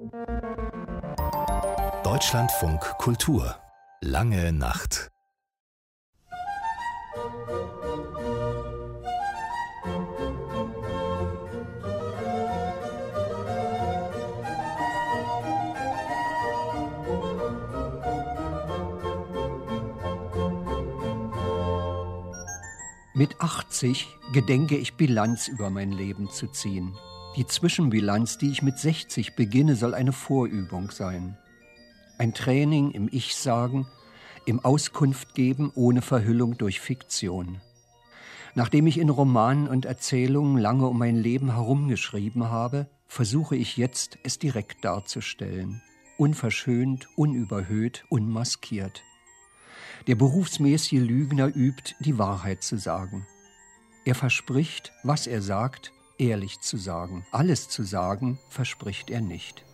Deutschlandfunk Kultur. Lange Nacht. Mit 80 gedenke ich Bilanz über mein Leben zu ziehen. Die Zwischenbilanz, die ich mit 60 beginne, soll eine Vorübung sein. Ein Training im Ich-Sagen, im Auskunft geben ohne Verhüllung durch Fiktion. Nachdem ich in Romanen und Erzählungen lange um mein Leben herumgeschrieben habe, versuche ich jetzt, es direkt darzustellen. Unverschönt, unüberhöht, unmaskiert. Der berufsmäßige Lügner übt, die Wahrheit zu sagen. Er verspricht, was er sagt, ehrlich zu sagen. Alles zu sagen, verspricht er nicht.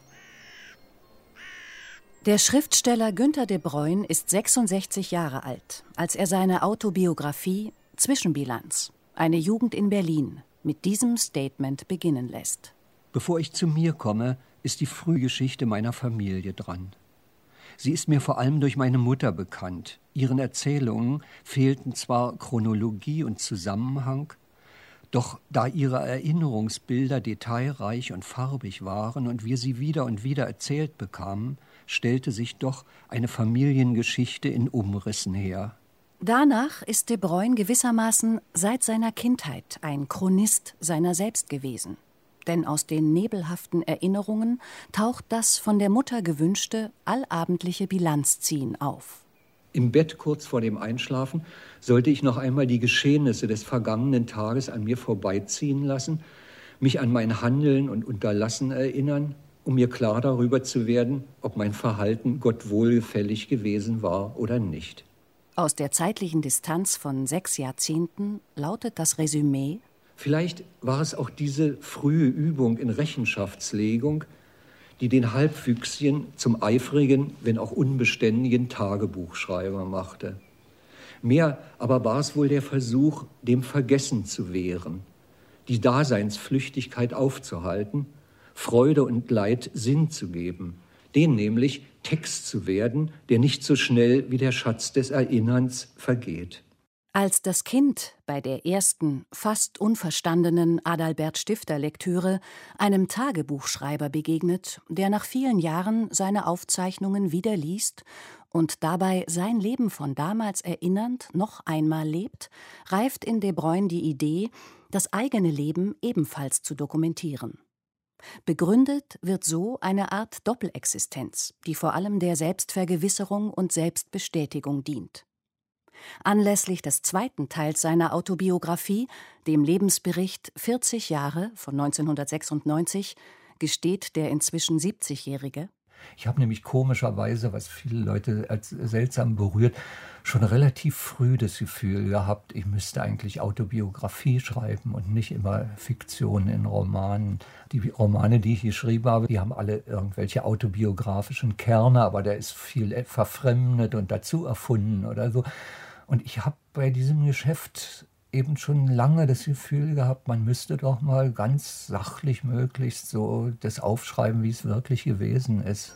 Der Schriftsteller Günter de Bruyne ist 66 Jahre alt, als er seine Autobiografie Zwischenbilanz, eine Jugend in Berlin, mit diesem Statement beginnen lässt. Bevor ich zu mir komme, ist die Frühgeschichte meiner Familie dran. Sie ist mir vor allem durch meine Mutter bekannt. Ihren Erzählungen fehlten zwar Chronologie und Zusammenhang, doch da ihre Erinnerungsbilder detailreich und farbig waren und wir sie wieder und wieder erzählt bekamen, stellte sich doch eine Familiengeschichte in Umrissen her. Danach ist de Bruyne gewissermaßen seit seiner Kindheit ein Chronist seiner selbst gewesen. Denn aus den nebelhaften Erinnerungen taucht das von der Mutter gewünschte allabendliche Bilanzziehen auf. Im Bett kurz vor dem Einschlafen sollte ich noch einmal die Geschehnisse des vergangenen Tages an mir vorbeiziehen lassen, mich an mein Handeln und Unterlassen erinnern, um mir klar darüber zu werden, ob mein Verhalten Gott wohlgefällig gewesen war oder nicht. Aus der zeitlichen Distanz von 6 Jahrzehnten lautet das Resümee: Vielleicht war es auch diese frühe Übung in Rechenschaftslegung, die den Halbwüchsigen zum eifrigen, wenn auch unbeständigen Tagebuchschreiber machte. Mehr aber war es wohl der Versuch, dem Vergessen zu wehren, die Daseinsflüchtigkeit aufzuhalten, Freude und Leid Sinn zu geben, den nämlich Text zu werden, der nicht so schnell wie der Schatz des Erinnerns vergeht. Als das Kind bei der ersten, fast unverstandenen Adalbert-Stifter-Lektüre einem Tagebuchschreiber begegnet, der nach vielen Jahren seine Aufzeichnungen wieder liest und dabei sein Leben von damals erinnernd noch einmal lebt, reift in de Bruyne die Idee, das eigene Leben ebenfalls zu dokumentieren. Begründet wird so eine Art Doppelexistenz, die vor allem der Selbstvergewisserung und Selbstbestätigung dient. Anlässlich des zweiten Teils seiner Autobiografie, dem Lebensbericht 40 Jahre von 1996, gesteht der inzwischen 70-Jährige: Ich habe nämlich komischerweise, was viele Leute als seltsam berührt, schon relativ früh das Gefühl gehabt, ich müsste eigentlich Autobiografie schreiben und nicht immer Fiktion in Romanen. Die Romane, die ich geschrieben habe, die haben alle irgendwelche autobiografischen Kerne, aber da ist viel verfremdet und dazu erfunden oder so. Und ich habe bei diesem Geschäft eben schon lange das Gefühl gehabt, man müsste doch mal ganz sachlich möglichst so das aufschreiben, wie es wirklich gewesen ist.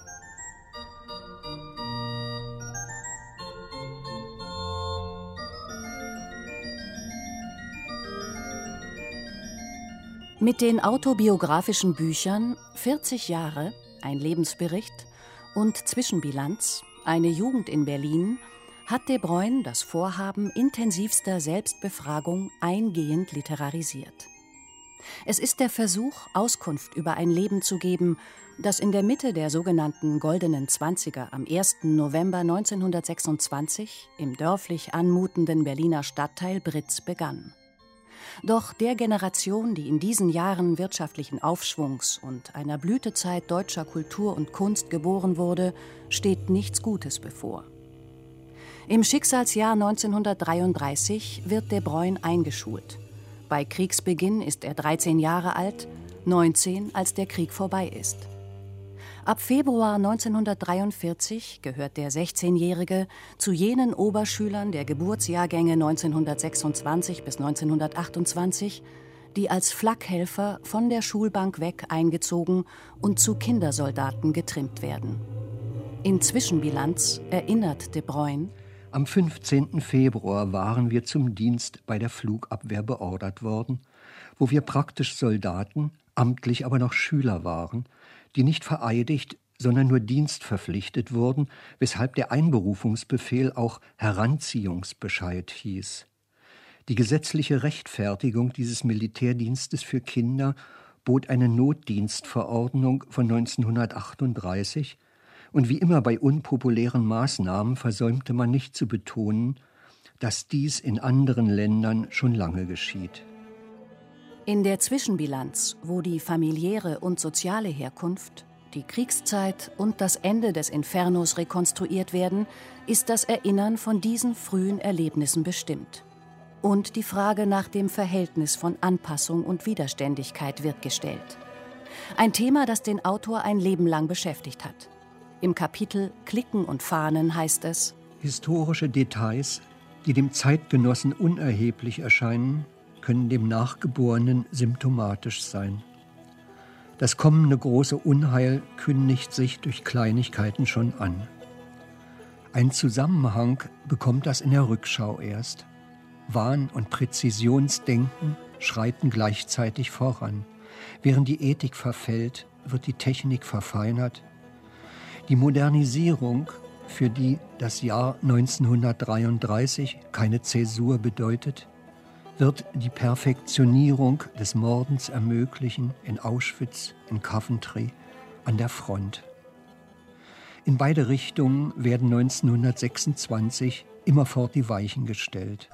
Mit den autobiografischen Büchern 40 Jahre, ein Lebensbericht und Zwischenbilanz, eine Jugend in Berlin, hat de Bruyne das Vorhaben intensivster Selbstbefragung eingehend literarisiert. Es ist der Versuch, Auskunft über ein Leben zu geben, das in der Mitte der sogenannten Goldenen Zwanziger am 1. November 1926 im dörflich anmutenden Berliner Stadtteil Britz begann. Doch der Generation, die in diesen Jahren wirtschaftlichen Aufschwungs und einer Blütezeit deutscher Kultur und Kunst geboren wurde, steht nichts Gutes bevor. Im Schicksalsjahr 1933 wird de Bruyne eingeschult. Bei Kriegsbeginn ist er 13 Jahre alt, 19, als der Krieg vorbei ist. Ab Februar 1943 gehört der 16-Jährige zu jenen Oberschülern der Geburtsjahrgänge 1926 bis 1928, die als Flakhelfer von der Schulbank weg eingezogen und zu Kindersoldaten getrimmt werden. In Zwischenbilanz erinnert de Bruyne: Am 15. Februar waren wir zum Dienst bei der Flugabwehr beordert worden, wo wir praktisch Soldaten, amtlich aber noch Schüler waren, die nicht vereidigt, sondern nur dienstverpflichtet wurden, weshalb der Einberufungsbefehl auch Heranziehungsbescheid hieß. Die gesetzliche Rechtfertigung dieses Militärdienstes für Kinder bot eine Notdienstverordnung von 1938, und wie immer bei unpopulären Maßnahmen versäumte man nicht zu betonen, dass dies in anderen Ländern schon lange geschieht. In der Zwischenbilanz, wo die familiäre und soziale Herkunft, die Kriegszeit und das Ende des Infernos rekonstruiert werden, ist das Erinnern von diesen frühen Erlebnissen bestimmt. Und die Frage nach dem Verhältnis von Anpassung und Widerständigkeit wird gestellt. Ein Thema, das den Autor ein Leben lang beschäftigt hat. Im Kapitel Klicken und Fahnen heißt es: Historische Details, die dem Zeitgenossen unerheblich erscheinen, können dem Nachgeborenen symptomatisch sein. Das kommende große Unheil kündigt sich durch Kleinigkeiten schon an. Ein Zusammenhang bekommt das in der Rückschau erst. Wahn- und Präzisionsdenken schreiten gleichzeitig voran. Während die Ethik verfällt, wird die Technik verfeinert. Die Modernisierung, für die das Jahr 1933 keine Zäsur bedeutet, wird die Perfektionierung des Mordens ermöglichen in Auschwitz, in Coventry, an der Front. In beide Richtungen werden 1926 immerfort die Weichen gestellt.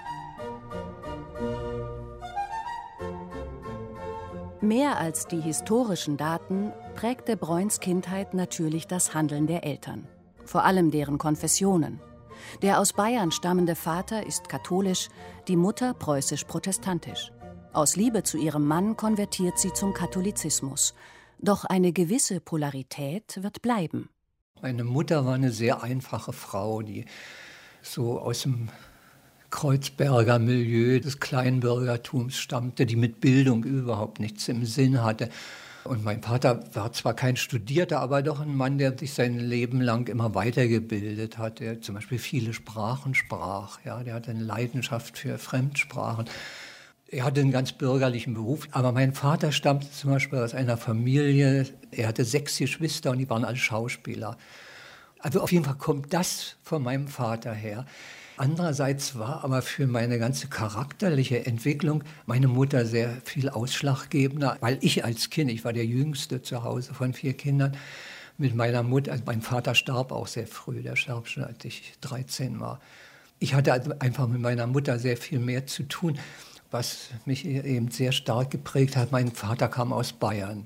Mehr als die historischen Daten prägte Bruyns Kindheit natürlich das Handeln der Eltern, vor allem deren Konfessionen. Der aus Bayern stammende Vater ist katholisch, die Mutter preußisch-protestantisch. Aus Liebe zu ihrem Mann konvertiert sie zum Katholizismus. Doch eine gewisse Polarität wird bleiben. Meine Mutter war eine sehr einfache Frau, die so aus dem Kreuzberger Milieu des Kleinbürgertums stammte, die mit Bildung überhaupt nichts im Sinn hatte. Und mein Vater war zwar kein Studierter, aber doch ein Mann, der sich sein Leben lang immer weitergebildet hat. Der zum Beispiel viele Sprachen sprach. Ja, der hatte eine Leidenschaft für Fremdsprachen. Er hatte einen ganz bürgerlichen Beruf. Aber mein Vater stammte zum Beispiel aus einer Familie, er hatte 6 Geschwister und die waren alle Schauspieler. Also auf jeden Fall kommt das von meinem Vater her. Andererseits war aber für meine ganze charakterliche Entwicklung meine Mutter sehr viel ausschlaggebender, weil ich als Kind, ich war der Jüngste zu Hause von 4 Kindern, mit meiner Mutter, also mein Vater starb auch sehr früh, der starb schon, als ich 13 war. Ich hatte also einfach mit meiner Mutter sehr viel mehr zu tun, was mich eben sehr stark geprägt hat. Mein Vater kam aus Bayern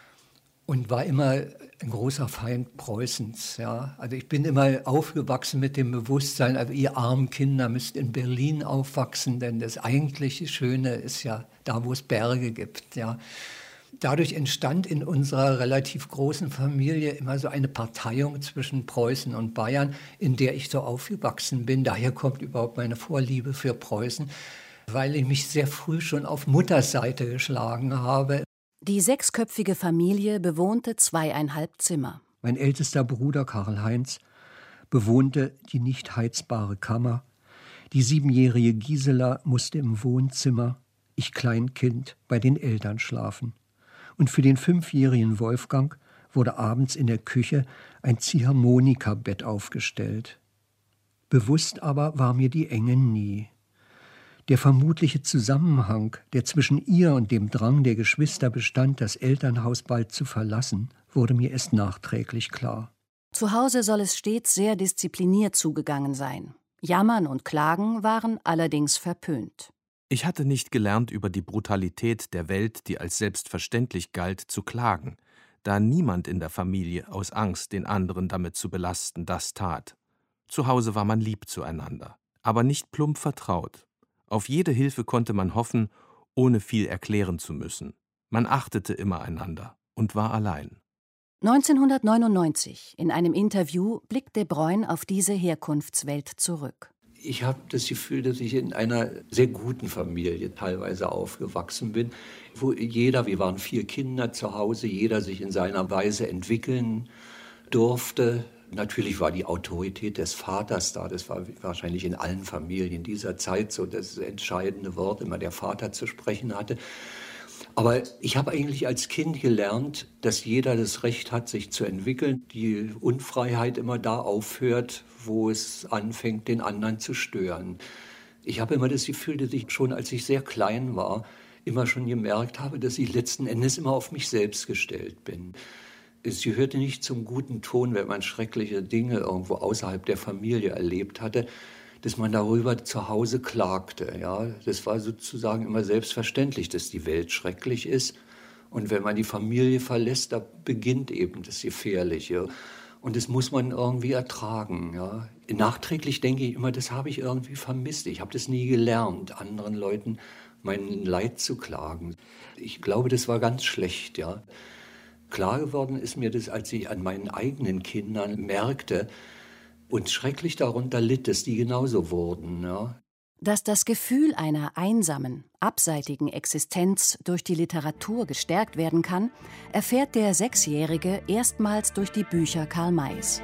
und war immer ein großer Feind Preußens. Ja. Also ich bin immer aufgewachsen mit dem Bewusstsein, also ihr armen Kinder müsst in Berlin aufwachsen, denn das eigentliche Schöne ist ja da, wo es Berge gibt. Ja. Dadurch entstand in unserer relativ großen Familie immer so eine Parteiung zwischen Preußen und Bayern, in der ich so aufgewachsen bin. Daher kommt überhaupt meine Vorliebe für Preußen, weil ich mich sehr früh schon auf Mutters Seite geschlagen habe. Die 6-köpfige Familie bewohnte 2,5 Zimmer. Mein ältester Bruder Karl-Heinz bewohnte die nicht heizbare Kammer. Die 7-jährige Gisela musste im Wohnzimmer, ich Kleinkind, bei den Eltern schlafen. Und für den 5-jährigen Wolfgang wurde abends in der Küche ein Ziehharmonika-Bett aufgestellt. Bewusst aber war mir die Enge nie. Der vermutliche Zusammenhang, der zwischen ihr und dem Drang der Geschwister bestand, das Elternhaus bald zu verlassen, wurde mir erst nachträglich klar. Zu Hause soll es stets sehr diszipliniert zugegangen sein. Jammern und Klagen waren allerdings verpönt. Ich hatte nicht gelernt, über die Brutalität der Welt, die als selbstverständlich galt, zu klagen, da niemand in der Familie aus Angst, den anderen damit zu belasten, das tat. Zu Hause war man lieb zueinander, aber nicht plump vertraut. Auf jede Hilfe konnte man hoffen, ohne viel erklären zu müssen. Man achtete immer einander und war allein. 1999, in einem Interview, blickt de Bruyne auf diese Herkunftswelt zurück. Ich habe das Gefühl, dass ich in einer sehr guten Familie teilweise aufgewachsen bin, wo wir waren 4 Kinder zu Hause, jeder sich in seiner Weise entwickeln durfte. Natürlich war die Autorität des Vaters da, das war wahrscheinlich in allen Familien dieser Zeit so, das entscheidende Wort immer der Vater zu sprechen hatte. Aber ich habe eigentlich als Kind gelernt, dass jeder das Recht hat, sich zu entwickeln, die Unfreiheit immer da aufhört, wo es anfängt, den anderen zu stören. Ich habe immer das Gefühl, dass ich schon, als ich sehr klein war, immer schon gemerkt habe, dass ich letzten Endes immer auf mich selbst gestellt bin. Es gehörte nicht zum guten Ton, wenn man schreckliche Dinge irgendwo außerhalb der Familie erlebt hatte, dass man darüber zu Hause klagte. Ja, das war sozusagen immer selbstverständlich, dass die Welt schrecklich ist. Und wenn man die Familie verlässt, da beginnt eben das Gefährliche. Und das muss man irgendwie ertragen. Ja. Nachträglich denke ich immer, das habe ich irgendwie vermisst. Ich habe das nie gelernt, anderen Leuten mein Leid zu klagen. Ich glaube, das war ganz schlecht. Ja. Klar geworden ist mir das, als ich an meinen eigenen Kindern merkte, und schrecklich darunter litt, dass die genauso wurden. Ja. Dass das Gefühl einer einsamen, abseitigen Existenz durch die Literatur gestärkt werden kann, erfährt der 6-Jährige erstmals durch die Bücher Karl Mays.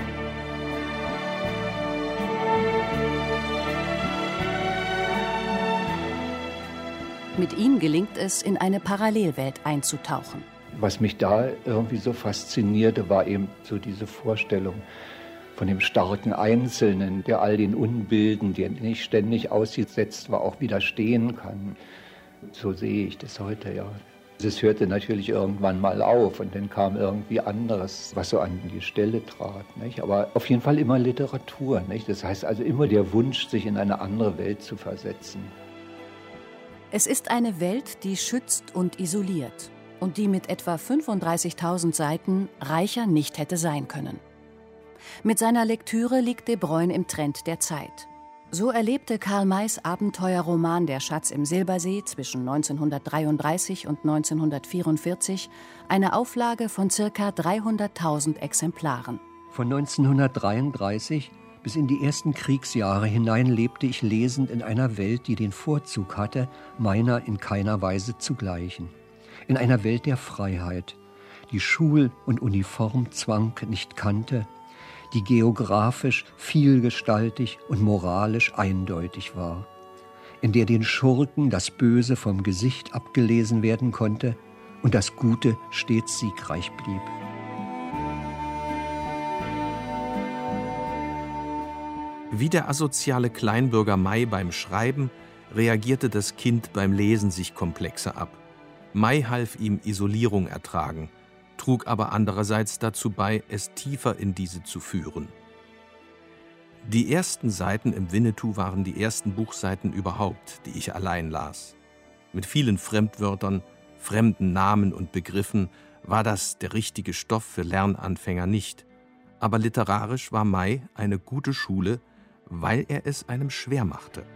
Mit ihm gelingt es, in eine Parallelwelt einzutauchen. Was mich da irgendwie so faszinierte, war eben so diese Vorstellung von dem starken Einzelnen, der all den Unbilden, der nicht ständig ausgesetzt war, auch widerstehen kann. So sehe ich das heute, ja. Es hörte natürlich irgendwann mal auf und dann kam irgendwie anderes, was so an die Stelle trat. Nicht? Aber auf jeden Fall immer Literatur. Nicht? Das heißt also immer der Wunsch, sich in eine andere Welt zu versetzen. Es ist eine Welt, die schützt und isoliert und die mit etwa 35.000 Seiten reicher nicht hätte sein können. Mit seiner Lektüre liegt de Bruyne im Trend der Zeit. So erlebte Karl Mays Abenteuerroman Der Schatz im Silbersee zwischen 1933 und 1944 eine Auflage von ca. 300.000 Exemplaren. Von 1933 bis in die ersten Kriegsjahre hinein lebte ich lesend in einer Welt, die den Vorzug hatte, meiner in keiner Weise zu gleichen. In einer Welt der Freiheit, die Schul- und Uniformzwang nicht kannte, die geografisch vielgestaltig und moralisch eindeutig war, in der den Schurken das Böse vom Gesicht abgelesen werden konnte und das Gute stets siegreich blieb. Wie der asoziale Kleinbürger May beim Schreiben, reagierte das Kind beim Lesen sich komplexer ab. May half ihm Isolierung ertragen, trug aber andererseits dazu bei, es tiefer in diese zu führen. Die ersten Seiten im Winnetou waren die ersten Buchseiten überhaupt, die ich allein las. Mit vielen Fremdwörtern, fremden Namen und Begriffen war das der richtige Stoff für Lernanfänger nicht. Aber literarisch war May eine gute Schule, weil er es einem schwer machte.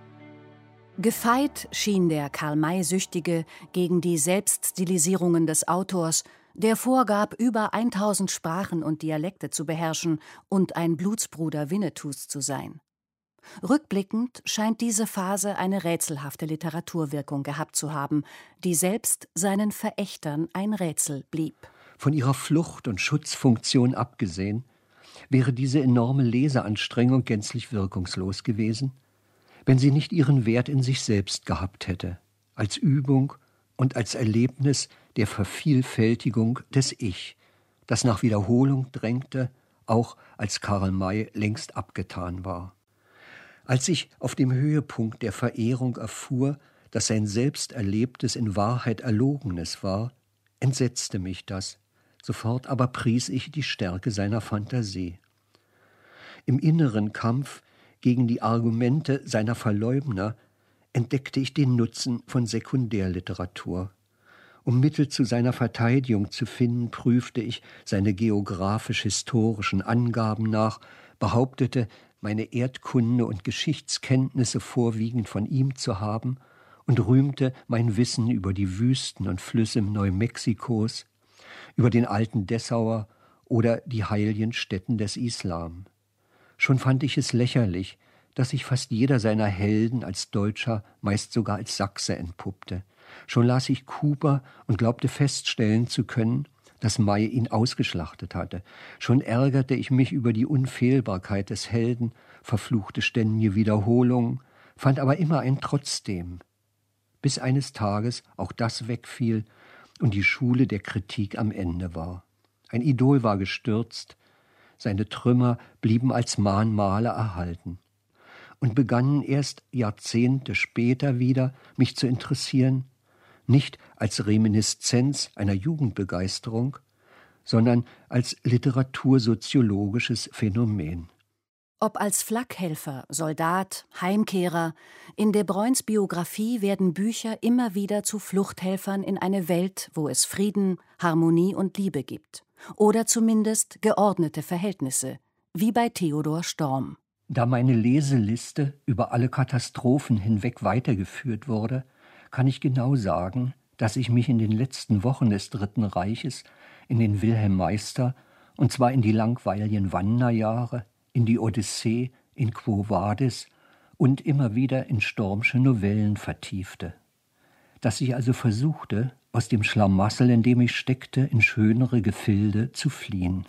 Gefeit schien der Karl-May-Süchtige gegen die Selbststilisierungen des Autors, der vorgab, über 1000 Sprachen und Dialekte zu beherrschen und ein Blutsbruder Winnetous zu sein. Rückblickend scheint diese Phase eine rätselhafte Literaturwirkung gehabt zu haben, die selbst seinen Verächtern ein Rätsel blieb. Von ihrer Flucht- und Schutzfunktion abgesehen, wäre diese enorme Leseanstrengung gänzlich wirkungslos gewesen, wenn sie nicht ihren Wert in sich selbst gehabt hätte, als Übung und als Erlebnis der Vervielfältigung des Ich, das nach Wiederholung drängte, auch als Karl May längst abgetan war. Als ich auf dem Höhepunkt der Verehrung erfuhr, dass sein Selbsterlebtes in Wahrheit Erlogenes war, entsetzte mich das. Sofort aber pries ich die Stärke seiner Fantasie. Im inneren Kampf gegen die Argumente seiner Verleumder entdeckte ich den Nutzen von Sekundärliteratur. Um Mittel zu seiner Verteidigung zu finden, prüfte ich seine geografisch-historischen Angaben nach, behauptete, meine Erdkunde und Geschichtskenntnisse vorwiegend von ihm zu haben und rühmte mein Wissen über die Wüsten und Flüsse Neumexikos, über den alten Dessauer oder die heiligen Stätten des Islam. Schon fand ich es lächerlich, dass sich fast jeder seiner Helden als Deutscher, meist sogar als Sachse entpuppte. Schon las ich Cooper und glaubte feststellen zu können, dass May ihn ausgeschlachtet hatte. Schon ärgerte ich mich über die Unfehlbarkeit des Helden, verfluchte ständige Wiederholungen, fand aber immer ein Trotzdem. Bis eines Tages auch das wegfiel und die Schule der Kritik am Ende war. Ein Idol war gestürzt, seine Trümmer blieben als Mahnmale erhalten und begannen erst Jahrzehnte später wieder, mich zu interessieren, nicht als Reminiszenz einer Jugendbegeisterung, sondern als literatursoziologisches Phänomen. Ob als Flakhelfer, Soldat, Heimkehrer, in de Bruyns Biografie werden Bücher immer wieder zu Fluchthelfern in eine Welt, wo es Frieden, Harmonie und Liebe gibt. Oder zumindest geordnete Verhältnisse, wie bei Theodor Storm. Da meine Leseliste über alle Katastrophen hinweg weitergeführt wurde, kann ich genau sagen, dass ich mich in den letzten Wochen des Dritten Reiches in den Wilhelm Meister, und zwar in die langweiligen Wanderjahre, in die Odyssee, in Quo Vadis und immer wieder in Stormsche Novellen vertiefte. Dass ich also versuchte, aus dem Schlamassel, in dem ich steckte, in schönere Gefilde zu fliehen.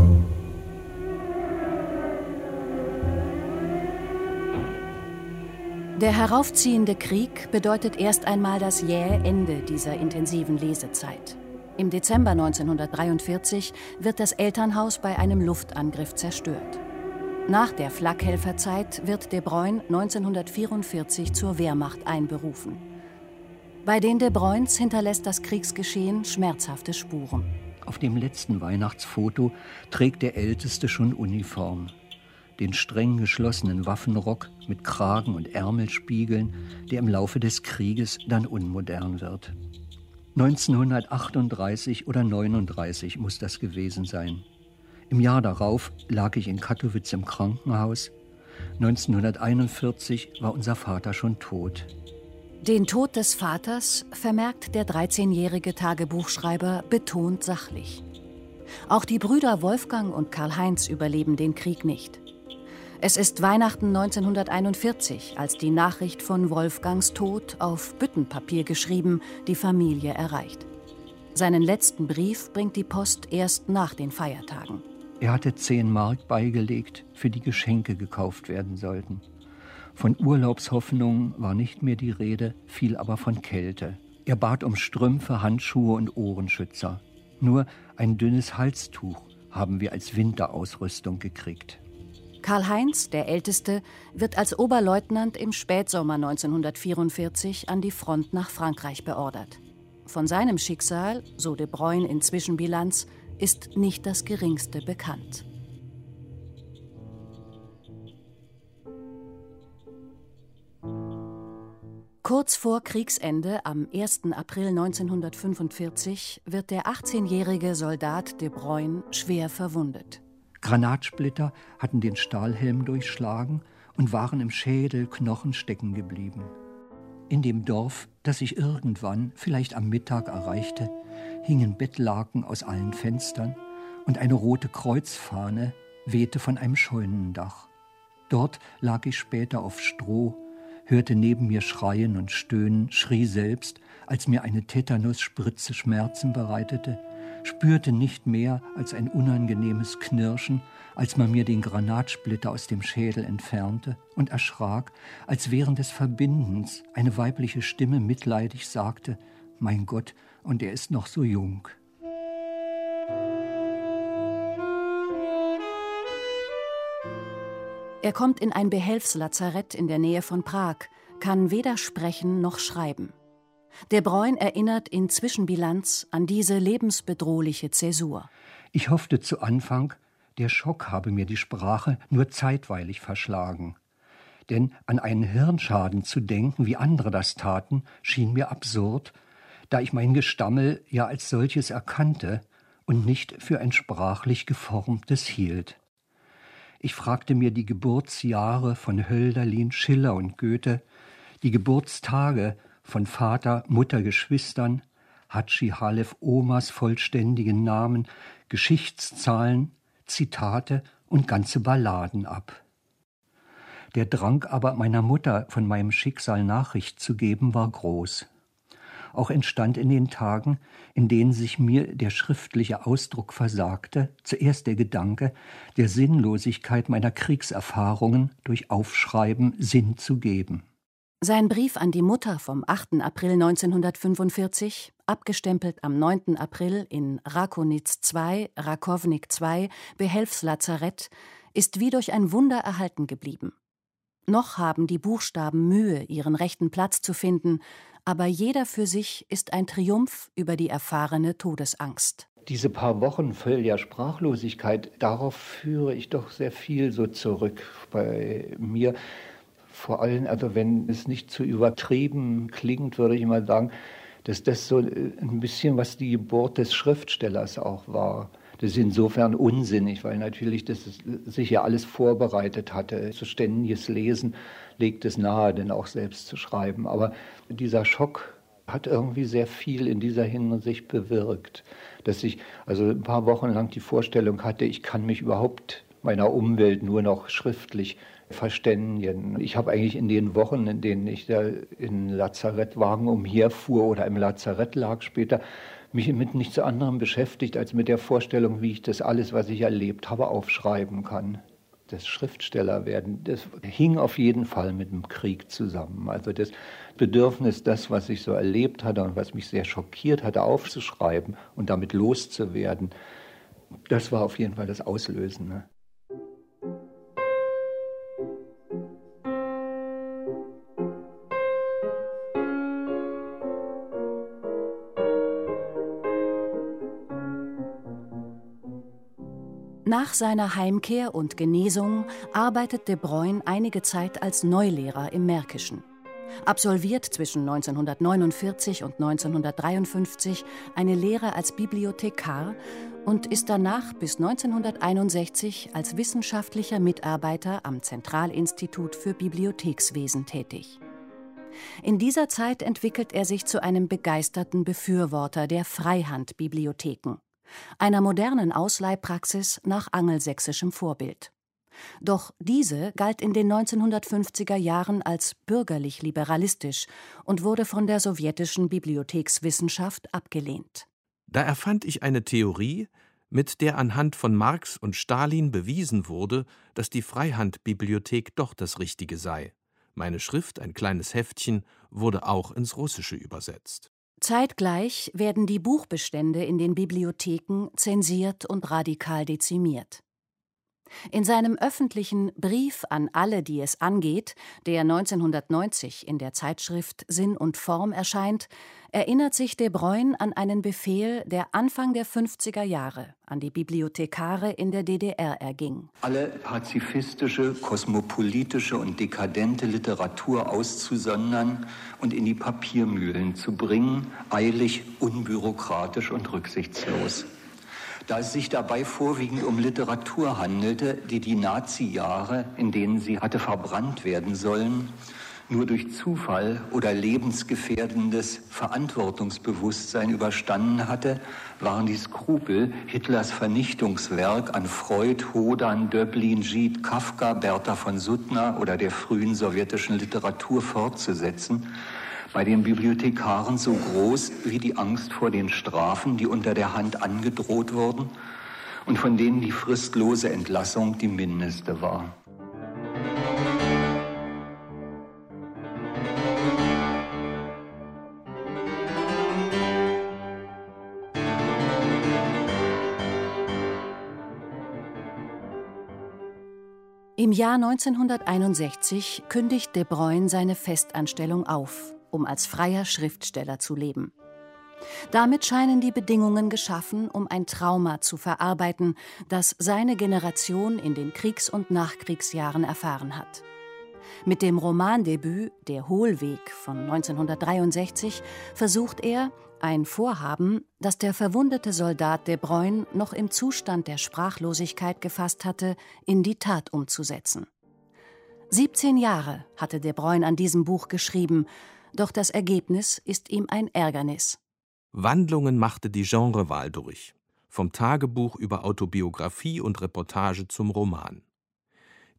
Der heraufziehende Krieg bedeutet erst einmal das jähe Ende dieser intensiven Lesezeit. Im Dezember 1943 wird das Elternhaus bei einem Luftangriff zerstört. Nach der Flakhelferzeit wird de Bruyn 1944 zur Wehrmacht einberufen. Bei den de Bruyns hinterlässt das Kriegsgeschehen schmerzhafte Spuren. Auf dem letzten Weihnachtsfoto trägt der Älteste schon Uniform. Den streng geschlossenen Waffenrock mit Kragen und Ärmelspiegeln, der im Laufe des Krieges dann unmodern wird. 1938 oder 39 muss das gewesen sein. Im Jahr darauf lag ich in Kattowitz im Krankenhaus. 1941 war unser Vater schon tot. Den Tod des Vaters vermerkt der 13-jährige Tagebuchschreiber betont sachlich. Auch die Brüder Wolfgang und Karl-Heinz überleben den Krieg nicht. Es ist Weihnachten 1941, als die Nachricht von Wolfgangs Tod auf Büttenpapier geschrieben die Familie erreicht. Seinen letzten Brief bringt die Post erst nach den Feiertagen. Er hatte 10 Mark beigelegt, für die Geschenke gekauft werden sollten. Von Urlaubshoffnungen war nicht mehr die Rede, viel aber von Kälte. Er bat um Strümpfe, Handschuhe und Ohrenschützer. Nur ein dünnes Halstuch haben wir als Winterausrüstung gekriegt. Karl-Heinz, der Älteste, wird als Oberleutnant im Spätsommer 1944 an die Front nach Frankreich beordert. Von seinem Schicksal, so de Bruyn in Zwischenbilanz, ist nicht das Geringste bekannt. Kurz vor Kriegsende, am 1. April 1945, wird der 18-jährige Soldat de Bruyn schwer verwundet. Granatsplitter hatten den Stahlhelm durchschlagen und waren im Schädelknochen stecken geblieben. In dem Dorf, das ich irgendwann, vielleicht am Mittag erreichte, hingen Bettlaken aus allen Fenstern und eine rote Kreuzfahne wehte von einem Scheunendach. Dort lag ich später auf Stroh, hörte neben mir schreien und stöhnen, schrie selbst, als mir eine Tetanusspritze Schmerzen bereitete, spürte nicht mehr als ein unangenehmes Knirschen, als man mir den Granatsplitter aus dem Schädel entfernte, und erschrak, als während des Verbindens eine weibliche Stimme mitleidig sagte: »Mein Gott, und er ist noch so jung.« Er kommt in ein Behelfslazarett in der Nähe von Prag, kann weder sprechen noch schreiben. De Bruyn erinnert in Zwischenbilanz an diese lebensbedrohliche Zäsur. Ich hoffte zu Anfang, der Schock habe mir die Sprache nur zeitweilig verschlagen. Denn an einen Hirnschaden zu denken, wie andere das taten, schien mir absurd, da ich mein Gestammel ja als solches erkannte und nicht für ein sprachlich geformtes hielt. Ich fragte mir die Geburtsjahre von Hölderlin, Schiller und Goethe, die Geburtstage von Vater, Mutter, Geschwistern, Hatschi Halef Omas vollständigen Namen, Geschichtszahlen, Zitate und ganze Balladen ab. Der Drang aber meiner Mutter, von meinem Schicksal Nachricht zu geben, war groß. Auch entstand in den Tagen, in denen sich mir der schriftliche Ausdruck versagte, zuerst der Gedanke, der Sinnlosigkeit meiner Kriegserfahrungen durch Aufschreiben Sinn zu geben. Sein Brief an die Mutter vom 8. April 1945, abgestempelt am 9. April in Rakonitz II, Rakovnik II, Behelfslazarett, ist wie durch ein Wunder erhalten geblieben. Noch haben die Buchstaben Mühe, ihren rechten Platz zu finden, aber jeder für sich ist ein Triumph über die erfahrene Todesangst. Diese paar Wochen völliger Sprachlosigkeit, darauf führe ich doch sehr viel so zurück bei mir. Vor allem, also wenn es nicht zu übertrieben klingt, würde ich mal sagen, dass das so ein bisschen was die Geburt des Schriftstellers auch war. Das ist insofern unsinnig, weil natürlich das sich ja alles vorbereitet hatte. So ständiges Lesen legt es nahe, denn auch selbst zu schreiben. Aber dieser Schock hat irgendwie sehr viel in dieser Hinsicht bewirkt, dass ich also ein paar Wochen lang die Vorstellung hatte, ich kann mich überhaupt meiner Umwelt nur noch schriftlich verständigen. Ich habe eigentlich in den Wochen, in denen ich da in Lazarettwagen umherfuhr oder im Lazarett lag später, mich mit nichts anderem beschäftigt, als mit der Vorstellung, wie ich das alles, was ich erlebt habe, aufschreiben kann. Das Schriftstellerwerden, das hing auf jeden Fall mit dem Krieg zusammen. Also das Bedürfnis, das, was ich so erlebt hatte und was mich sehr schockiert hatte, aufzuschreiben und damit loszuwerden, das war auf jeden Fall das Auslösende. Nach seiner Heimkehr und Genesung arbeitet de Bruyne einige Zeit als Neulehrer im Märkischen. Absolviert zwischen 1949 und 1953 eine Lehre als Bibliothekar und ist danach bis 1961 als wissenschaftlicher Mitarbeiter am Zentralinstitut für Bibliothekswesen tätig. In dieser Zeit entwickelt er sich zu einem begeisterten Befürworter der Freihandbibliotheken, einer modernen Ausleihpraxis nach angelsächsischem Vorbild. Doch diese galt in den 1950er Jahren als bürgerlich-liberalistisch und wurde von der sowjetischen Bibliothekswissenschaft abgelehnt. Da erfand ich eine Theorie, mit der anhand von Marx und Stalin bewiesen wurde, dass die Freihandbibliothek doch das Richtige sei. Meine Schrift, ein kleines Heftchen, wurde auch ins Russische übersetzt. Zeitgleich werden die Buchbestände in den Bibliotheken zensiert und radikal dezimiert. In seinem öffentlichen Brief an alle, die es angeht, der 1990 in der Zeitschrift Sinn und Form erscheint, erinnert sich de Bruyne an einen Befehl, der Anfang der 50er Jahre an die Bibliothekare in der DDR erging. Alle pazifistische, kosmopolitische und dekadente Literatur auszusondern und in die Papiermühlen zu bringen, eilig, unbürokratisch und rücksichtslos. Da es sich dabei vorwiegend um Literatur handelte, die die Nazi-Jahre, in denen sie hatte verbrannt werden sollen, nur durch Zufall oder lebensgefährdendes Verantwortungsbewusstsein überstanden hatte, waren die Skrupel, Hitlers Vernichtungswerk an Freud, Hodan, Döblin, Gide, Kafka, Bertha von Suttner oder der frühen sowjetischen Literatur fortzusetzen, bei den Bibliothekaren so groß wie die Angst vor den Strafen, die unter der Hand angedroht wurden und von denen die fristlose Entlassung die mindeste war. Im Jahr 1961 kündigt de Bruyne seine Festanstellung auf, um als freier Schriftsteller zu leben. Damit scheinen die Bedingungen geschaffen, um ein Trauma zu verarbeiten, das seine Generation in den Kriegs- und Nachkriegsjahren erfahren hat. Mit dem Romandebüt Der Hohlweg von 1963 versucht er, ein Vorhaben, das der verwundete Soldat de Bruyne noch im Zustand der Sprachlosigkeit gefasst hatte, in die Tat umzusetzen. 17 Jahre hatte de Bruyne an diesem Buch geschrieben, doch das Ergebnis ist ihm ein Ärgernis. Wandlungen machte die Genrewahl durch, vom Tagebuch über Autobiografie und Reportage zum Roman.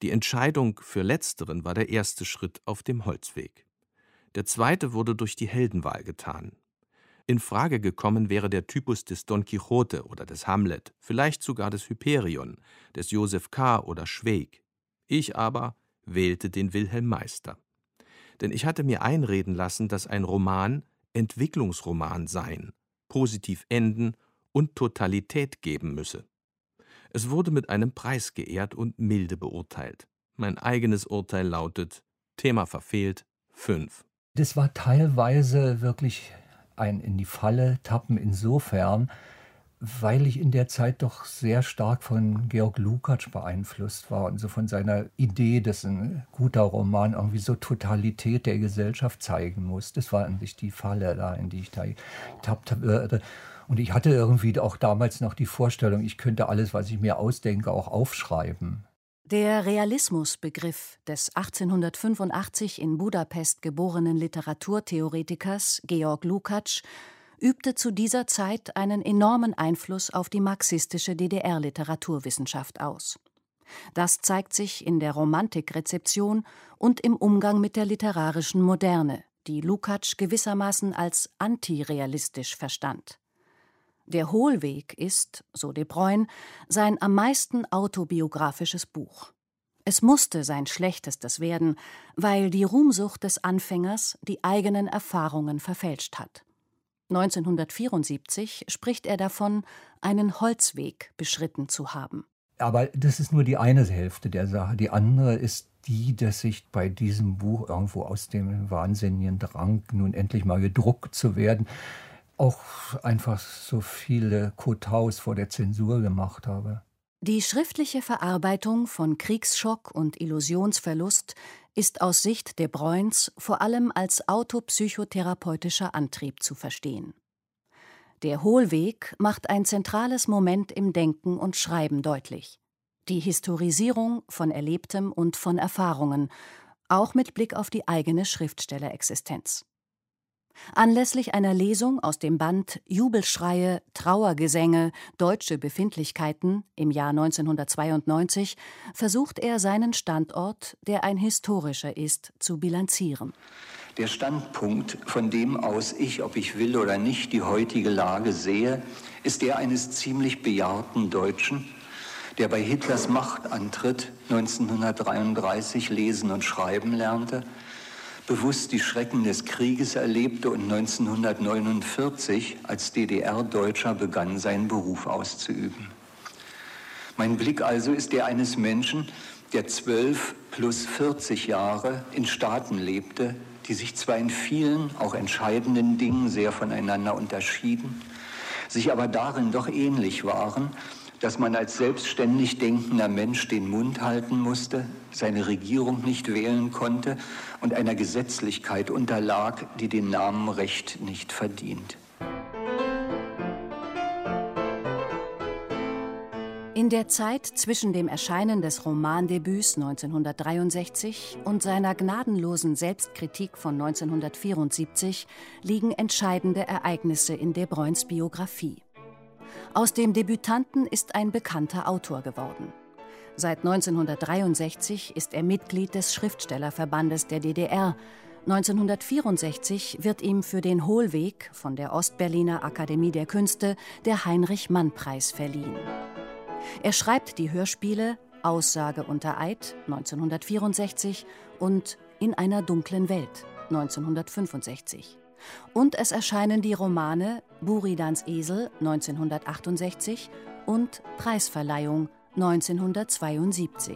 Die Entscheidung für Letzteren war der erste Schritt auf dem Holzweg. Der zweite wurde durch die Heldenwahl getan. In Frage gekommen wäre der Typus des Don Quixote oder des Hamlet, vielleicht sogar des Hyperion, des Joseph K. oder Schweig. Ich aber wählte den Wilhelm Meister. Denn ich hatte mir einreden lassen, dass ein Roman Entwicklungsroman sein, positiv enden und Totalität geben müsse. Es wurde mit einem Preis geehrt und milde beurteilt. Mein eigenes Urteil lautet: Thema verfehlt, 5. Das war teilweise wirklich ein in die Falle tappen insofern, weil ich in der Zeit doch sehr stark von Georg Lukács beeinflusst war und so von seiner Idee, dass ein guter Roman irgendwie so Totalität der Gesellschaft zeigen muss. Das war eigentlich die Falle, da, in die ich da getappt würde. Und ich hatte irgendwie auch damals noch die Vorstellung, ich könnte alles, was ich mir ausdenke, auch aufschreiben. Der Realismusbegriff des 1885 in Budapest geborenen Literaturtheoretikers Georg Lukács übte zu dieser Zeit einen enormen Einfluss auf die marxistische DDR-Literaturwissenschaft aus. Das zeigt sich in der Romantikrezeption und im Umgang mit der literarischen Moderne, die Lukács gewissermaßen als antirealistisch verstand. Der Hohlweg ist, so de Bruyne, sein am meisten autobiografisches Buch. Es musste sein schlechtestes werden, weil die Ruhmsucht des Anfängers die eigenen Erfahrungen verfälscht hat. 1974 spricht er davon, einen Holzweg beschritten zu haben. Aber das ist nur die eine Hälfte der Sache. Die andere ist die, dass ich bei diesem Buch irgendwo aus dem wahnsinnigen Drang, nun endlich mal gedruckt zu werden, auch einfach so viele Kotaus vor der Zensur gemacht habe. Die schriftliche Verarbeitung von Kriegsschock und Illusionsverlust ist aus Sicht de Bruynes vor allem als autopsychotherapeutischer Antrieb zu verstehen. Der Hohlweg macht ein zentrales Moment im Denken und Schreiben deutlich: die Historisierung von Erlebtem und von Erfahrungen, auch mit Blick auf die eigene Schriftstellerexistenz. Anlässlich einer Lesung aus dem Band Jubelschreie, Trauergesänge, deutsche Befindlichkeiten im Jahr 1992 versucht er, seinen Standort, der ein historischer ist, zu bilanzieren. Der Standpunkt, von dem aus ich, ob ich will oder nicht, die heutige Lage sehe, ist der eines ziemlich bejahrten Deutschen, der bei Hitlers Machtantritt 1933 lesen und schreiben lernte, bewusst die Schrecken des Krieges erlebte und 1949 als DDR-Deutscher begann, seinen Beruf auszuüben. Mein Blick also ist der eines Menschen, der 12 plus 40 Jahre in Staaten lebte, die sich zwar in vielen, auch entscheidenden Dingen sehr voneinander unterschieden, sich aber darin doch ähnlich waren, dass man als selbstständig denkender Mensch den Mund halten musste, seine Regierung nicht wählen konnte und einer Gesetzlichkeit unterlag, die den Namen Recht nicht verdient. In der Zeit zwischen dem Erscheinen des Romandebüts 1963 und seiner gnadenlosen Selbstkritik von 1974 liegen entscheidende Ereignisse in de Bruynes Biografie. Aus dem Debütanten ist ein bekannter Autor geworden. Seit 1963 ist er Mitglied des Schriftstellerverbandes der DDR. 1964 wird ihm für den Hohlweg von der Ostberliner Akademie der Künste der Heinrich-Mann-Preis verliehen. Er schreibt die Hörspiele Aussage unter Eid 1964 und In einer dunklen Welt 1965. Und es erscheinen die Romane Buridans Esel 1968 und Preisverleihung 1972.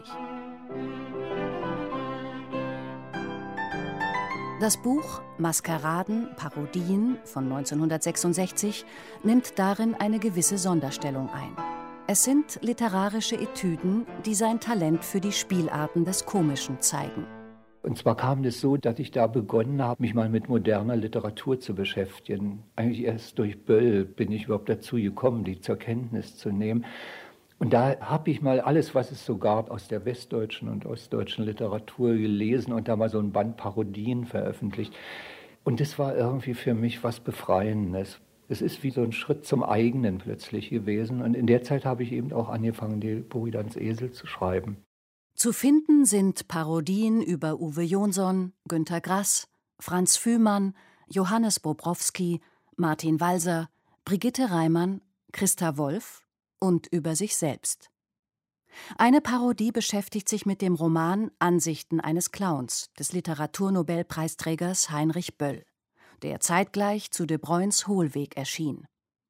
Das Buch Maskeraden, Parodien von 1966 nimmt darin eine gewisse Sonderstellung ein. Es sind literarische Etüden, die sein Talent für die Spielarten des Komischen zeigen. Und zwar kam es so, dass ich da begonnen habe, mich mal mit moderner Literatur zu beschäftigen. Eigentlich erst durch Böll bin ich überhaupt dazu gekommen, die zur Kenntnis zu nehmen. Und da habe ich mal alles, was es so gab, aus der westdeutschen und ostdeutschen Literatur gelesen und da mal so ein Band Parodien veröffentlicht. Und das war irgendwie für mich was Befreiendes. Es ist wie so ein Schritt zum eigenen plötzlich gewesen. Und in der Zeit habe ich eben auch angefangen, die Buridans Esel zu schreiben. Zu finden sind Parodien über Uwe Jonsson, Günter Grass, Franz Fühmann, Johannes Bobrowski, Martin Walser, Brigitte Reimann, Christa Wolf und über sich selbst. Eine Parodie beschäftigt sich mit dem Roman Ansichten eines Clowns des Literaturnobelpreisträgers Heinrich Böll, der zeitgleich zu De Bruyns Hohlweg erschien.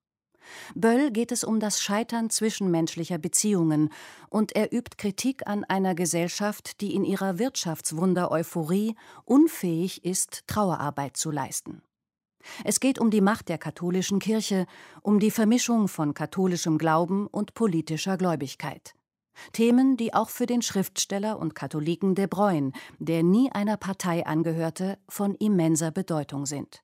Böll geht es um das Scheitern zwischenmenschlicher Beziehungen und er übt Kritik an einer Gesellschaft, die in ihrer Wirtschaftswunder-Euphorie unfähig ist, Trauerarbeit zu leisten. Es geht um die Macht der katholischen Kirche, um die Vermischung von katholischem Glauben und politischer Gläubigkeit. Themen, die auch für den Schriftsteller und Katholiken De Bruyn, der nie einer Partei angehörte, von immenser Bedeutung sind.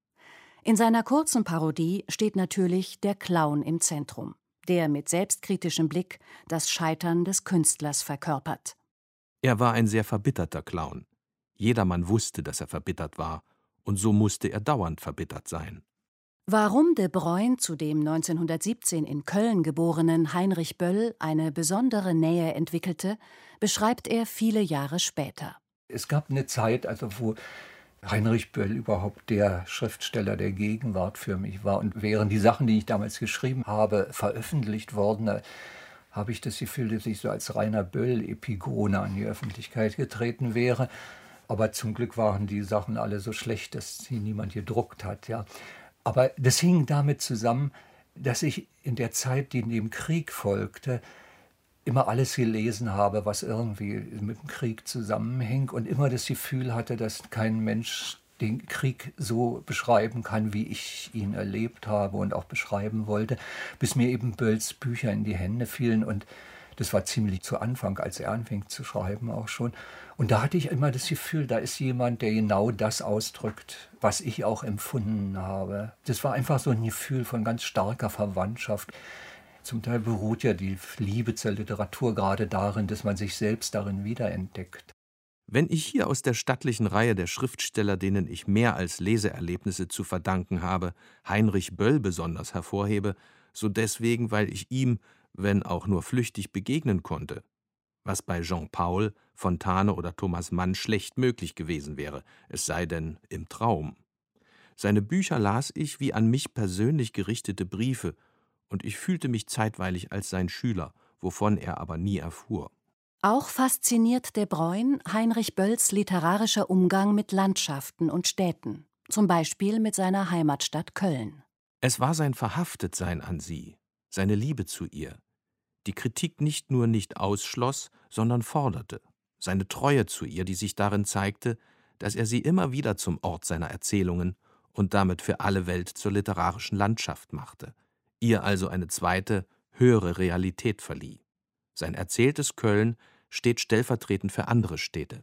In seiner kurzen Parodie steht natürlich der Clown im Zentrum, der mit selbstkritischem Blick das Scheitern des Künstlers verkörpert. Er war ein sehr verbitterter Clown. Jedermann wusste, dass er verbittert war, und so musste er dauernd verbittert sein. Warum De Bruyn zu dem 1917 in Köln geborenen Heinrich Böll eine besondere Nähe entwickelte, beschreibt er viele Jahre später. Es gab eine Zeit, wo Heinrich Böll überhaupt der Schriftsteller der Gegenwart für mich war. Und während die Sachen, die ich damals geschrieben habe, veröffentlicht wurden, habe ich das Gefühl, dass ich so als reiner Böll-Epigone an die Öffentlichkeit getreten wäre. Aber zum Glück waren die Sachen alle so schlecht, dass sie niemand gedruckt hat. Ja. Aber das hing damit zusammen, dass ich in der Zeit, die dem Krieg folgte, immer alles gelesen habe, was irgendwie mit dem Krieg zusammenhing und immer das Gefühl hatte, dass kein Mensch den Krieg so beschreiben kann, wie ich ihn erlebt habe und auch beschreiben wollte, bis mir eben Bölls Bücher in die Hände fielen und das war ziemlich zu Anfang, als er anfing zu schreiben auch schon. Und da hatte ich immer das Gefühl, da ist jemand, der genau das ausdrückt, was ich auch empfunden habe. Das war einfach so ein Gefühl von ganz starker Verwandtschaft. Zum Teil beruht ja die Liebe zur Literatur gerade darin, dass man sich selbst darin wiederentdeckt. Wenn ich hier aus der stattlichen Reihe der Schriftsteller, denen ich mehr als Leseerlebnisse zu verdanken habe, Heinrich Böll besonders hervorhebe, so deswegen, weil ich ihm, wenn auch nur flüchtig, begegnen konnte, was bei Jean Paul, Fontane oder Thomas Mann schlecht möglich gewesen wäre, es sei denn im Traum. Seine Bücher las ich wie an mich persönlich gerichtete Briefe, und ich fühlte mich zeitweilig als sein Schüler, wovon er aber nie erfuhr. Auch fasziniert De Bruyn Heinrich Bölls literarischer Umgang mit Landschaften und Städten, zum Beispiel mit seiner Heimatstadt Köln. Es war sein Verhaftetsein an sie, seine Liebe zu ihr, die Kritik nicht nur nicht ausschloss, sondern forderte, seine Treue zu ihr, die sich darin zeigte, dass er sie immer wieder zum Ort seiner Erzählungen und damit für alle Welt zur literarischen Landschaft machte, ihr also eine zweite, höhere Realität verlieh. Sein erzähltes Köln steht stellvertretend für andere Städte.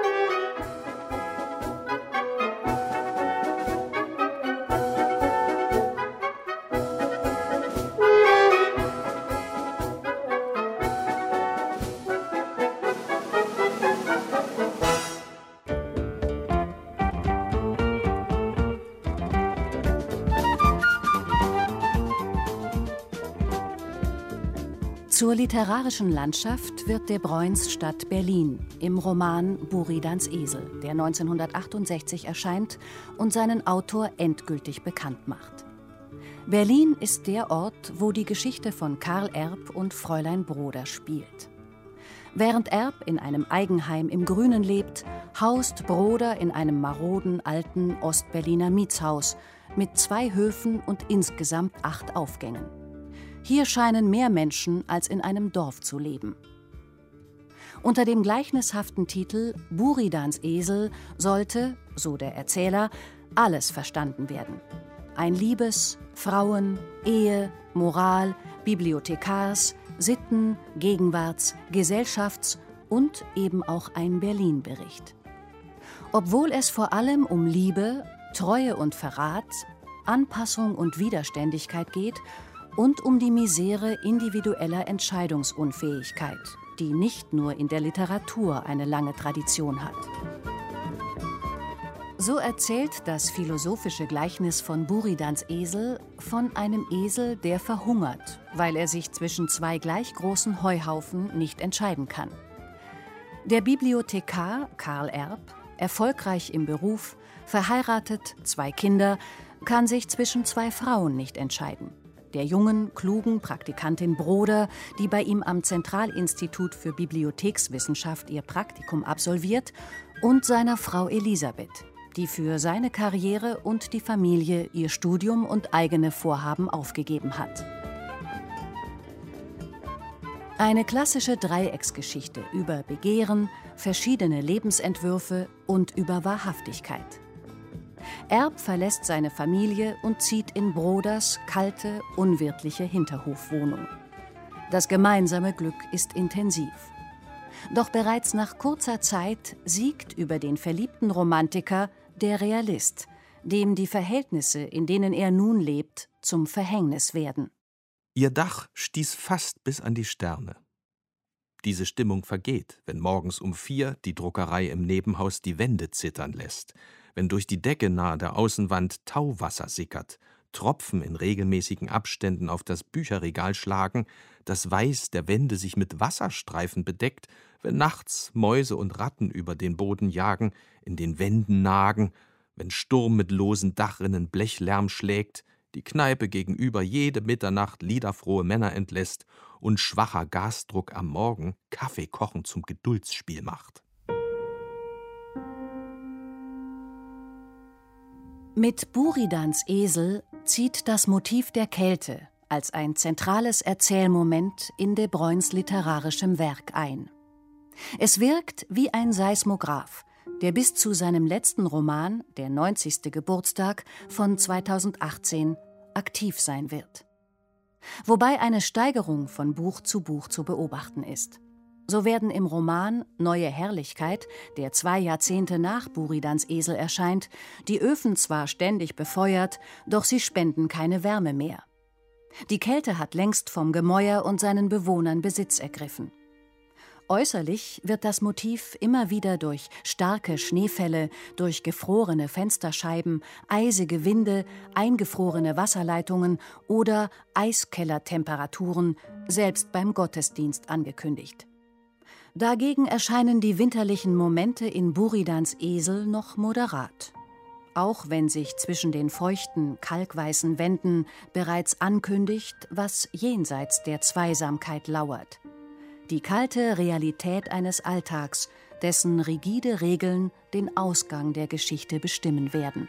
Zur literarischen Landschaft wird De Bruyns Stadt Berlin im Roman Buridans Esel, der 1968 erscheint und seinen Autor endgültig bekannt macht. Berlin ist der Ort, wo die Geschichte von Karl Erb und Fräulein Broder spielt. Während Erb in einem Eigenheim im Grünen lebt, haust Broder in einem maroden, alten Ostberliner Mietshaus mit 2 Höfen und insgesamt 8 Aufgängen. Hier scheinen mehr Menschen als in einem Dorf zu leben. Unter dem gleichnishaften Titel Buridans Esel sollte, so der Erzähler, alles verstanden werden. Ein Liebes-, Frauen-, Ehe-, Moral-, Bibliothekars-, Sitten-, Gegenwarts-, Gesellschafts- und eben auch ein Berlin-Bericht. Obwohl es vor allem um Liebe, Treue und Verrat, Anpassung und Widerständigkeit geht und um die Misere individueller Entscheidungsunfähigkeit, die nicht nur in der Literatur eine lange Tradition hat. So erzählt das philosophische Gleichnis von Buridans Esel von einem Esel, der verhungert, weil er sich zwischen 2 gleich großen Heuhaufen nicht entscheiden kann. Der Bibliothekar Karl Erb, erfolgreich im Beruf, verheiratet, 2 Kinder, kann sich zwischen 2 Frauen nicht entscheiden. Der jungen, klugen Praktikantin Broder, die bei ihm am Zentralinstitut für Bibliothekswissenschaft ihr Praktikum absolviert, und seiner Frau Elisabeth, die für seine Karriere und die Familie ihr Studium und eigene Vorhaben aufgegeben hat. Eine klassische Dreiecksgeschichte über Begehren, verschiedene Lebensentwürfe und über Wahrhaftigkeit. Erb verlässt seine Familie und zieht in Broders kalte, unwirtliche Hinterhofwohnung. Das gemeinsame Glück ist intensiv. Doch bereits nach kurzer Zeit siegt über den verliebten Romantiker der Realist, dem die Verhältnisse, in denen er nun lebt, zum Verhängnis werden. Ihr Dach stieß fast bis an die Sterne. Diese Stimmung vergeht, wenn morgens um 4 die Druckerei im Nebenhaus die Wände zittern lässt, wenn durch die Decke nahe der Außenwand Tauwasser sickert, Tropfen in regelmäßigen Abständen auf das Bücherregal schlagen, das Weiß der Wände sich mit Wasserstreifen bedeckt, wenn nachts Mäuse und Ratten über den Boden jagen, in den Wänden nagen, wenn Sturm mit losen Dachrinnen Blechlärm schlägt, die Kneipe gegenüber jede Mitternacht liederfrohe Männer entlässt und schwacher Gasdruck am Morgen Kaffeekochen zum Geduldsspiel macht. Mit Buridans Esel zieht das Motiv der Kälte als ein zentrales Erzählmoment in de Bruyns literarischem Werk ein. Es wirkt wie ein Seismograph, der bis zu seinem letzten Roman, der 90. Geburtstag von 2018, aktiv sein wird. Wobei eine Steigerung von Buch zu Buch zu beobachten ist. So werden im Roman Neue Herrlichkeit, der 2 Jahrzehnte nach Buridans Esel erscheint, die Öfen zwar ständig befeuert, doch sie spenden keine Wärme mehr. Die Kälte hat längst vom Gemäuer und seinen Bewohnern Besitz ergriffen. Äußerlich wird das Motiv immer wieder durch starke Schneefälle, durch gefrorene Fensterscheiben, eisige Winde, eingefrorene Wasserleitungen oder Eiskellertemperaturen selbst beim Gottesdienst angekündigt. Dagegen erscheinen die winterlichen Momente in Buridans Esel noch moderat. Auch wenn sich zwischen den feuchten, kalkweißen Wänden bereits ankündigt, was jenseits der Zweisamkeit lauert. Die kalte Realität eines Alltags, dessen rigide Regeln den Ausgang der Geschichte bestimmen werden.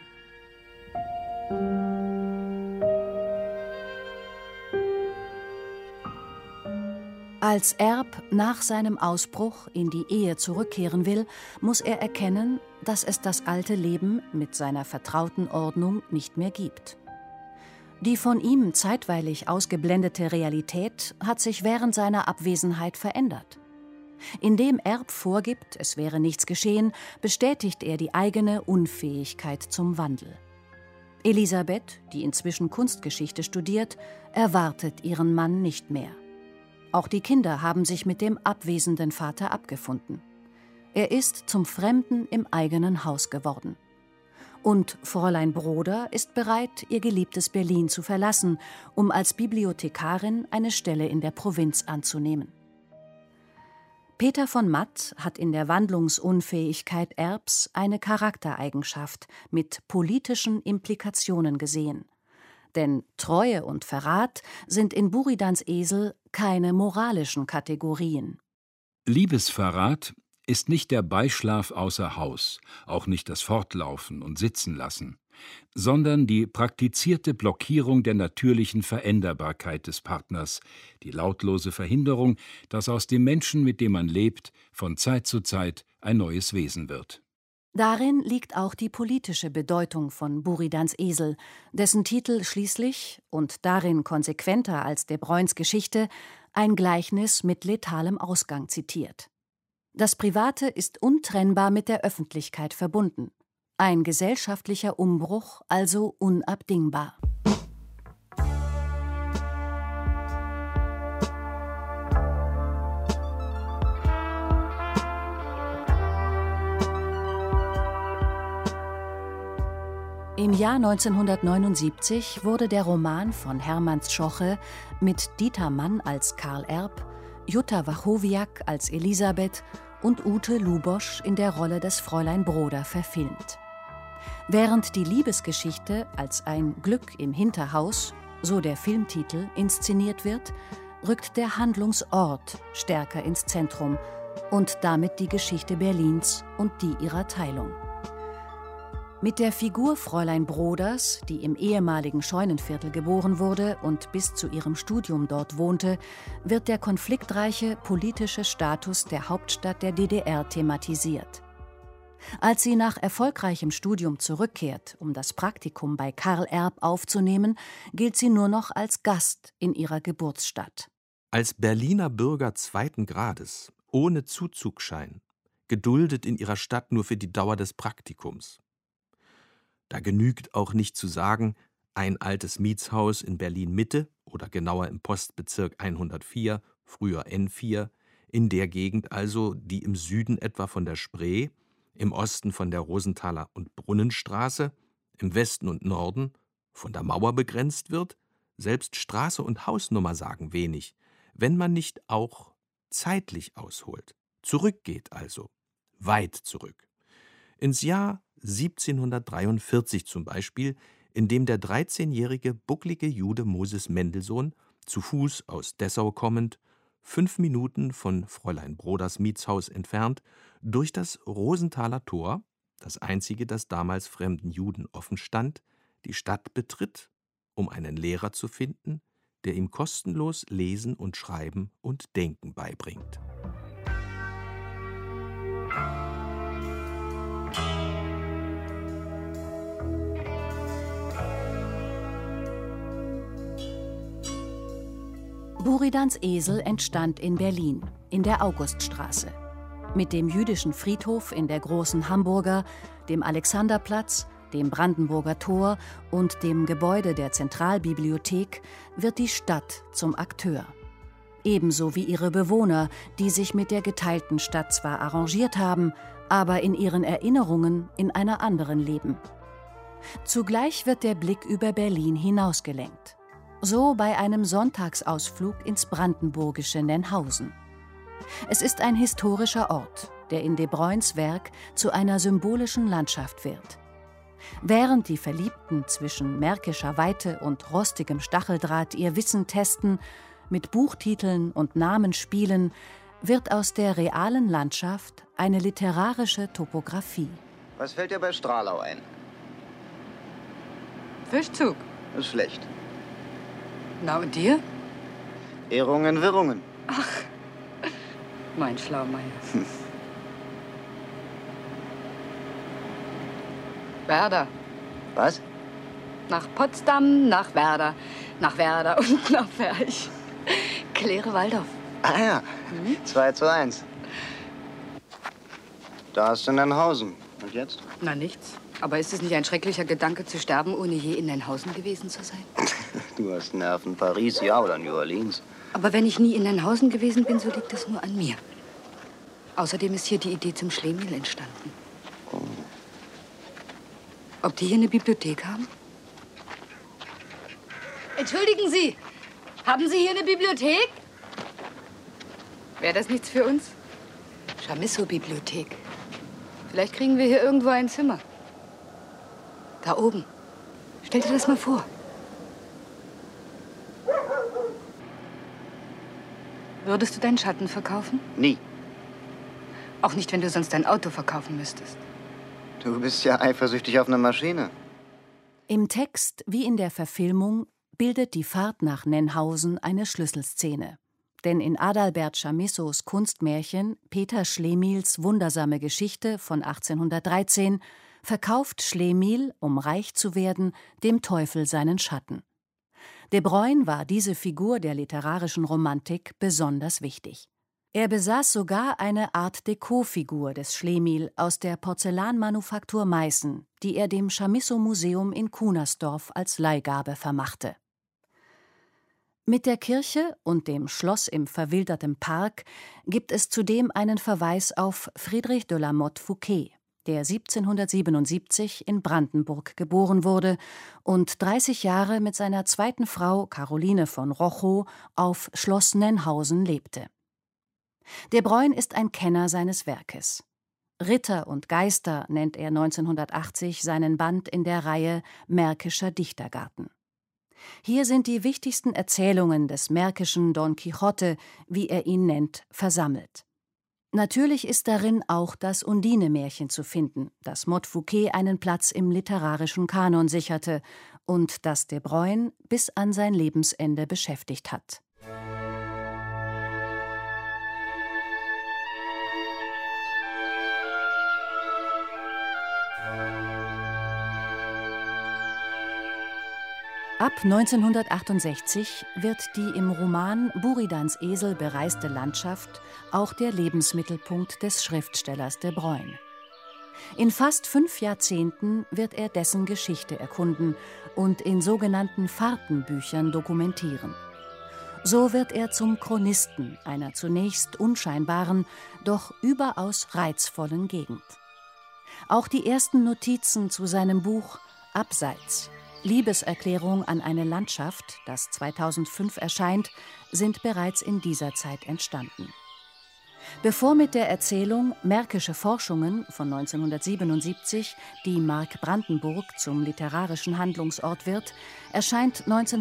Als Erb nach seinem Ausbruch in die Ehe zurückkehren will, muss er erkennen, dass es das alte Leben mit seiner vertrauten Ordnung nicht mehr gibt. Die von ihm zeitweilig ausgeblendete Realität hat sich während seiner Abwesenheit verändert. Indem Erb vorgibt, es wäre nichts geschehen, bestätigt er die eigene Unfähigkeit zum Wandel. Elisabeth, die inzwischen Kunstgeschichte studiert, erwartet ihren Mann nicht mehr. Auch die Kinder haben sich mit dem abwesenden Vater abgefunden. Er ist zum Fremden im eigenen Haus geworden. Und Fräulein Broder ist bereit, ihr geliebtes Berlin zu verlassen, um als Bibliothekarin eine Stelle in der Provinz anzunehmen. Peter von Matt hat in der Wandlungsunfähigkeit Erbs eine Charaktereigenschaft mit politischen Implikationen gesehen. Denn Treue und Verrat sind in Buridans Esel keine moralischen Kategorien. Liebesverrat ist nicht der Beischlaf außer Haus, auch nicht das Fortlaufen und Sitzenlassen, sondern die praktizierte Blockierung der natürlichen Veränderbarkeit des Partners, die lautlose Verhinderung, dass aus dem Menschen, mit dem man lebt, von Zeit zu Zeit ein neues Wesen wird. Darin liegt auch die politische Bedeutung von Buridans Esel, dessen Titel schließlich, und darin konsequenter als de Bruyns Geschichte, ein Gleichnis mit letalem Ausgang zitiert. Das Private ist untrennbar mit der Öffentlichkeit verbunden. Ein gesellschaftlicher Umbruch also unabdingbar. Im Jahr 1979 wurde der Roman von Hermann Zschoche mit Dieter Mann als Karl Erb, Jutta Wachowiak als Elisabeth und Ute Lubosch in der Rolle des Fräulein Broder verfilmt. Während die Liebesgeschichte als ein Glück im Hinterhaus, so der Filmtitel, inszeniert wird, rückt der Handlungsort stärker ins Zentrum und damit die Geschichte Berlins und die ihrer Teilung. Mit der Figur Fräulein Broders, die im ehemaligen Scheunenviertel geboren wurde und bis zu ihrem Studium dort wohnte, wird der konfliktreiche politische Status der Hauptstadt der DDR thematisiert. Als sie nach erfolgreichem Studium zurückkehrt, um das Praktikum bei Karl Erb aufzunehmen, gilt sie nur noch als Gast in ihrer Geburtsstadt. Als Berliner Bürger zweiten Grades, ohne Zuzugsschein, geduldet in ihrer Stadt nur für die Dauer des Praktikums. Da genügt auch nicht zu sagen, ein altes Mietshaus in Berlin-Mitte oder genauer im Postbezirk 104, früher N4, in der Gegend also, die im Süden etwa von der Spree, im Osten von der Rosenthaler und Brunnenstraße, im Westen und Norden von der Mauer begrenzt wird. Selbst Straße und Hausnummer sagen wenig, wenn man nicht auch zeitlich ausholt. Zurückgeht also, weit zurück. Ins Jahr 1743 zum Beispiel, in dem der 13-jährige bucklige Jude Moses Mendelssohn, zu Fuß aus Dessau kommend, 5 Minuten von Fräulein Broders Mietshaus entfernt, durch das Rosenthaler Tor, das einzige, das damals fremden Juden offen stand, die Stadt betritt, um einen Lehrer zu finden, der ihm kostenlos Lesen und Schreiben und Denken beibringt. Buridans Esel entstand in Berlin, in der Auguststraße. Mit dem jüdischen Friedhof in der Großen Hamburger, dem Alexanderplatz, dem Brandenburger Tor und dem Gebäude der Zentralbibliothek wird die Stadt zum Akteur. Ebenso wie ihre Bewohner, die sich mit der geteilten Stadt zwar arrangiert haben, aber in ihren Erinnerungen in einer anderen leben. Zugleich wird der Blick über Berlin hinausgelenkt. So bei einem Sonntagsausflug ins brandenburgische Nennhausen. Es ist ein historischer Ort, der in De Bruijns Werk zu einer symbolischen Landschaft wird. Während die Verliebten zwischen märkischer Weite und rostigem Stacheldraht ihr Wissen testen, mit Buchtiteln und Namen spielen, wird aus der realen Landschaft eine literarische Topographie. Was fällt dir bei Stralau ein? Fischzug. Ist schlecht. Na und dir? Ehrungen, Wirrungen. Ach, mein Schlaumeier. Werder. Was? Nach Potsdam, nach Werder und nach Ferch. Claire Waldorf. Ah ja, 2:1. Da hast du Nennhausen. Und jetzt? Na, nichts. Aber ist es nicht ein schrecklicher Gedanke, zu sterben, ohne je in Nennhausen gewesen zu sein? Du hast Nerven. Paris, ja, oder New Orleans. Aber wenn ich nie in Nennhausen gewesen bin, so liegt das nur an mir. Außerdem ist hier die Idee zum Schlemihl entstanden. Oh. Ob die hier eine Bibliothek haben? Entschuldigen Sie, haben Sie hier eine Bibliothek? Wäre das nichts für uns? Chamisso-Bibliothek. Vielleicht kriegen wir hier irgendwo ein Zimmer. Da oben. Stell dir das mal vor. Würdest du deinen Schatten verkaufen? Nie. Auch nicht, wenn du sonst dein Auto verkaufen müsstest. Du bist ja eifersüchtig auf eine Maschine. Im Text wie in der Verfilmung bildet die Fahrt nach Nennhausen eine Schlüsselszene. Denn in Adalbert Chamissos Kunstmärchen Peter Schlemihls wundersame Geschichte von 1813 verkauft Schlemihl, um reich zu werden, dem Teufel seinen Schatten. De Bruijn war diese Figur der literarischen Romantik besonders wichtig. Er besaß sogar eine Art-Déco-Figur des Schlemihl aus der Porzellanmanufaktur Meißen, die er dem Chamisso-Museum in Kunersdorf als Leihgabe vermachte. Mit der Kirche und dem Schloss im verwilderten Park gibt es zudem einen Verweis auf Friedrich de la Motte Fouquet, der 1777 in Brandenburg geboren wurde und 30 Jahre mit seiner zweiten Frau Caroline von Rochow auf Schloss Nennhausen lebte. De Bruyne ist ein Kenner seines Werkes. Ritter und Geister nennt er 1980 seinen Band in der Reihe Märkischer Dichtergarten. Hier sind die wichtigsten Erzählungen des märkischen Don Quixote, wie er ihn nennt, versammelt. Natürlich ist darin auch das Undine-Märchen zu finden, das Mott Fouquet einen Platz im literarischen Kanon sicherte und das de Bruyne bis an sein Lebensende beschäftigt hat. Ab 1968 wird die im Roman Buridans Esel bereiste Landschaft auch der Lebensmittelpunkt des Schriftstellers de Bruyne. In fast 5 Jahrzehnten wird er dessen Geschichte erkunden und in sogenannten Fahrtenbüchern dokumentieren. So wird er zum Chronisten einer zunächst unscheinbaren, doch überaus reizvollen Gegend. Auch die ersten Notizen zu seinem Buch Abseits, Liebeserklärung an eine Landschaft, das 2005 erscheint, sind bereits in dieser Zeit entstanden. Bevor mit der Erzählung Märkische Forschungen von 1977 die Mark Brandenburg zum literarischen Handlungsort wird, erscheint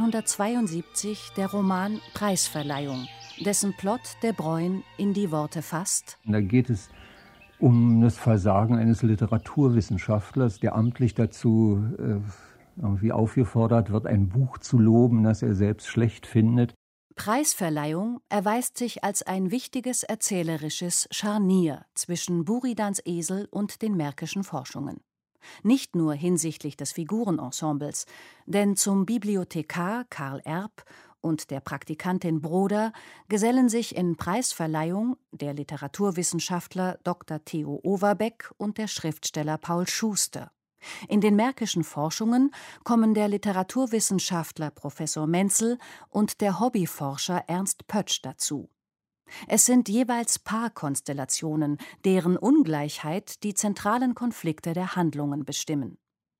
1972 der Roman Preisverleihung, dessen Plot de Bruyne in die Worte fasst: Da geht es um das Versagen eines Literaturwissenschaftlers, der amtlich dazu irgendwie aufgefordert wird, ein Buch zu loben, das er selbst schlecht findet. Preisverleihung erweist sich als ein wichtiges erzählerisches Scharnier zwischen Buridans Esel und den märkischen Forschungen. Nicht nur hinsichtlich des Figurenensembles, denn zum Bibliothekar Karl Erb und der Praktikantin Broder gesellen sich in Preisverleihung der Literaturwissenschaftler Dr. Theo Overbeck und der Schriftsteller Paul Schuster. In den märkischen Forschungen kommen der Literaturwissenschaftler Professor Menzel und der Hobbyforscher Ernst Pötsch dazu. Es sind jeweils Paarkonstellationen, deren Ungleichheit die zentralen Konflikte der Handlungen bestimmen.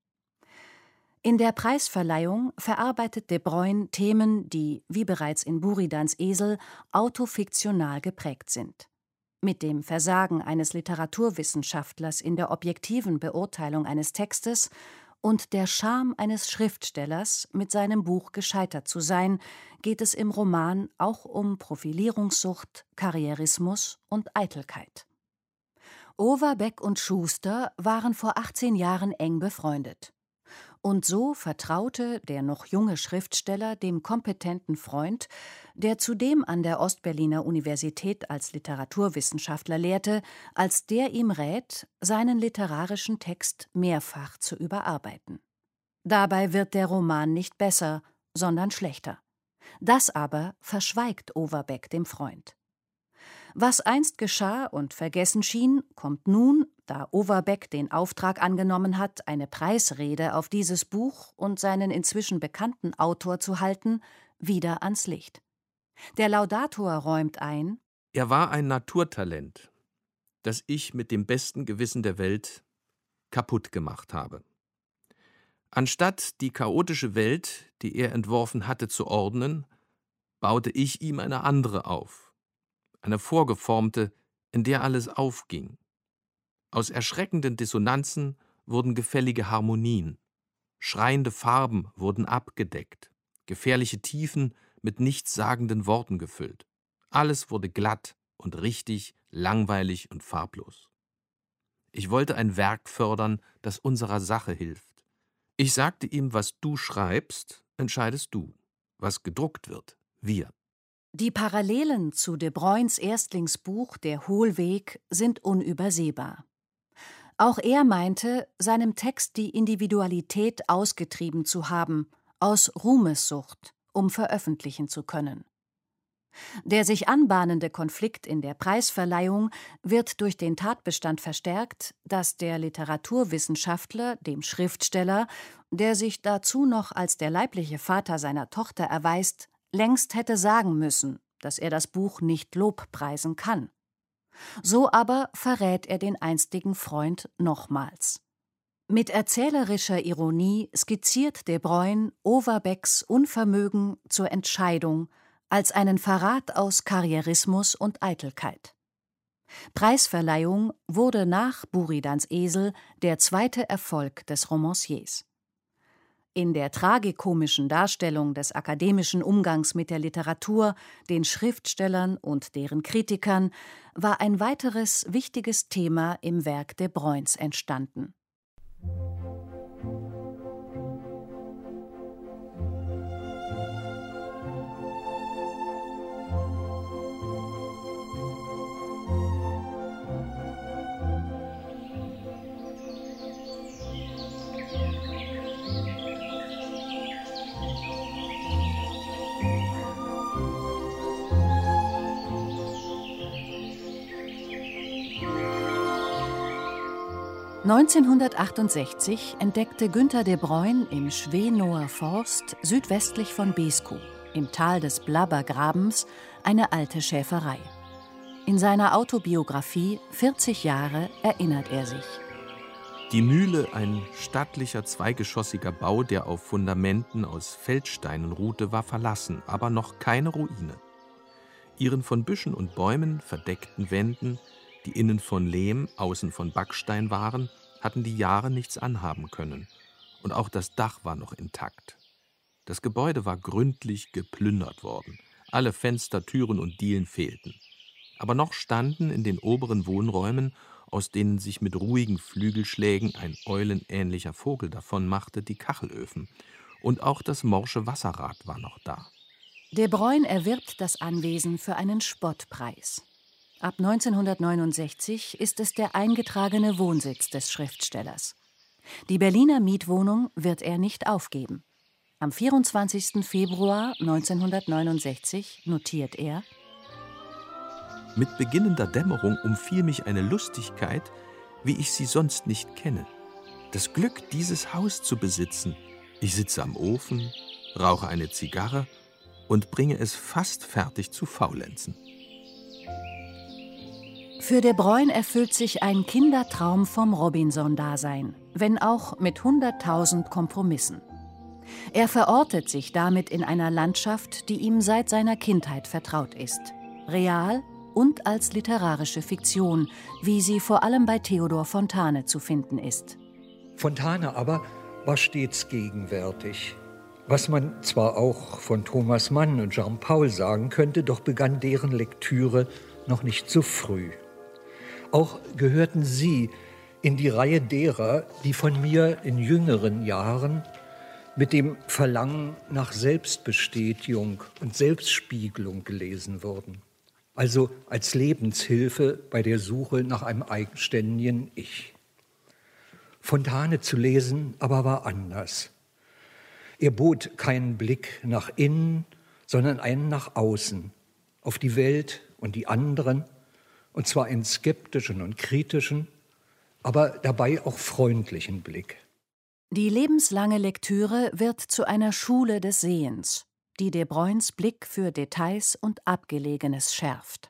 In der Preisverleihung verarbeitet de Bruyne Themen, die, wie bereits in Buridans Esel, autofiktional geprägt sind. Mit dem Versagen eines Literaturwissenschaftlers in der objektiven Beurteilung eines Textes und der Scham eines Schriftstellers, mit seinem Buch gescheitert zu sein, geht es im Roman auch um Profilierungssucht, Karrierismus und Eitelkeit. Overbeck und Schuster waren vor 18 Jahren eng befreundet. Und so vertraute der noch junge Schriftsteller dem kompetenten Freund, der zudem an der Ostberliner Universität als Literaturwissenschaftler lehrte, als der ihm rät, seinen literarischen Text mehrfach zu überarbeiten. Dabei wird der Roman nicht besser, sondern schlechter. Das aber verschweigt Overbeck dem Freund. Was einst geschah und vergessen schien, kommt nun, da Overbeck den Auftrag angenommen hat, eine Preisrede auf dieses Buch und seinen inzwischen bekannten Autor zu halten, wieder ans Licht. Der Laudator räumt ein: Er war ein Naturtalent, das ich mit dem besten Gewissen der Welt kaputt gemacht habe. Anstatt die chaotische Welt, die er entworfen hatte, zu ordnen, baute ich ihm eine andere auf. Eine vorgeformte, in der alles aufging. Aus erschreckenden Dissonanzen wurden gefällige Harmonien. Schreiende Farben wurden abgedeckt. Gefährliche Tiefen mit nichtssagenden Worten gefüllt. Alles wurde glatt und richtig, langweilig und farblos. Ich wollte ein Werk fördern, das unserer Sache hilft. Ich sagte ihm, was du schreibst, entscheidest du. Was gedruckt wird, wir. Die Parallelen zu de Bruynes Erstlingsbuch Der Hohlweg sind unübersehbar. Auch er meinte, seinem Text die Individualität ausgetrieben zu haben, aus Ruhmessucht, um veröffentlichen zu können. Der sich anbahnende Konflikt in der Preisverleihung wird durch den Tatbestand verstärkt, dass der Literaturwissenschaftler dem Schriftsteller, der sich dazu noch als der leibliche Vater seiner Tochter erweist, längst hätte sagen müssen, dass er das Buch nicht lobpreisen kann. So aber verrät er den einstigen Freund nochmals. Mit erzählerischer Ironie skizziert de Bruyne Overbecks Unvermögen zur Entscheidung als einen Verrat aus Karrierismus und Eitelkeit. Preisverleihung wurde nach Buridans Esel der zweite Erfolg des Romanciers. In der tragikomischen Darstellung des akademischen Umgangs mit der Literatur, den Schriftstellern und deren Kritikern war ein weiteres wichtiges Thema im Werk de Bruyns entstanden. (1968) entdeckte Günter de Bruyne im Schwenoer Forst südwestlich von Beeskow, im Tal des Blabbergrabens, eine alte Schäferei. In seiner Autobiografie »40 Jahre« erinnert er sich. Die Mühle, ein stattlicher zweigeschossiger Bau, der auf Fundamenten aus Feldsteinen ruhte, war verlassen, aber noch keine Ruine. Ihren von Büschen und Bäumen verdeckten Wänden, die innen von Lehm, außen von Backstein waren, hatten die Jahre nichts anhaben können. Und auch das Dach war noch intakt. Das Gebäude war gründlich geplündert worden. Alle Fenster, Türen und Dielen fehlten. Aber noch standen in den oberen Wohnräumen, aus denen sich mit ruhigen Flügelschlägen ein eulenähnlicher Vogel davonmachte, die Kachelöfen. Und auch das morsche Wasserrad war noch da. De Bruyne erwirbt das Anwesen für einen Spottpreis. Ab 1969 ist es der eingetragene Wohnsitz des Schriftstellers. Die Berliner Mietwohnung wird er nicht aufgeben. Am 24. Februar 1969 notiert er: Mit beginnender Dämmerung umfiel mich eine Lustigkeit, wie ich sie sonst nicht kenne. Das Glück, dieses Haus zu besitzen. Ich sitze am Ofen, rauche eine Zigarre und bringe es fast fertig zu faulenzen. Für de Bruyne erfüllt sich ein Kindertraum vom Robinson-Dasein, wenn auch mit 100.000 Kompromissen. Er verortet sich damit in einer Landschaft, die ihm seit seiner Kindheit vertraut ist. Real und als literarische Fiktion, wie sie vor allem bei Theodor Fontane zu finden ist. Fontane aber war stets gegenwärtig. Was man zwar auch von Thomas Mann und Jean Paul sagen könnte, doch begann deren Lektüre noch nicht so früh. Auch gehörten sie in die Reihe derer, die von mir in jüngeren Jahren mit dem Verlangen nach Selbstbestätigung und Selbstspiegelung gelesen wurden. Also als Lebenshilfe bei der Suche nach einem eigenständigen Ich. Fontane zu lesen aber war anders. Er bot keinen Blick nach innen, sondern einen nach außen, auf die Welt und die anderen, und zwar einen skeptischen und kritischen, aber dabei auch freundlichen Blick. Die lebenslange Lektüre wird zu einer Schule des Sehens, die de Bruynes Blick für Details und Abgelegenes schärft.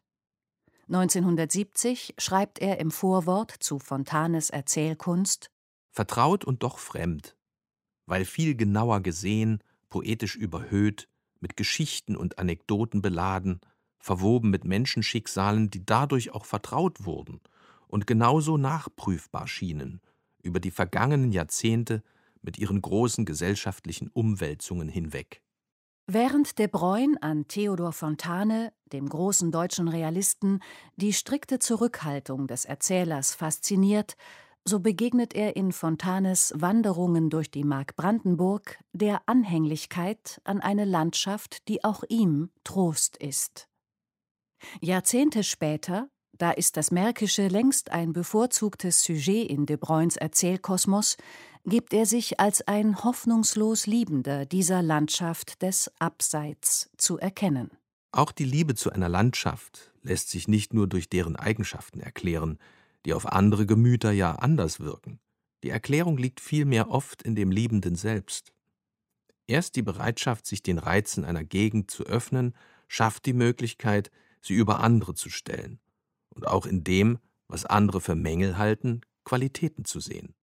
1970 schreibt er im Vorwort zu Fontanes Erzählkunst: Vertraut und doch fremd, weil viel genauer gesehen, poetisch überhöht, mit Geschichten und Anekdoten beladen, verwoben mit Menschenschicksalen, die dadurch auch vertraut wurden und genauso nachprüfbar schienen, über die vergangenen Jahrzehnte mit ihren großen gesellschaftlichen Umwälzungen hinweg. Während de Bruyne an Theodor Fontane, dem großen deutschen Realisten, die strikte Zurückhaltung des Erzählers fasziniert, so begegnet er in Fontanes Wanderungen durch die Mark Brandenburg der Anhänglichkeit an eine Landschaft, die auch ihm Trost ist. Jahrzehnte später, da ist das Märkische längst ein bevorzugtes Sujet in de Bruynes Erzählkosmos, gibt er sich als ein hoffnungslos Liebender dieser Landschaft des Abseits zu erkennen. Auch die Liebe zu einer Landschaft lässt sich nicht nur durch deren Eigenschaften erklären, die auf andere Gemüter ja anders wirken. Die Erklärung liegt vielmehr oft in dem Liebenden selbst. Erst die Bereitschaft, sich den Reizen einer Gegend zu öffnen, schafft die Möglichkeit, sie über andere zu stellen und auch in dem, was andere für Mängel halten, Qualitäten zu sehen.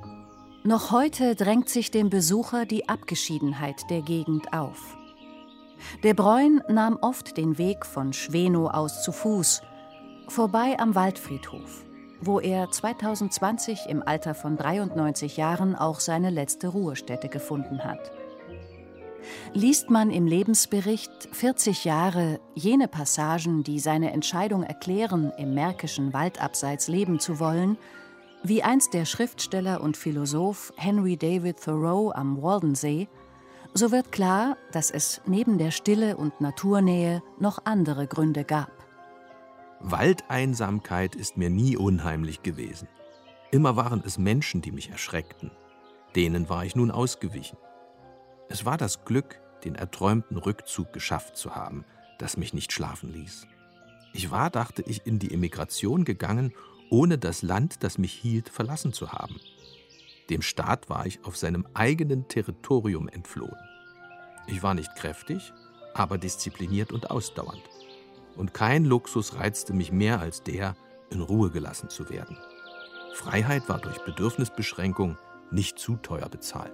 Noch heute drängt sich dem Besucher die Abgeschiedenheit der Gegend auf. De Bruyne nahm oft den Weg von Schwenow aus zu Fuß, vorbei am Waldfriedhof, wo er 2020 im Alter von 93 Jahren auch seine letzte Ruhestätte gefunden hat. Liest man im Lebensbericht 40 Jahre jene Passagen, die seine Entscheidung erklären, im märkischen Waldabseits leben zu wollen, wie einst der Schriftsteller und Philosoph Henry David Thoreau am Waldensee, so wird klar, dass es neben der Stille und Naturnähe noch andere Gründe gab. Waldeinsamkeit ist mir nie unheimlich gewesen. Immer waren es Menschen, die mich erschreckten. Denen war ich nun ausgewichen. Es war das Glück, den erträumten Rückzug geschafft zu haben, das mich nicht schlafen ließ. Ich war, dachte ich, in die Emigration gegangen, ohne das Land, das mich hielt, verlassen zu haben. Dem Staat war ich auf seinem eigenen Territorium entflohen. Ich war nicht kräftig, aber diszipliniert und ausdauernd. Und kein Luxus reizte mich mehr als der, in Ruhe gelassen zu werden. Freiheit war durch Bedürfnisbeschränkung nicht zu teuer bezahlt.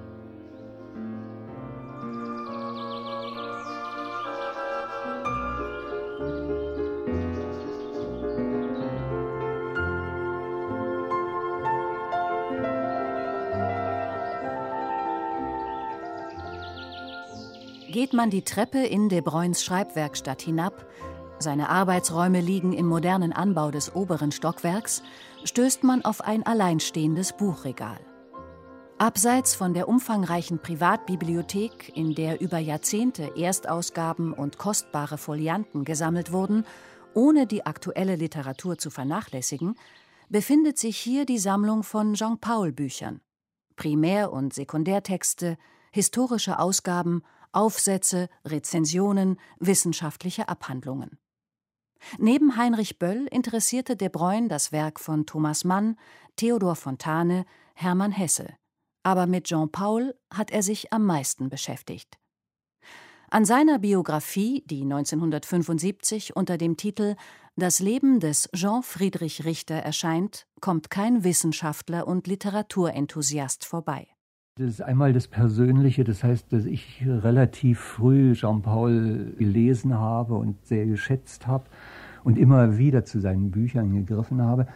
Geht man die Treppe in de Bruynes Schreibwerkstatt hinab, seine Arbeitsräume liegen im modernen Anbau des oberen Stockwerks, stößt man auf ein alleinstehendes Buchregal. Abseits von der umfangreichen Privatbibliothek, in der über Jahrzehnte Erstausgaben und kostbare Folianten gesammelt wurden, ohne die aktuelle Literatur zu vernachlässigen, befindet sich hier die Sammlung von Jean-Paul-Büchern. Primär- und Sekundärtexte, historische Ausgaben, Aufsätze, Rezensionen, wissenschaftliche Abhandlungen. Neben Heinrich Böll interessierte de Bruyne das Werk von Thomas Mann, Theodor Fontane, Hermann Hesse. Aber mit Jean-Paul hat er sich am meisten beschäftigt. An seiner Biografie, die 1975 unter dem Titel »Das Leben des Jean Friedrich Richter« erscheint, kommt kein Wissenschaftler und Literaturenthusiast vorbei. Das ist einmal das Persönliche, das heißt, dass ich relativ früh Jean-Paul gelesen habe und sehr geschätzt habe und immer wieder zu seinen Büchern gegriffen habe.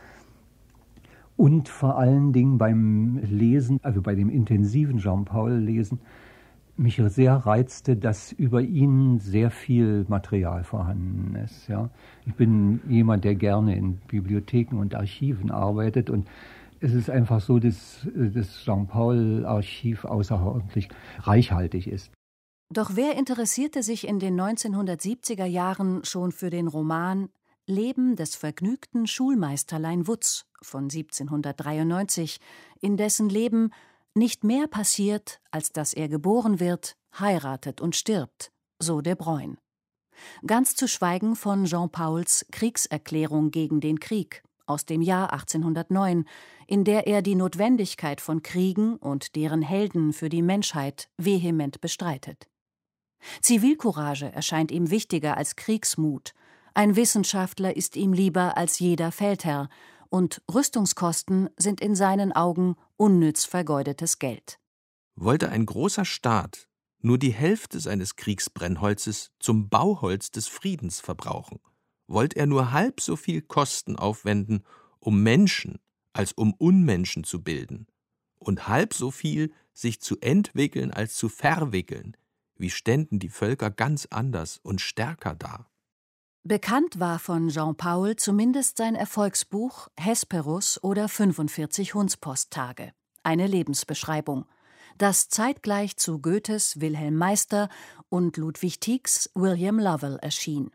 Und vor allen Dingen beim Lesen, also bei dem intensiven Jean-Paul-Lesen, mich sehr reizte, dass über ihn sehr viel Material vorhanden ist. Ja. Ich bin jemand, der gerne in Bibliotheken und Archiven arbeitet, und es ist einfach so, dass das Jean-Paul-Archiv außerordentlich reichhaltig ist. Doch wer interessierte sich in den 1970er Jahren schon für den Roman »Leben des vergnügten Schulmeisterlein Wutz« von 1793, in dessen Leben nicht mehr passiert, als dass er geboren wird, heiratet und stirbt, so de Bruyne. Ganz zu schweigen von Jean-Pauls Kriegserklärung gegen den Krieg aus dem Jahr 1809, in der er die Notwendigkeit von Kriegen und deren Helden für die Menschheit vehement bestreitet. Zivilcourage erscheint ihm wichtiger als Kriegsmut, ein Wissenschaftler ist ihm lieber als jeder Feldherr, und Rüstungskosten sind in seinen Augen unnütz vergeudetes Geld. Wollte ein großer Staat nur die Hälfte seines Kriegsbrennholzes zum Bauholz des Friedens verbrauchen, wollte er nur halb so viel Kosten aufwenden, um Menschen als um Unmenschen zu bilden, und halb so viel sich zu entwickeln als zu verwickeln, wie ständen die Völker ganz anders und stärker da. Bekannt war von Jean-Paul zumindest sein Erfolgsbuch »Hesperus« oder »45 Hundspost-Tage«, eine Lebensbeschreibung, das zeitgleich zu Goethes Wilhelm Meister und Ludwig Tieck's William Lovell erschien.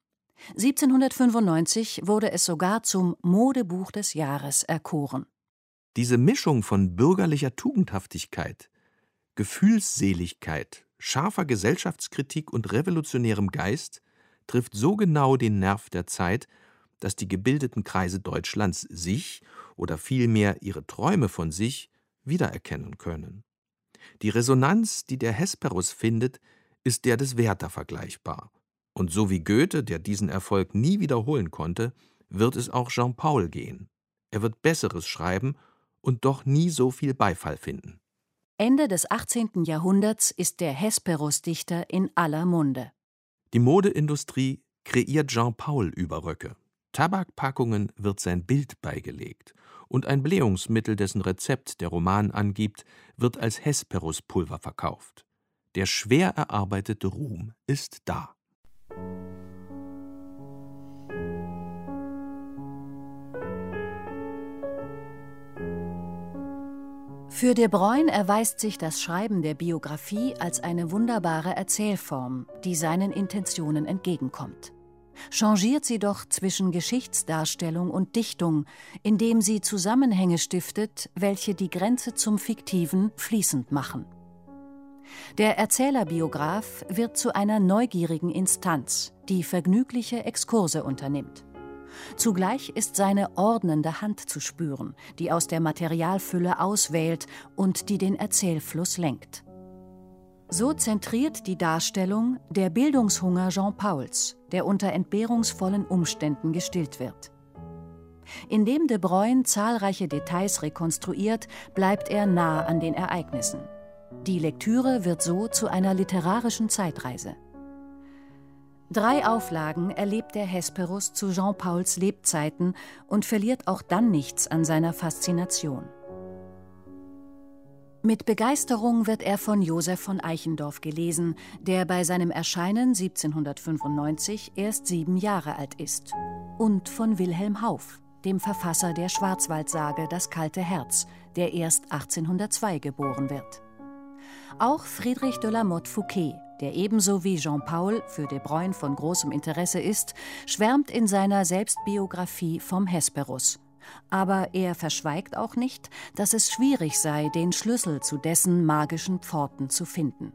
1795 wurde es sogar zum Modebuch des Jahres erkoren. Diese Mischung von bürgerlicher Tugendhaftigkeit, Gefühlsseligkeit, scharfer Gesellschaftskritik und revolutionärem Geist trifft so genau den Nerv der Zeit, dass die gebildeten Kreise Deutschlands sich oder vielmehr ihre Träume von sich wiedererkennen können. Die Resonanz, die der Hesperus findet, ist der des Werther vergleichbar. Und so wie Goethe, der diesen Erfolg nie wiederholen konnte, wird es auch Jean-Paul gehen. Er wird Besseres schreiben und doch nie so viel Beifall finden. Ende des 18. Jahrhunderts ist der Hesperus-Dichter in aller Munde. Die Modeindustrie kreiert Jean-Paul-Überröcke. Tabakpackungen wird sein Bild beigelegt. Und ein Blähungsmittel, dessen Rezept der Roman angibt, wird als Hesperuspulver verkauft. Der schwer erarbeitete Ruhm ist da. Für de Bruyne erweist sich das Schreiben der Biografie als eine wunderbare Erzählform, die seinen Intentionen entgegenkommt. Changiert sie doch zwischen Geschichtsdarstellung und Dichtung, indem sie Zusammenhänge stiftet, welche die Grenze zum Fiktiven fließend machen. Der Erzählerbiograf wird zu einer neugierigen Instanz, die vergnügliche Exkurse unternimmt. Zugleich ist seine ordnende Hand zu spüren, die aus der Materialfülle auswählt und die den Erzählfluss lenkt. So zentriert die Darstellung der Bildungshunger Jean-Pauls, der unter entbehrungsvollen Umständen gestillt wird. Indem de Bruyne zahlreiche Details rekonstruiert, bleibt er nah an den Ereignissen. Die Lektüre wird so zu einer literarischen Zeitreise. 3 Auflagen erlebt der Hesperus zu Jean-Pauls Lebzeiten und verliert auch dann nichts an seiner Faszination. Mit Begeisterung wird er von Joseph von Eichendorff gelesen, der bei seinem Erscheinen 1795 erst 7 Jahre alt ist. Und von Wilhelm Hauff, dem Verfasser der Schwarzwaldsage Das kalte Herz, der erst 1802 geboren wird. Auch Friedrich de la Motte Fouqué, der ebenso wie Jean-Paul für de Bruyne von großem Interesse ist, schwärmt in seiner Selbstbiografie vom Hesperus. Aber er verschweigt auch nicht, dass es schwierig sei, den Schlüssel zu dessen magischen Pforten zu finden.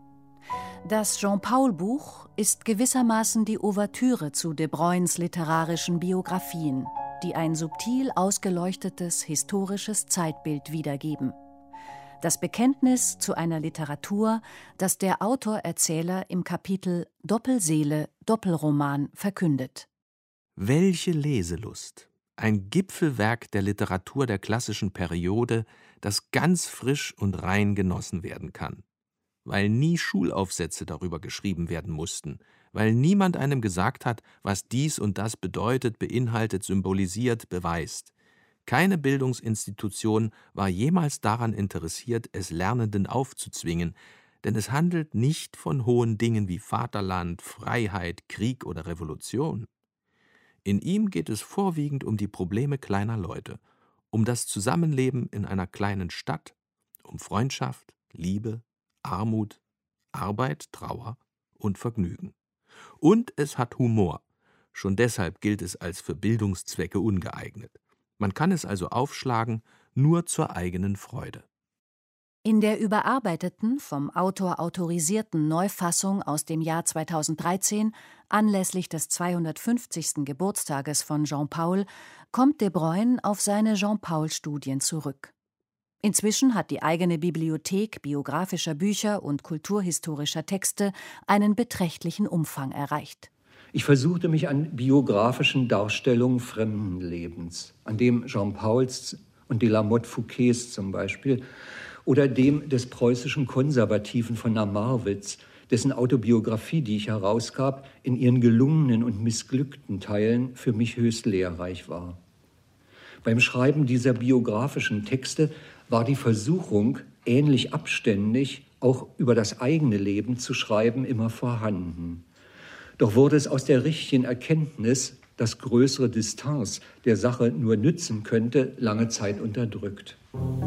Das Jean-Paul-Buch ist gewissermaßen die Ouvertüre zu de Bruynes literarischen Biografien, die ein subtil ausgeleuchtetes historisches Zeitbild wiedergeben. Das Bekenntnis zu einer Literatur, das der Autor-Erzähler im Kapitel Doppelseele, Doppelroman verkündet. Welche Leselust! Ein Gipfelwerk der Literatur der klassischen Periode, das ganz frisch und rein genossen werden kann. Weil nie Schulaufsätze darüber geschrieben werden mussten, weil niemand einem gesagt hat, was dies und das bedeutet, beinhaltet, symbolisiert, beweist. Keine Bildungsinstitution war jemals daran interessiert, es Lernenden aufzuzwingen, denn es handelt nicht von hohen Dingen wie Vaterland, Freiheit, Krieg oder Revolution. In ihm geht es vorwiegend um die Probleme kleiner Leute, um das Zusammenleben in einer kleinen Stadt, um Freundschaft, Liebe, Armut, Arbeit, Trauer und Vergnügen. Und es hat Humor. Schon deshalb gilt es als für Bildungszwecke ungeeignet. Man kann es also aufschlagen, nur zur eigenen Freude. In der überarbeiteten, vom Autor autorisierten Neufassung aus dem Jahr 2013, anlässlich des 250. Geburtstages von Jean-Paul, kommt de Bruyne auf seine Jean-Paul-Studien zurück. Inzwischen hat die eigene Bibliothek biografischer Bücher und kulturhistorischer Texte einen beträchtlichen Umfang erreicht. Ich versuchte mich an biografischen Darstellungen Fremdenlebens, an dem Jean-Pauls und de la Motte Fouqués zum Beispiel, oder dem des preußischen Konservativen von der Marwitz, dessen Autobiografie, die ich herausgab, in ihren gelungenen und missglückten Teilen für mich höchst lehrreich war. Beim Schreiben dieser biografischen Texte war die Versuchung, ähnlich abständig auch über das eigene Leben zu schreiben, immer vorhanden. Doch wurde es aus der richtigen Erkenntnis, dass größere Distanz der Sache nur nützen könnte, lange Zeit unterdrückt.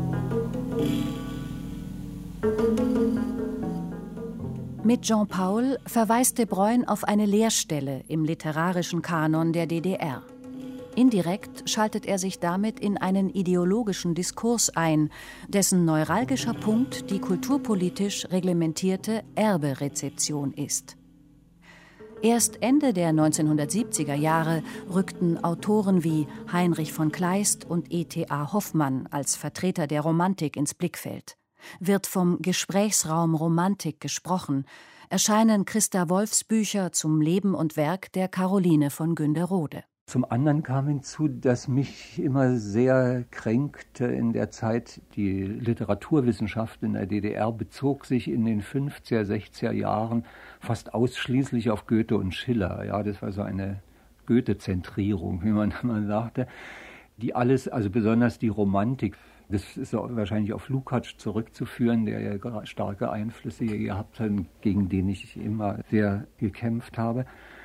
Mit Jean-Paul verweist de Bruyne auf eine Leerstelle im literarischen Kanon der DDR. Indirekt schaltet er sich damit in einen ideologischen Diskurs ein, dessen neuralgischer Punkt die kulturpolitisch reglementierte Erberezeption ist. Erst Ende der 1970er Jahre rückten Autoren wie Heinrich von Kleist und E.T.A. Hoffmann als Vertreter der Romantik ins Blickfeld. Wird vom Gesprächsraum Romantik gesprochen, erscheinen Christa Wolfs Bücher zum Leben und Werk der Caroline von Günderrode. Zum anderen kam hinzu, dass mich immer sehr kränkte in der Zeit, die Literaturwissenschaft in der DDR bezog sich in den 50er, 60er Jahren fast ausschließlich auf Goethe und Schiller. Ja, das war so eine Goethe-Zentrierung, wie man mal sagte, die alles, also besonders die Romantik, das ist auch wahrscheinlich auf Lukács zurückzuführen, der ja starke Einflüsse gehabt hat, gegen den ich immer sehr gekämpft habe.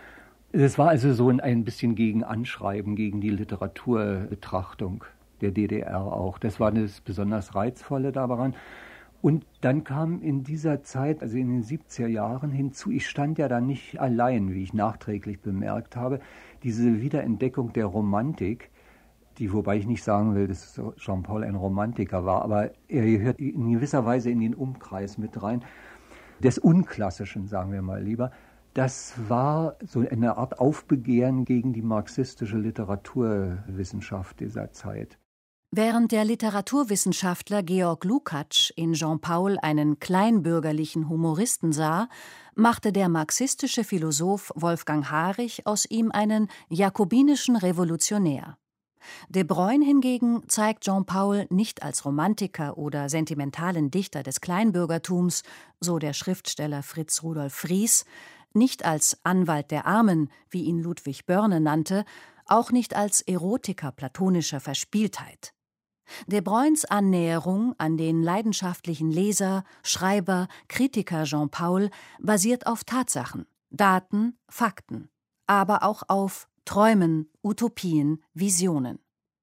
Es war also so ein bisschen gegen Anschreiben, gegen die Literaturbetrachtung der DDR auch. Das war das besonders Reizvolle daran. Und dann kam in dieser Zeit, also in den 70er Jahren hinzu, ich stand ja da nicht allein, wie ich nachträglich bemerkt habe, diese Wiederentdeckung der Romantik, wobei ich nicht sagen will, dass Jean-Paul ein Romantiker war, aber er gehört in gewisser Weise in den Umkreis mit rein, des Unklassischen, sagen wir mal lieber. Das war so eine Art Aufbegehren gegen die marxistische Literaturwissenschaft dieser Zeit. Während der Literaturwissenschaftler Georg Lukács in Jean-Paul einen kleinbürgerlichen Humoristen sah, machte der marxistische Philosoph Wolfgang Harich aus ihm einen jakobinischen Revolutionär. De Bruyne hingegen zeigt Jean-Paul nicht als Romantiker oder sentimentalen Dichter des Kleinbürgertums, so der Schriftsteller Fritz Rudolf Fries, nicht als Anwalt der Armen, wie ihn Ludwig Börne nannte, auch nicht als Erotiker platonischer Verspieltheit. De Bruynes Annäherung an den leidenschaftlichen Leser, Schreiber, Kritiker Jean-Paul basiert auf Tatsachen, Daten, Fakten, aber auch auf Träumen, Utopien, Visionen.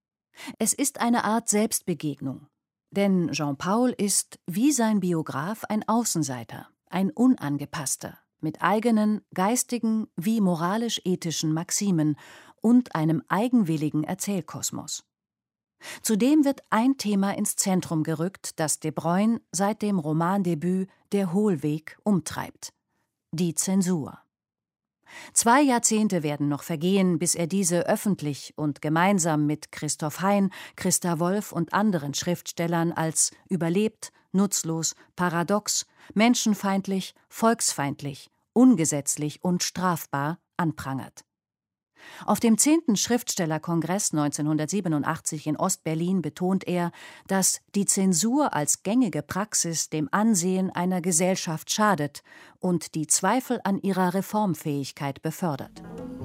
Es ist eine Art Selbstbegegnung, denn Jean-Paul ist, wie sein Biograf, ein Außenseiter, ein Unangepasster, mit eigenen geistigen wie moralisch-ethischen Maximen und einem eigenwilligen Erzählkosmos. Zudem wird ein Thema ins Zentrum gerückt, das de Bruyne seit dem Romandebüt Der Hohlweg umtreibt: die Zensur. 2 Jahrzehnte werden noch vergehen, bis er diese öffentlich und gemeinsam mit Christoph Hein, Christa Wolf und anderen Schriftstellern als überlebt, nutzlos, paradox, menschenfeindlich, volksfeindlich, ungesetzlich und strafbar anprangert. Auf dem 10. Schriftstellerkongress 1987 in Ostberlin betont er, dass die Zensur als gängige Praxis dem Ansehen einer Gesellschaft schadet und die Zweifel an ihrer Reformfähigkeit befördert.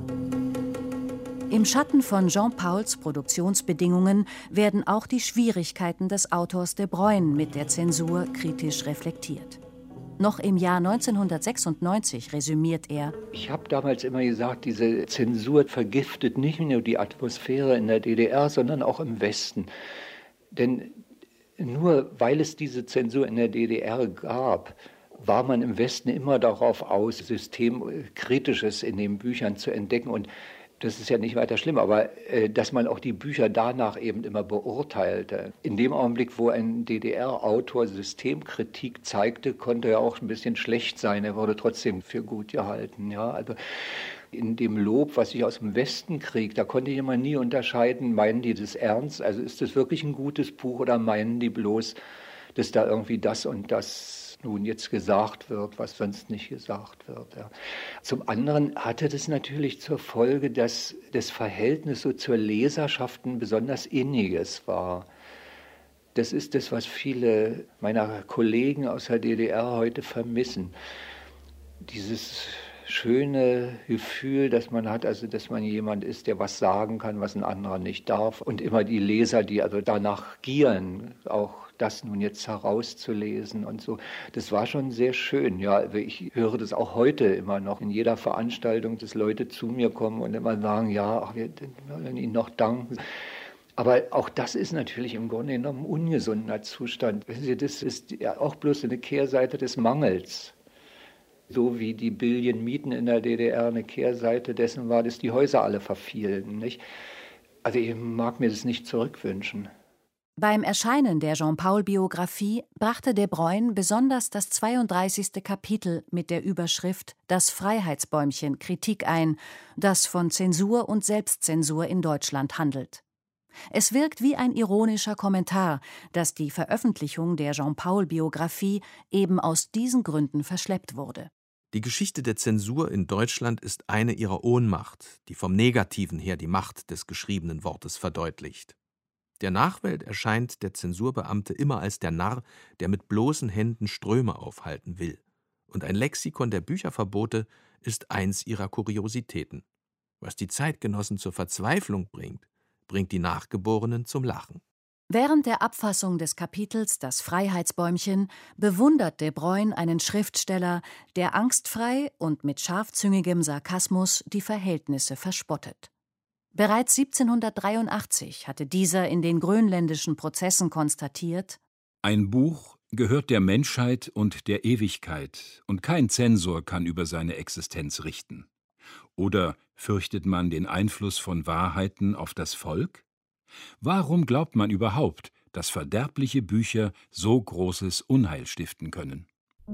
Im Schatten von Jean-Pauls Produktionsbedingungen werden auch die Schwierigkeiten des Autors de Bruyne mit der Zensur kritisch reflektiert. Noch im Jahr 1996 resümiert er: Ich habe damals immer gesagt, diese Zensur vergiftet nicht nur die Atmosphäre in der DDR, sondern auch im Westen. Denn nur weil es diese Zensur in der DDR gab, war man im Westen immer darauf aus, Systemkritisches in den Büchern zu entdecken. Und das ist ja nicht weiter schlimm, aber dass man auch die Bücher danach eben immer beurteilte. In dem Augenblick, wo ein DDR-Autor Systemkritik zeigte, konnte er auch ein bisschen schlecht sein. Er wurde trotzdem für gut gehalten. Ja, also in dem Lob, was ich aus dem Westen kriege, da konnte ich immer nie unterscheiden, meinen die das ernst? Also ist das wirklich ein gutes Buch oder meinen die bloß, dass da irgendwie das und das nun jetzt gesagt wird, was sonst nicht gesagt wird. Ja. Zum anderen hatte das natürlich zur Folge, dass das Verhältnis so zur Leserschaft ein besonders inniges war. Das ist das, was viele meiner Kollegen aus der DDR heute vermissen. Dieses schöne Gefühl, das man hat, also dass man jemand ist, der was sagen kann, was ein anderer nicht darf. Und immer die Leser, die also danach gieren, auch das nun jetzt herauszulesen und so. Das war schon sehr schön. Ja, ich höre das auch heute immer noch in jeder Veranstaltung, dass Leute zu mir kommen und immer sagen, ja, wir wollen Ihnen noch danken. Aber auch das ist natürlich im Grunde genommen ein ungesunder Zustand. Das ist ja auch bloß eine Kehrseite des Mangels. So wie die Billionen Mieten in der DDR eine Kehrseite dessen war, dass die Häuser alle verfielen. Nicht? Also ich mag mir das nicht zurückwünschen. Beim Erscheinen der Jean-Paul-Biografie brachte de Bruyne besonders das 32. Kapitel mit der Überschrift »Das Freiheitsbäumchen« Kritik ein, das von Zensur und Selbstzensur in Deutschland handelt. Es wirkt wie ein ironischer Kommentar, dass die Veröffentlichung der Jean-Paul-Biografie eben aus diesen Gründen verschleppt wurde. Die Geschichte der Zensur in Deutschland ist eine ihrer Ohnmacht, die vom Negativen her die Macht des geschriebenen Wortes verdeutlicht. Der Nachwelt erscheint der Zensurbeamte immer als der Narr, der mit bloßen Händen Ströme aufhalten will. Und ein Lexikon der Bücherverbote ist eins ihrer Kuriositäten. Was die Zeitgenossen zur Verzweiflung bringt, bringt die Nachgeborenen zum Lachen. Während der Abfassung des Kapitels »Das Freiheitsbäumchen« bewundert de Bruyne einen Schriftsteller, der angstfrei und mit scharfzüngigem Sarkasmus die Verhältnisse verspottet. Bereits 1783 hatte dieser in den grönländischen Prozessen konstatiert: Ein Buch gehört der Menschheit und der Ewigkeit, und kein Zensor kann über seine Existenz richten. Oder fürchtet man den Einfluss von Wahrheiten auf das Volk? Warum glaubt man überhaupt, dass verderbliche Bücher so großes Unheil stiften können?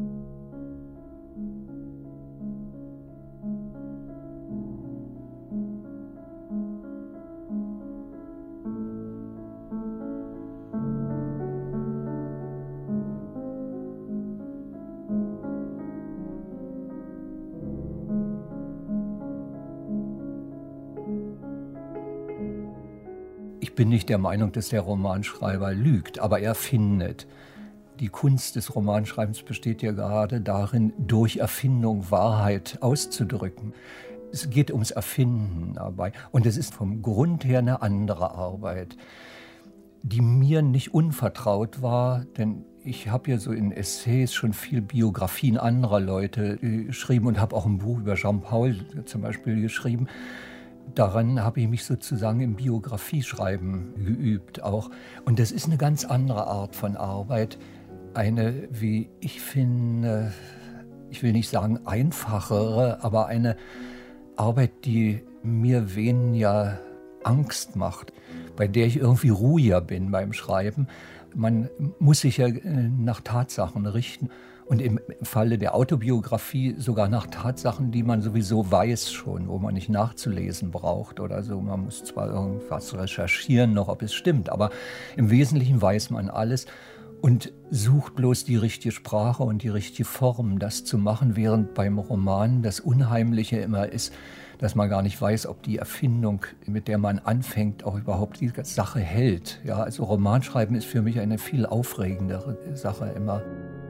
Ich bin nicht der Meinung, dass der Romanschreiber lügt, aber er findet. Die Kunst des Romanschreibens besteht ja gerade darin, durch Erfindung Wahrheit auszudrücken. Es geht ums Erfinden dabei. Und es ist vom Grund her eine andere Arbeit, die mir nicht unvertraut war, denn ich habe ja so in Essays schon viel Biografien anderer Leute geschrieben und habe auch ein Buch über Jean Paul zum Beispiel geschrieben. Daran habe ich mich sozusagen im Biografieschreiben geübt auch. Und das ist eine ganz andere Art von Arbeit. Eine, wie ich finde, ich will nicht sagen einfachere, aber eine Arbeit, die mir weniger Angst macht, bei der ich irgendwie ruhiger bin beim Schreiben. Man muss sich ja nach Tatsachen richten. Und im Falle der Autobiografie sogar nach Tatsachen, die man sowieso weiß schon, wo man nicht nachzulesen braucht oder so. Man muss zwar irgendwas recherchieren noch, ob es stimmt, aber im Wesentlichen weiß man alles und sucht bloß die richtige Sprache und die richtige Form, das zu machen, während beim Roman das Unheimliche immer ist, dass man gar nicht weiß, ob die Erfindung, mit der man anfängt, auch überhaupt die Sache hält. Ja, also Romanschreiben ist für mich eine viel aufregendere Sache immer.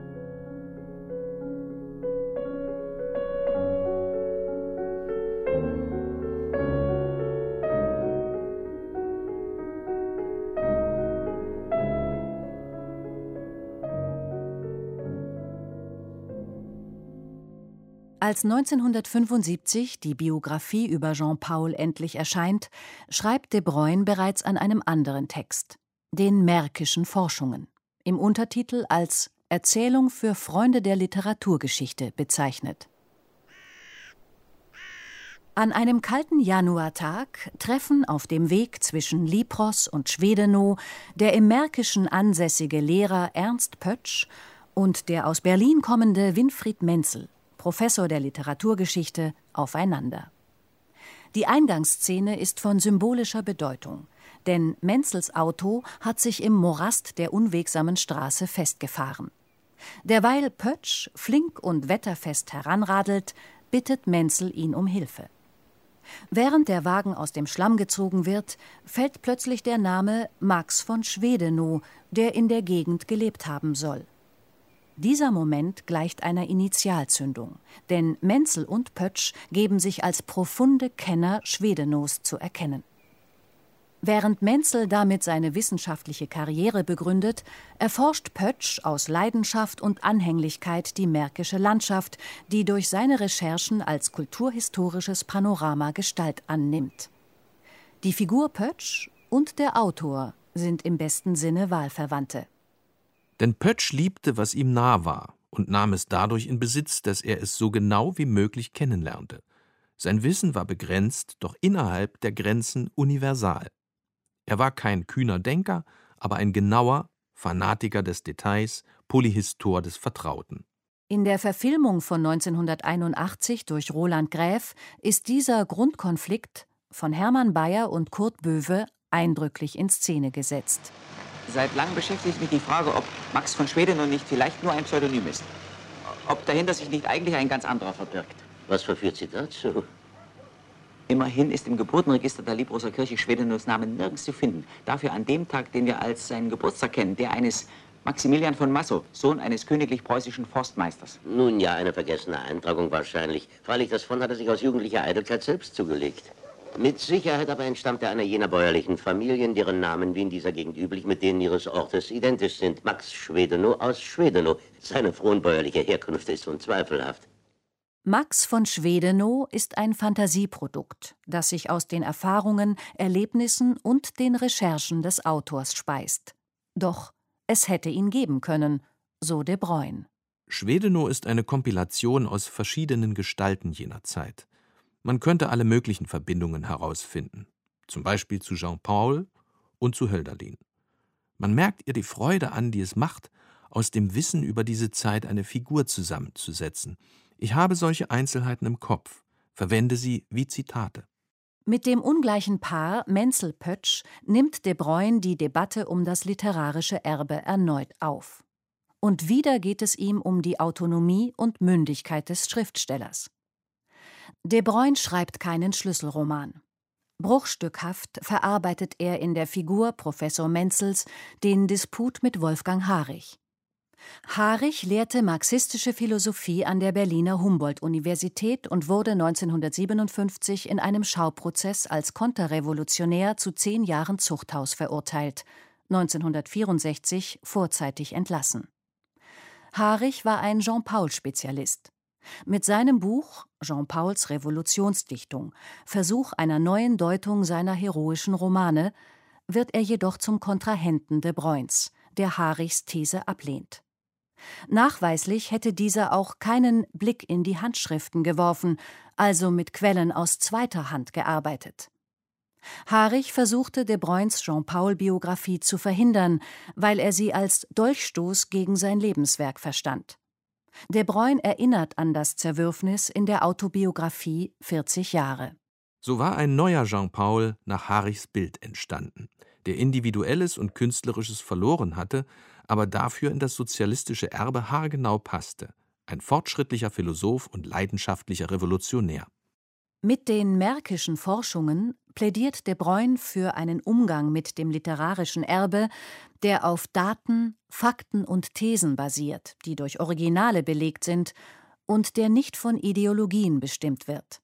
Als 1975 die Biografie über Jean Paul endlich erscheint, schreibt de Bruyne bereits an einem anderen Text, den Märkischen Forschungen, im Untertitel als »Erzählung für Freunde der Literaturgeschichte« bezeichnet. An einem kalten Januartag treffen auf dem Weg zwischen Lipros und Schwedenow der im Märkischen ansässige Lehrer Ernst Pötsch und der aus Berlin kommende Winfried Menzel, Professor der Literaturgeschichte, aufeinander. Die Eingangsszene ist von symbolischer Bedeutung, denn Menzels Auto hat sich im Morast der unwegsamen Straße festgefahren. Derweil Pötsch flink und wetterfest heranradelt, bittet Menzel ihn um Hilfe. Während der Wagen aus dem Schlamm gezogen wird, fällt plötzlich der Name Max von Schwedenow, der in der Gegend gelebt haben soll. Dieser Moment gleicht einer Initialzündung, denn Menzel und Pötsch geben sich als profunde Kenner Schwedenows zu erkennen. Während Menzel damit seine wissenschaftliche Karriere begründet, erforscht Pötsch aus Leidenschaft und Anhänglichkeit die märkische Landschaft, die durch seine Recherchen als kulturhistorisches Panorama Gestalt annimmt. Die Figur Pötsch und der Autor sind im besten Sinne Wahlverwandte. Denn Pötsch liebte, was ihm nah war, und nahm es dadurch in Besitz, dass er es so genau wie möglich kennenlernte. Sein Wissen war begrenzt, doch innerhalb der Grenzen universal. Er war kein kühner Denker, aber ein genauer Fanatiker des Details, Polyhistor des Vertrauten. In der Verfilmung von 1981 durch Roland Graeff ist dieser Grundkonflikt von Hermann Bayer und Kurt Böwe eindrücklich in Szene gesetzt. Seit langem beschäftigt mich die Frage, ob Max von Schwedenow nicht vielleicht nur ein Pseudonym ist. ob dahinter sich nicht eigentlich ein ganz anderer verbirgt. Was verführt Sie dazu? Immerhin ist im Geburtenregister der Liebroser Kirche Schwedenos Name nirgends zu finden. Dafür an dem Tag, den wir als seinen Geburtstag kennen, der eines Maximilian von Massow, Sohn eines königlich-preußischen Forstmeisters. Nun ja, eine vergessene Eintragung wahrscheinlich. Freilich, das von hat er sich aus jugendlicher Eitelkeit selbst zugelegt. Mit Sicherheit aber entstammt er einer jener bäuerlichen Familien, deren Namen wie in dieser Gegend üblich mit denen ihres Ortes identisch sind. Max Schwedenow aus Schwedenow. Seine fronbäuerliche Herkunft ist unzweifelhaft. Max von Schwedenow ist ein Fantasieprodukt, das sich aus den Erfahrungen, Erlebnissen und den Recherchen des Autors speist. Doch es hätte ihn geben können, so de Bruyne. Schwedenow ist eine Kompilation aus verschiedenen Gestalten jener Zeit. Man könnte alle möglichen Verbindungen herausfinden, zum Beispiel zu Jean Paul und zu Hölderlin. Man merkt ihr die Freude an, die es macht, aus dem Wissen über diese Zeit eine Figur zusammenzusetzen. Ich habe solche Einzelheiten im Kopf, verwende sie wie Zitate. Mit dem ungleichen Paar Menzel-Pötsch nimmt de Bruyne die Debatte um das literarische Erbe erneut auf. Und wieder geht es ihm um die Autonomie und Mündigkeit des Schriftstellers. De Bruyne schreibt keinen Schlüsselroman. Bruchstückhaft verarbeitet er in der Figur Professor Menzels den Disput mit Wolfgang Harich. Harich lehrte marxistische Philosophie an der Berliner Humboldt-Universität und wurde 1957 in einem Schauprozess als Konterrevolutionär zu 10 Jahren Zuchthaus verurteilt, 1964 vorzeitig entlassen. Harich war ein Jean-Paul-Spezialist. Mit seinem Buch Jean Pauls Revolutionsdichtung, Versuch einer neuen Deutung seiner heroischen Romane, wird er jedoch zum Kontrahenten de Bruynes, der Harichs These ablehnt. Nachweislich hätte dieser auch keinen Blick in die Handschriften geworfen, also mit Quellen aus zweiter Hand gearbeitet. Harich versuchte de Bruynes Jean-Paul-Biografie zu verhindern, weil er sie als Dolchstoß gegen sein Lebenswerk verstand. De Bruyne erinnert an das Zerwürfnis in der Autobiografie 40 Jahre. So war ein neuer Jean Paul nach Harichs Bild entstanden, der Individuelles und Künstlerisches verloren hatte, aber dafür in das sozialistische Erbe haargenau passte. Ein fortschrittlicher Philosoph und leidenschaftlicher Revolutionär. Mit den Märkischen Forschungen plädiert de Bruyne für einen Umgang mit dem literarischen Erbe, der auf Daten, Fakten und Thesen basiert, die durch Originale belegt sind und der nicht von Ideologien bestimmt wird.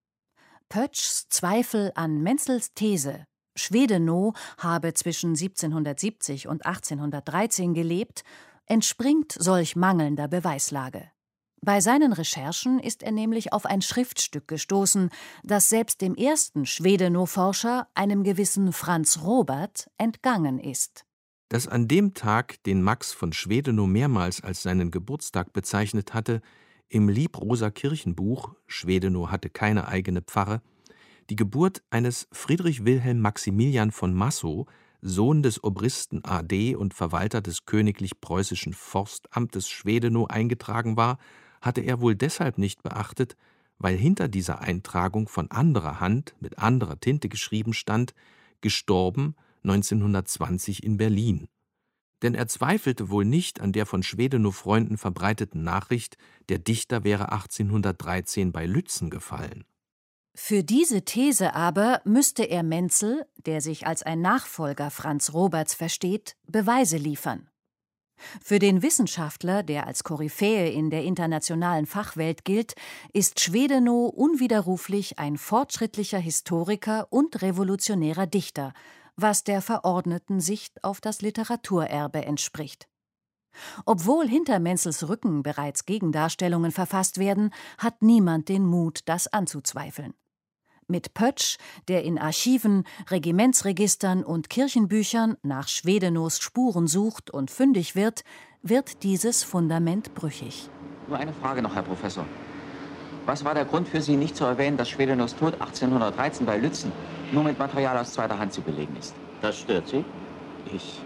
Pötschs Zweifel an Menzels These, Schwedenow habe zwischen 1770 und 1813 gelebt, entspringt solch mangelnder Beweislage. Bei seinen Recherchen ist er nämlich auf ein Schriftstück gestoßen, das selbst dem ersten Schwedenow-Forscher, einem gewissen Franz Robert, entgangen ist. Dass an dem Tag, den Max von Schwedenow mehrmals als seinen Geburtstag bezeichnet hatte, im Liebroser Kirchenbuch, Schwedenow hatte keine eigene Pfarre, die Geburt eines Friedrich Wilhelm Maximilian von Massow, Sohn des Obristen A.D. und Verwalter des königlich-preußischen Forstamtes Schwedenow, eingetragen war, hatte er wohl deshalb nicht beachtet, weil hinter dieser Eintragung von anderer Hand mit anderer Tinte geschrieben stand, gestorben 1920 in Berlin. Denn er zweifelte wohl nicht an der von Schwedenow-Freunden verbreiteten Nachricht, der Dichter wäre 1813 bei Lützen gefallen. Für diese These aber müsste er Menzel, der sich als ein Nachfolger Franz Roberts versteht, Beweise liefern. Für den Wissenschaftler, der als Koryphäe in der internationalen Fachwelt gilt, ist Schwedenow unwiderruflich ein fortschrittlicher Historiker und revolutionärer Dichter, was der verordneten Sicht auf das Literaturerbe entspricht. Obwohl hinter Menzels Rücken bereits Gegendarstellungen verfasst werden, hat niemand den Mut, das anzuzweifeln. Mit Pötsch, der in Archiven, Regimentsregistern und Kirchenbüchern nach Schwedenows Spuren sucht und fündig wird dieses Fundament brüchig. Nur eine Frage noch, Herr Professor. Was war der Grund für Sie, nicht zu erwähnen, dass Schwedenows Tod 1813 bei Lützen nur mit Material aus zweiter Hand zu belegen ist? Das stört Sie? Ich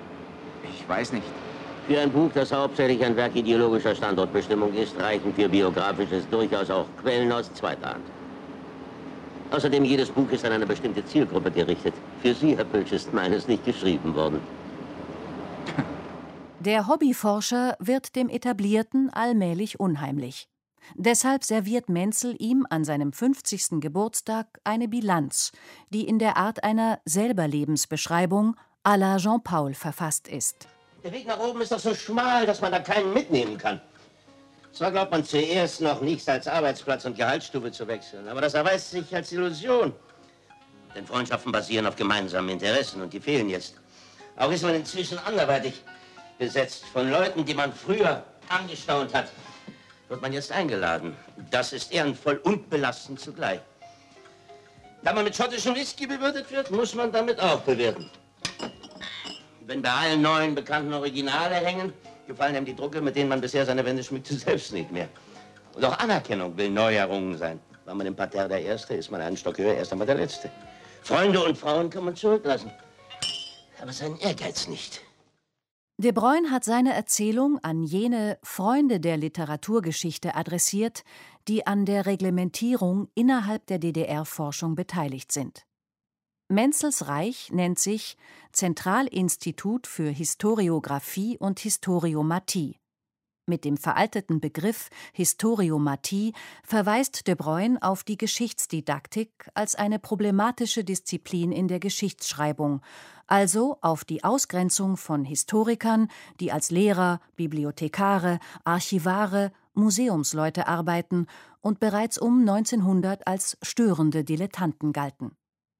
weiß nicht. Für ein Buch, das hauptsächlich ein Werk ideologischer Standortbestimmung ist, reichen für Biografisches durchaus auch Quellen aus zweiter Hand. Außerdem, jedes Buch ist an eine bestimmte Zielgruppe gerichtet. Für Sie, Herr Pötsch, ist meines nicht geschrieben worden. Der Hobbyforscher wird dem Etablierten allmählich unheimlich. Deshalb serviert Menzel ihm an seinem 50. Geburtstag eine Bilanz, die in der Art einer Selberlebensbeschreibung à la Jean Paul verfasst ist. Der Weg nach oben ist doch so schmal, dass man da keinen mitnehmen kann. Zwar glaubt man zuerst noch nichts als Arbeitsplatz und Gehaltsstube zu wechseln, aber das erweist sich als Illusion. Denn Freundschaften basieren auf gemeinsamen Interessen und die fehlen jetzt. Auch ist man inzwischen anderweitig besetzt. Von Leuten, die man früher angestaunt hat, wird man jetzt eingeladen. Das ist ehrenvoll und belastend zugleich. Da man mit schottischem Whisky bewirtet wird, muss man damit auch bewirten. Wenn bei allen neuen bekannten Originale hängen, gefallen einem die Drucke, mit denen man bisher seine Wände schmückte, selbst nicht mehr. Und auch Anerkennung will neu errungen sein. War man im Parterre der Erste, ist man einen Stock höher, erst einmal der Letzte. Freunde und Frauen kann man zurücklassen, aber seinen Ehrgeiz nicht. De Bruyne hat seine Erzählung an jene Freunde der Literaturgeschichte adressiert, die an der Reglementierung innerhalb der DDR-Forschung beteiligt sind. Menzels Reich nennt sich Zentralinstitut für Historiographie und Historiomatie. Mit dem veralteten Begriff Historiomatie verweist de Bruyne auf die Geschichtsdidaktik als eine problematische Disziplin in der Geschichtsschreibung, also auf die Ausgrenzung von Historikern, die als Lehrer, Bibliothekare, Archivare, Museumsleute arbeiten und bereits um 1900 als störende Dilettanten galten.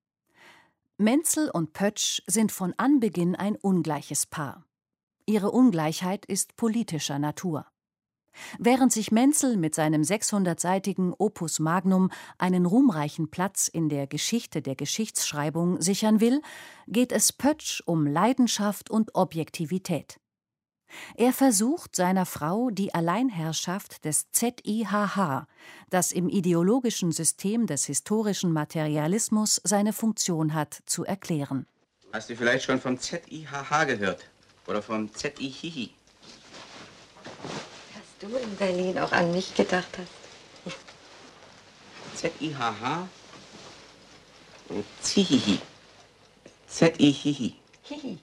Menzel und Pötsch sind von Anbeginn ein ungleiches Paar. Ihre Ungleichheit ist politischer Natur. Während sich Menzel mit seinem 600-seitigen Opus Magnum einen ruhmreichen Platz in der Geschichte der Geschichtsschreibung sichern will, geht es Pötsch um Leidenschaft und Objektivität. Er versucht, seiner Frau die Alleinherrschaft des ZIHH, das im ideologischen System des historischen Materialismus seine Funktion hat, zu erklären. Hast du vielleicht schon vom ZIHH gehört? Oder vom ZIHIHI? Dass du in Berlin auch an mich gedacht hast. ZIHH und ZIHIHI. ZIHIHI. Hihi.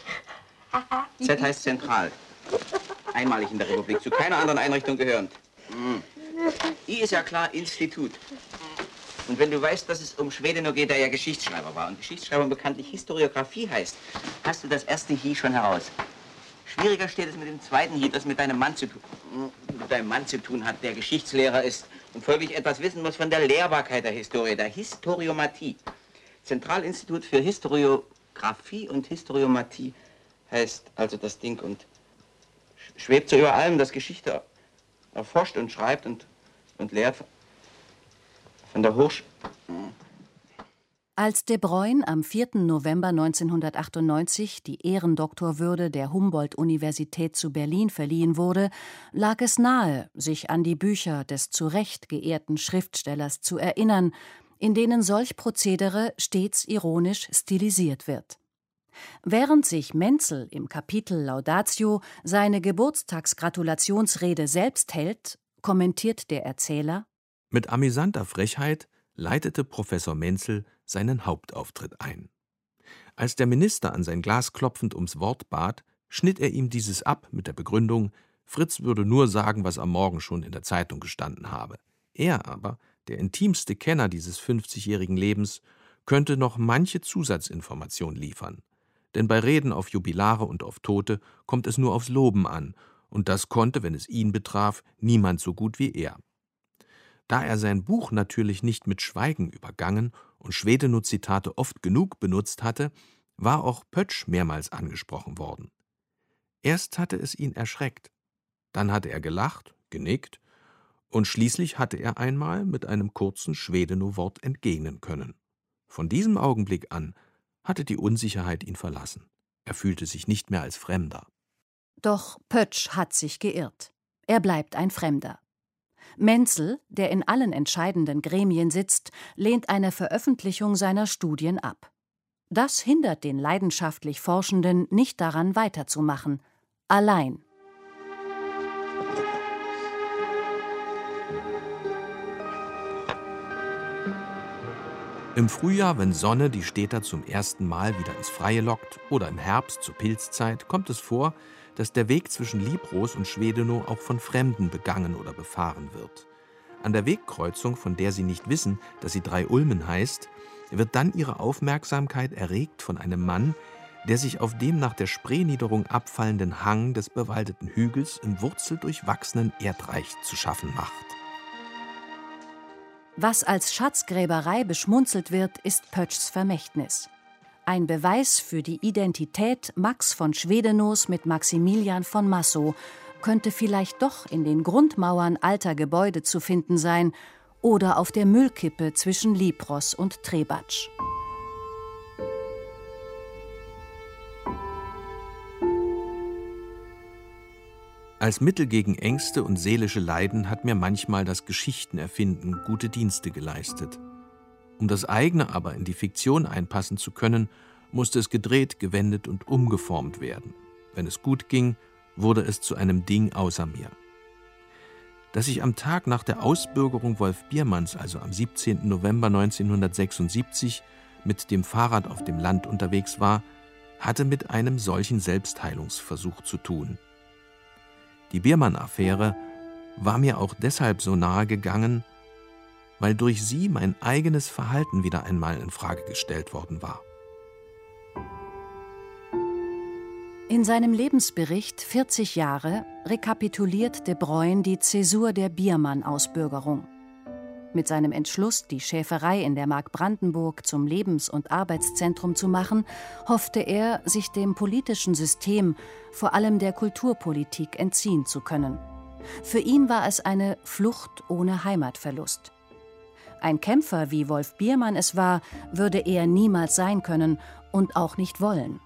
Z heißt zentral. Einmalig in der Republik, zu keiner anderen Einrichtung gehörend. I ist ja klar Institut. Und wenn du weißt, dass es um Schwedenow geht, der ja Geschichtsschreiber war, und Geschichtsschreibung bekanntlich Historiographie heißt, hast du das erste Hi schon heraus. Schwieriger steht es mit dem zweiten Hi, das mit deinem Mann zu tun hat, der Geschichtslehrer ist und folglich etwas wissen muss von der Lehrbarkeit der Historie, der Historiomatie. Zentralinstitut für Historiographie und Historiomatie heißt also das Ding und schwebt so über allem, das Geschichte erforscht und schreibt und lehrt von der Hochschule. Als de Bruyne am 4. November 1998 die Ehrendoktorwürde der Humboldt-Universität zu Berlin verliehen wurde, lag es nahe, sich an die Bücher des zu Recht geehrten Schriftstellers zu erinnern, in denen solch Prozedere stets ironisch stilisiert wird. Während sich Menzel im Kapitel Laudatio seine Geburtstagsgratulationsrede selbst hält, kommentiert der Erzähler: Mit amüsanter Frechheit leitete Professor Menzel seinen Hauptauftritt ein. Als der Minister an sein Glas klopfend ums Wort bat, schnitt er ihm dieses ab mit der Begründung, Fritz würde nur sagen, was am Morgen schon in der Zeitung gestanden habe. Er aber, der intimste Kenner dieses 50-jährigen Lebens, könnte noch manche Zusatzinformation liefern. Denn bei Reden auf Jubilare und auf Tote kommt es nur aufs Loben an, und das konnte, wenn es ihn betraf, niemand so gut wie er. Da er sein Buch natürlich nicht mit Schweigen übergangen und Schwedenow-Zitate oft genug benutzt hatte, war auch Pötsch mehrmals angesprochen worden. Erst hatte es ihn erschreckt, dann hatte er gelacht, genickt, und schließlich hatte er einmal mit einem kurzen Schwedenow-Wort entgegnen können. Von diesem Augenblick an hatte die Unsicherheit ihn verlassen. Er fühlte sich nicht mehr als Fremder. Doch Pötsch hat sich geirrt. Er bleibt ein Fremder. Menzel, der in allen entscheidenden Gremien sitzt, lehnt eine Veröffentlichung seiner Studien ab. Das hindert den leidenschaftlich Forschenden nicht daran, weiterzumachen. Allein. Im Frühjahr, wenn Sonne die Städter zum ersten Mal wieder ins Freie lockt, oder im Herbst zur Pilzzeit, kommt es vor, dass der Weg zwischen Libros und Schwedenow auch von Fremden begangen oder befahren wird. An der Wegkreuzung, von der sie nicht wissen, dass sie Drei-Ulmen heißt, wird dann ihre Aufmerksamkeit erregt von einem Mann, der sich auf dem nach der Spreeniederung abfallenden Hang des bewaldeten Hügels im wurzeldurchwachsenen Erdreich zu schaffen macht. Was als Schatzgräberei beschmunzelt wird, ist Pötschs Vermächtnis. Ein Beweis für die Identität Max von Schwedenows mit Maximilian von Massow könnte vielleicht doch in den Grundmauern alter Gebäude zu finden sein oder auf der Müllkippe zwischen Libros und Trebatsch. Als Mittel gegen Ängste und seelische Leiden hat mir manchmal das Geschichtenerfinden gute Dienste geleistet. Um das eigene aber in die Fiktion einpassen zu können, musste es gedreht, gewendet und umgeformt werden. Wenn es gut ging, wurde es zu einem Ding außer mir. Dass ich am Tag nach der Ausbürgerung Wolf Biermanns, also am 17. November 1976, mit dem Fahrrad auf dem Land unterwegs war, hatte mit einem solchen Selbstheilungsversuch zu tun. Die Biermann-Affäre war mir auch deshalb so nahe gegangen, weil durch sie mein eigenes Verhalten wieder einmal in Frage gestellt worden war. In seinem Lebensbericht 40 Jahre rekapituliert de Bruyn die Zäsur der Biermann-Ausbürgerung. Mit seinem Entschluss, die Schäferei in der Mark Brandenburg zum Lebens- und Arbeitszentrum zu machen, hoffte er, sich dem politischen System, vor allem der Kulturpolitik, entziehen zu können. Für ihn war es eine Flucht ohne Heimatverlust. Ein Kämpfer, wie Wolf Biermann es war, würde er niemals sein können und auch nicht wollen.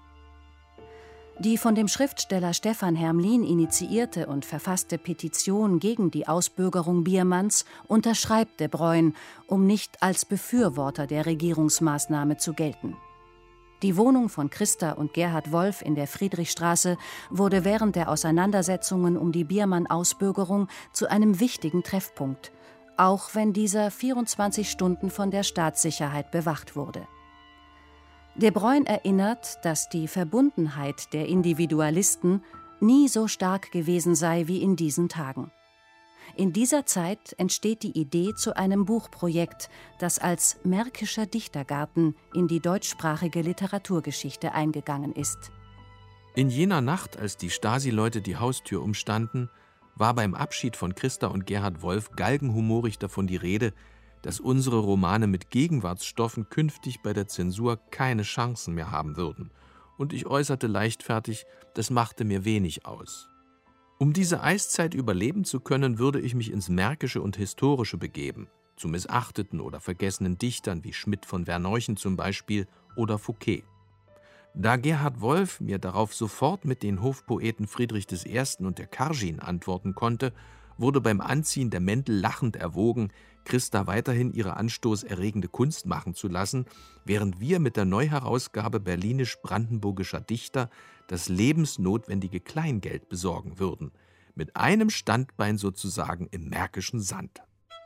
Die von dem Schriftsteller Stefan Hermlin initiierte und verfasste Petition gegen die Ausbürgerung Biermanns unterschreibt de Bruyn, um nicht als Befürworter der Regierungsmaßnahme zu gelten. Die Wohnung von Christa und Gerhard Wolf in der Friedrichstraße wurde während der Auseinandersetzungen um die Biermann-Ausbürgerung zu einem wichtigen Treffpunkt, auch wenn dieser 24 Stunden von der Staatssicherheit bewacht wurde. De Bruyn erinnert, dass die Verbundenheit der Individualisten nie so stark gewesen sei wie in diesen Tagen. In dieser Zeit entsteht die Idee zu einem Buchprojekt, das als Märkischer Dichtergarten in die deutschsprachige Literaturgeschichte eingegangen ist. In jener Nacht, als die Stasi-Leute die Haustür umstanden, war beim Abschied von Christa und Gerhard Wolf galgenhumorig davon die Rede, dass unsere Romane mit Gegenwartsstoffen künftig bei der Zensur keine Chancen mehr haben würden. Und ich äußerte leichtfertig, das machte mir wenig aus. Um diese Eiszeit überleben zu können, würde ich mich ins Märkische und Historische begeben, zu missachteten oder vergessenen Dichtern wie Schmidt von Verneuchen zum Beispiel oder Fouquet. Da Gerhard Wolf mir darauf sofort mit den Hofpoeten Friedrich I. und der Karschin antworten konnte, wurde beim Anziehen der Mäntel lachend erwogen, Christa weiterhin ihre anstoßerregende Kunst machen zu lassen, während wir mit der Neuherausgabe berlinisch-brandenburgischer Dichter das lebensnotwendige Kleingeld besorgen würden, mit einem Standbein sozusagen im märkischen Sand.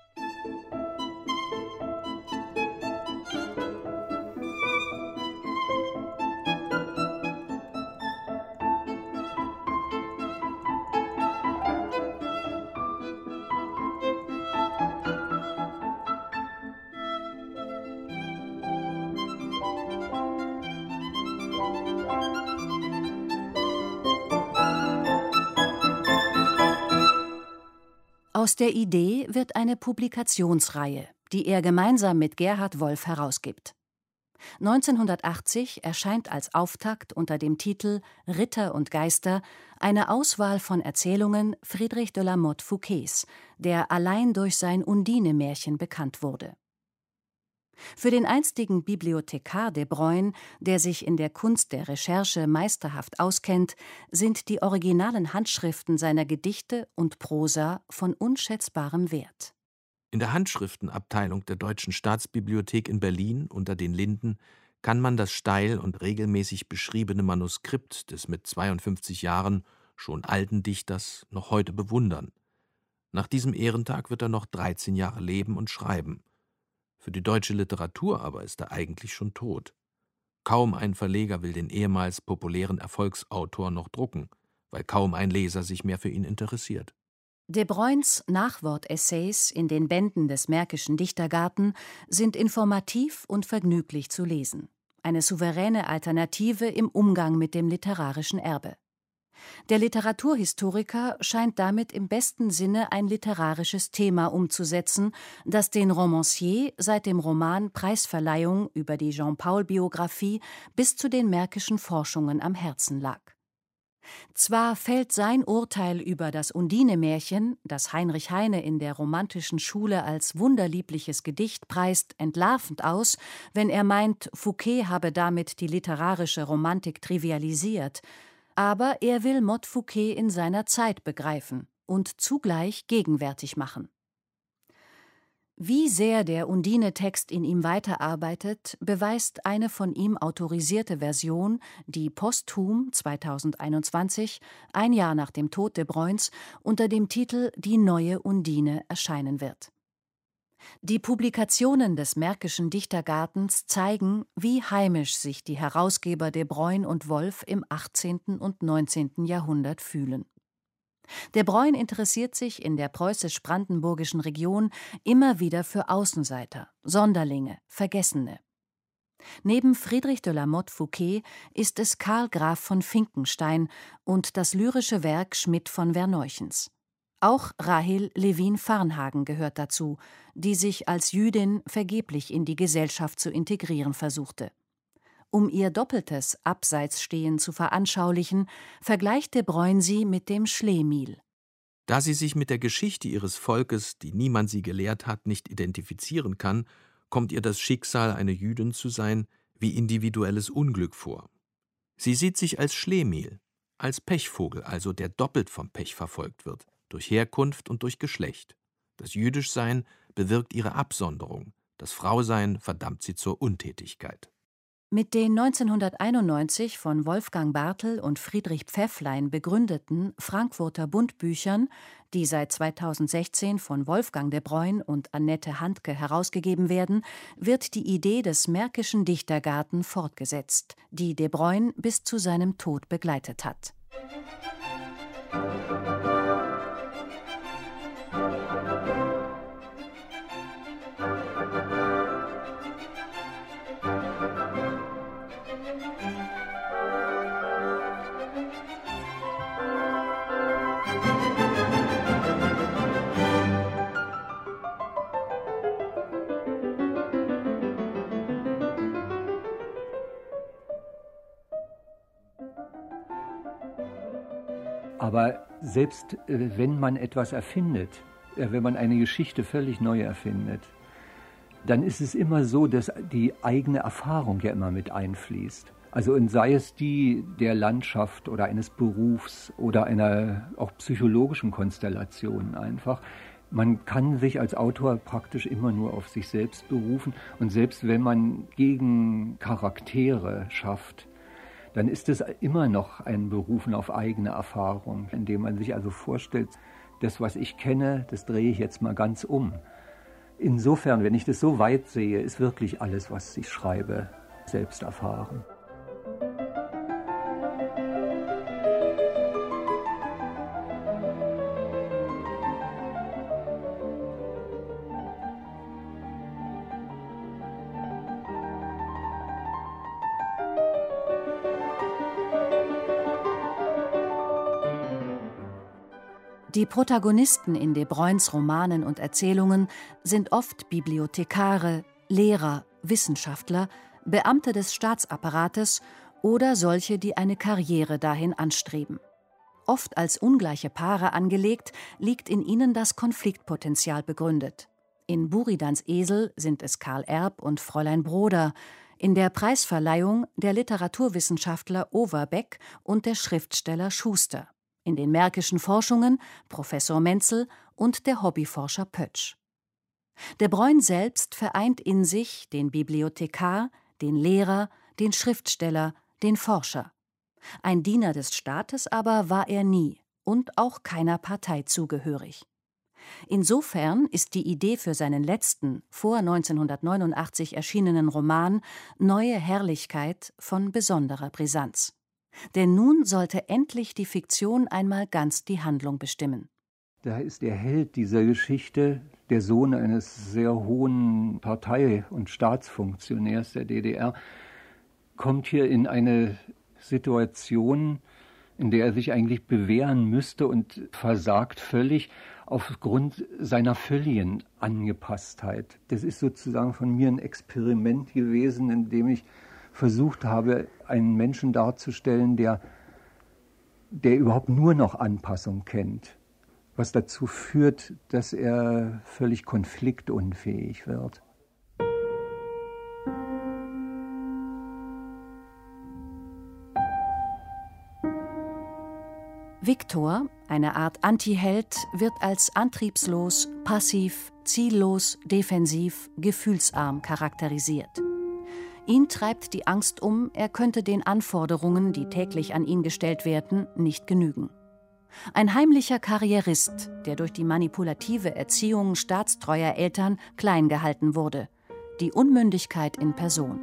Aus der Idee wird eine Publikationsreihe, die er gemeinsam mit Gerhard Wolf herausgibt. 1980 erscheint als Auftakt unter dem Titel »Ritter und Geister« eine Auswahl von Erzählungen Friedrich de la Motte Fouquets, der allein durch sein Undine-Märchen bekannt wurde. Für den einstigen Bibliothekar de Bruyn, der sich in der Kunst der Recherche meisterhaft auskennt, sind die originalen Handschriften seiner Gedichte und Prosa von unschätzbarem Wert. In der Handschriftenabteilung der Deutschen Staatsbibliothek in Berlin unter den Linden kann man das steil und regelmäßig beschriebene Manuskript des mit 52 Jahren schon alten Dichters noch heute bewundern. Nach diesem Ehrentag wird er noch 13 Jahre leben und schreiben. Für die deutsche Literatur aber ist er eigentlich schon tot. Kaum ein Verleger will den ehemals populären Erfolgsautor noch drucken. weil kaum ein Leser sich mehr für ihn interessiert. De Bruyns Nachwort-Essays in den Bänden des Märkischen Dichtergarten sind informativ und vergnüglich zu lesen. Eine souveräne Alternative im Umgang mit dem literarischen Erbe. Der Literaturhistoriker scheint damit im besten Sinne ein literarisches Thema umzusetzen, das den Romancier seit dem Roman Preisverleihung über die Jean-Paul-Biographie bis zu den Märkischen Forschungen am Herzen lag. Zwar fällt sein Urteil über das Undine-Märchen, das Heinrich Heine in der romantischen Schule als wunderliebliches Gedicht preist, entlarvend aus, wenn er meint, Fouquet habe damit die literarische Romantik trivialisiert, aber er will Mott Fouquet in seiner Zeit begreifen und zugleich gegenwärtig machen. Wie sehr der Undine-Text in ihm weiterarbeitet, beweist eine von ihm autorisierte Version, die posthum 2021, ein Jahr nach dem Tod de Bruyns, unter dem Titel »Die neue Undine« erscheinen wird. Die Publikationen des Märkischen Dichtergartens zeigen, wie heimisch sich die Herausgeber de Bruyn und Wolf im 18. und 19. Jahrhundert fühlen. De Bruyn interessiert sich in der preußisch-brandenburgischen Region immer wieder für Außenseiter, Sonderlinge, Vergessene. Neben Friedrich de la Motte Fouquet ist es Karl Graf von Finckenstein und das lyrische Werk Schmidt von Verneuchens. Auch Rahel Levin-Varnhagen gehört dazu, die sich als Jüdin vergeblich in die Gesellschaft zu integrieren versuchte. Um ihr doppeltes Abseitsstehen zu veranschaulichen, vergleicht de Bruyn sie mit dem Schlemihl. Da sie sich mit der Geschichte ihres Volkes, die niemand sie gelehrt hat, nicht identifizieren kann, kommt ihr das Schicksal, eine Jüdin zu sein, wie individuelles Unglück vor. Sie sieht sich als Schlemihl, als Pechvogel, also der doppelt vom Pech verfolgt wird, durch Herkunft und durch Geschlecht. Das Jüdischsein bewirkt ihre Absonderung, das Frausein verdammt sie zur Untätigkeit. Mit den 1991 von Wolfgang Bartel und Friedrich Pfäfflein begründeten Frankfurter Bundbüchern, die seit 2016 von Wolfgang de Bruyn und Annette Handke herausgegeben werden, wird die Idee des Märkischen Dichtergarten fortgesetzt, die de Bruyn bis zu seinem Tod begleitet hat. Aber selbst wenn man etwas erfindet, wenn man eine Geschichte völlig neu erfindet, dann ist es immer so, dass die eigene Erfahrung ja immer mit einfließt. Also und sei es die der Landschaft oder eines Berufs oder einer auch psychologischen Konstellation einfach. Man kann sich als Autor praktisch immer nur auf sich selbst berufen. Und selbst wenn man gegen Charaktere schafft, dann ist es immer noch ein Berufen auf eigene Erfahrung, indem man sich also vorstellt, das, was ich kenne, das drehe ich jetzt mal ganz um. Insofern, wenn ich das so weit sehe, ist wirklich alles, was ich schreibe, selbst erfahren. Die Protagonisten in de Bruyns Romanen und Erzählungen sind oft Bibliothekare, Lehrer, Wissenschaftler, Beamte des Staatsapparates oder solche, die eine Karriere dahin anstreben. Oft als ungleiche Paare angelegt, liegt in ihnen das Konfliktpotenzial begründet. In Buridans Esel sind es Karl Erb und Fräulein Broder, in der Preisverleihung der Literaturwissenschaftler Overbeck und der Schriftsteller Schuster. In den Märkischen Forschungen Professor Menzel und der Hobbyforscher Pötsch. De Bruyn selbst vereint in sich den Bibliothekar, den Lehrer, den Schriftsteller, den Forscher. Ein Diener des Staates aber war er nie und auch keiner Partei zugehörig. Insofern ist die Idee für seinen letzten, vor 1989 erschienenen Roman Neue Herrlichkeit von besonderer Brisanz. Denn nun sollte endlich die Fiktion einmal ganz die Handlung bestimmen. Da ist der Held dieser Geschichte der Sohn eines sehr hohen Partei- und Staatsfunktionärs der DDR, kommt hier in eine Situation, in der er sich eigentlich bewähren müsste und versagt völlig aufgrund seiner völligen Angepasstheit. Das ist sozusagen von mir ein Experiment gewesen, in dem ich versucht habe, einen Menschen darzustellen, der überhaupt nur noch Anpassung kennt, was dazu führt, dass er völlig konfliktunfähig wird. Viktor, eine Art Antiheld, wird als antriebslos, passiv, ziellos, defensiv, gefühlsarm charakterisiert. Ihn treibt die Angst um, er könnte den Anforderungen, die täglich an ihn gestellt werden, nicht genügen. Ein heimlicher Karrierist, der durch die manipulative Erziehung staatstreuer Eltern klein gehalten wurde. Die Unmündigkeit in Person.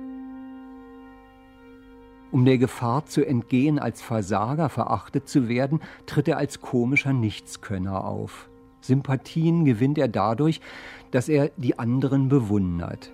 Um der Gefahr zu entgehen, als Versager verachtet zu werden, tritt er als komischer Nichtskönner auf. Sympathien gewinnt er dadurch, dass er die anderen bewundert.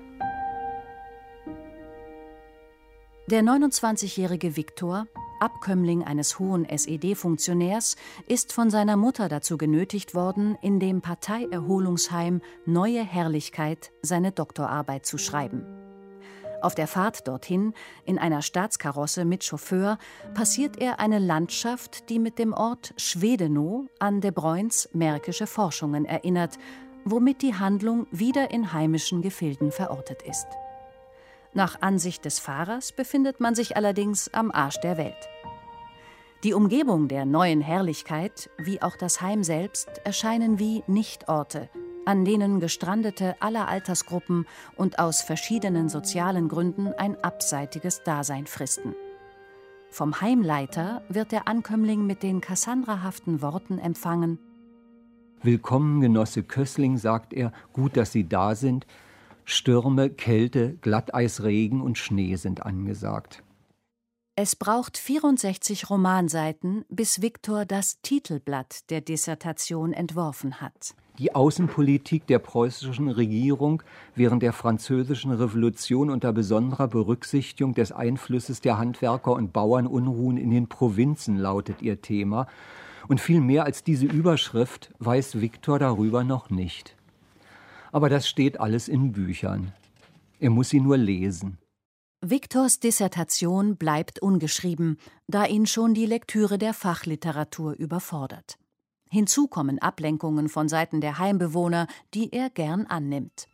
Der 29-jährige Viktor, Abkömmling eines hohen SED-Funktionärs, ist von seiner Mutter dazu genötigt worden, in dem Parteierholungsheim Neue Herrlichkeit seine Doktorarbeit zu schreiben. Auf der Fahrt dorthin, in einer Staatskarosse mit Chauffeur, passiert er eine Landschaft, die mit dem Ort Schwedenow an de Bruyns märkische Forschungen erinnert, womit die Handlung wieder in heimischen Gefilden verortet ist. Nach Ansicht des Fahrers befindet man sich allerdings am Arsch der Welt. Die Umgebung der Neuen Herrlichkeit, wie auch das Heim selbst, erscheinen wie Nichtorte, an denen Gestrandete aller Altersgruppen und aus verschiedenen sozialen Gründen ein abseitiges Dasein fristen. Vom Heimleiter wird der Ankömmling mit den kassandrahaften Worten empfangen: »Willkommen, Genosse Kössling«, sagt er, »gut, dass Sie da sind. Stürme, Kälte, Glatteis, Regen und Schnee sind angesagt.« Es braucht 64 Romanseiten, bis Viktor das Titelblatt der Dissertation entworfen hat. Die Außenpolitik der preußischen Regierung während der Französischen Revolution unter besonderer Berücksichtigung des Einflusses der Handwerker- und Bauernunruhen in den Provinzen lautet ihr Thema. Und viel mehr als diese Überschrift weiß Viktor darüber noch nicht. Aber das steht alles in Büchern. Er muss sie nur lesen. Viktors Dissertation bleibt ungeschrieben, da ihn schon die Lektüre der Fachliteratur überfordert. Hinzu kommen Ablenkungen von Seiten der Heimbewohner, die er gern annimmt.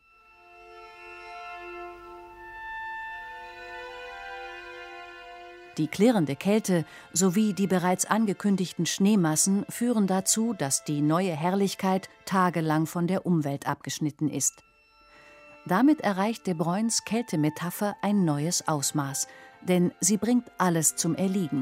Die klirrende Kälte sowie die bereits angekündigten Schneemassen führen dazu, dass die Neue Herrlichkeit tagelang von der Umwelt abgeschnitten ist. Damit erreicht de Bruyns Kältemetapher ein neues Ausmaß, denn sie bringt alles zum Erliegen.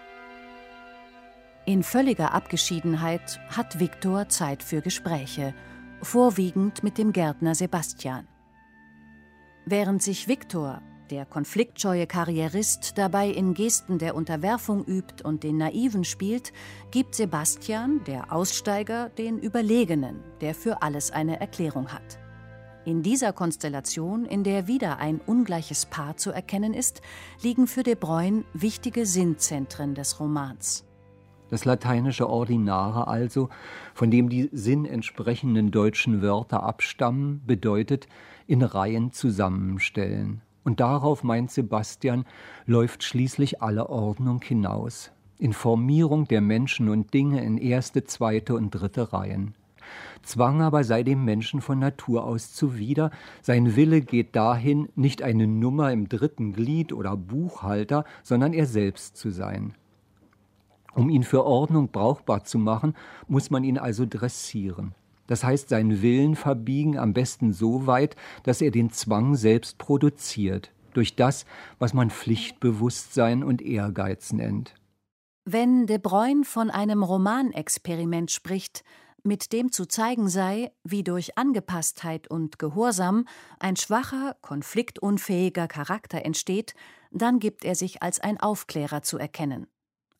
In völliger Abgeschiedenheit hat Viktor Zeit für Gespräche, vorwiegend mit dem Gärtner Sebastian. Während sich Viktor, der konfliktscheue Karrierist, dabei in Gesten der Unterwerfung übt und den Naiven spielt, gibt Sebastian, der Aussteiger, den Überlegenen, der für alles eine Erklärung hat. In dieser Konstellation, in der wieder ein ungleiches Paar zu erkennen ist, liegen für de Bruyn wichtige Sinnzentren des Romans. Das lateinische Ordinare also, von dem die sinnentsprechenden deutschen Wörter abstammen, bedeutet in Reihen zusammenstellen. Und darauf, meint Sebastian, läuft schließlich alle Ordnung hinaus. In Formierung der Menschen und Dinge in erste, zweite und dritte Reihen. Zwang aber sei dem Menschen von Natur aus zuwider, sein Wille geht dahin, nicht eine Nummer im dritten Glied oder Buchhalter, sondern er selbst zu sein. Um ihn für Ordnung brauchbar zu machen, muss man ihn also dressieren. Das heißt, seinen Willen verbiegen, am besten so weit, dass er den Zwang selbst produziert, durch das, was man Pflichtbewusstsein und Ehrgeiz nennt. Wenn de Bruyn von einem Romanexperiment spricht, mit dem zu zeigen sei, wie durch Angepasstheit und Gehorsam ein schwacher, konfliktunfähiger Charakter entsteht, dann gibt er sich als ein Aufklärer zu erkennen.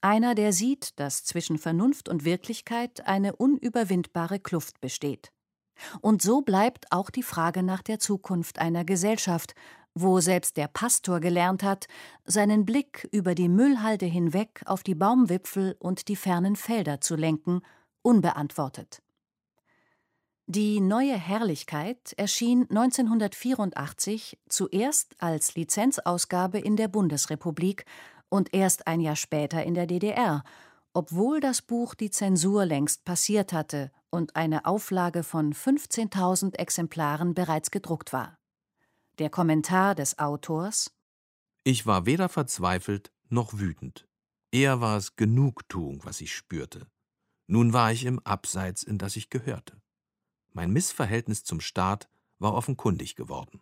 Einer, der sieht, dass zwischen Vernunft und Wirklichkeit eine unüberwindbare Kluft besteht. Und so bleibt auch die Frage nach der Zukunft einer Gesellschaft, wo selbst der Pastor gelernt hat, seinen Blick über die Müllhalde hinweg auf die Baumwipfel und die fernen Felder zu lenken, unbeantwortet. Die neue Herrlichkeit erschien 1984 zuerst als Lizenzausgabe in der Bundesrepublik und erst ein Jahr später in der DDR, obwohl das Buch die Zensur längst passiert hatte und eine Auflage von 15.000 Exemplaren bereits gedruckt war. Der Kommentar des Autors: Ich war weder verzweifelt noch wütend. Eher war es Genugtuung, was ich spürte. Nun war ich im Abseits, in das ich gehörte. Mein Missverhältnis zum Staat war offenkundig geworden.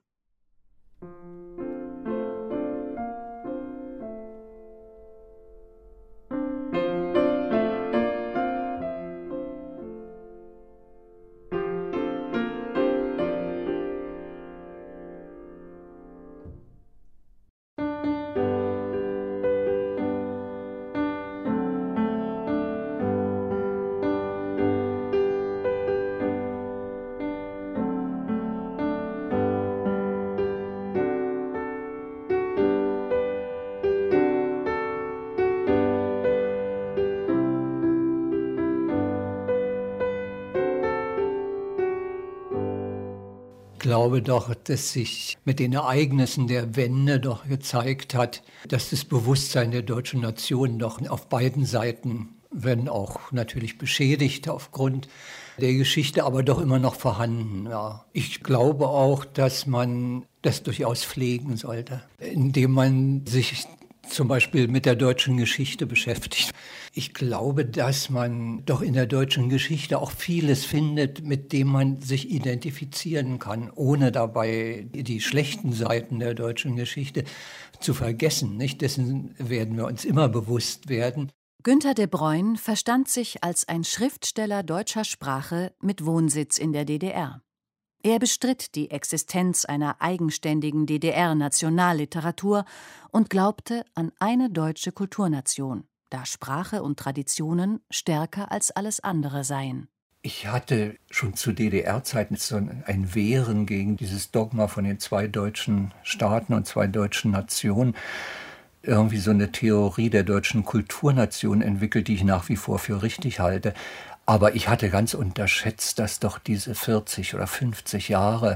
Ich glaube doch, dass sich mit den Ereignissen der Wende doch gezeigt hat, dass das Bewusstsein der deutschen Nation doch auf beiden Seiten, wenn auch natürlich beschädigt aufgrund der Geschichte, aber doch immer noch vorhanden war. Ich glaube auch, dass man das durchaus pflegen sollte, indem man sich zum Beispiel mit der deutschen Geschichte beschäftigt. Ich glaube, dass man doch in der deutschen Geschichte auch vieles findet, mit dem man sich identifizieren kann, ohne dabei die schlechten Seiten der deutschen Geschichte zu vergessen. Nicht? Dessen werden wir uns immer bewusst werden. Günter de Bruyne verstand sich als ein Schriftsteller deutscher Sprache mit Wohnsitz in der DDR. Er bestritt die Existenz einer eigenständigen DDR-Nationalliteratur und glaubte an eine deutsche Kulturnation, da Sprache und Traditionen stärker als alles andere seien. Ich hatte schon zu DDR-Zeiten so ein Wehren gegen dieses Dogma von den zwei deutschen Staaten und zwei deutschen Nationen. Irgendwie so eine Theorie der deutschen Kulturnation entwickelt, die ich nach wie vor für richtig halte. Aber ich hatte ganz unterschätzt, dass doch diese 40 oder 50 Jahre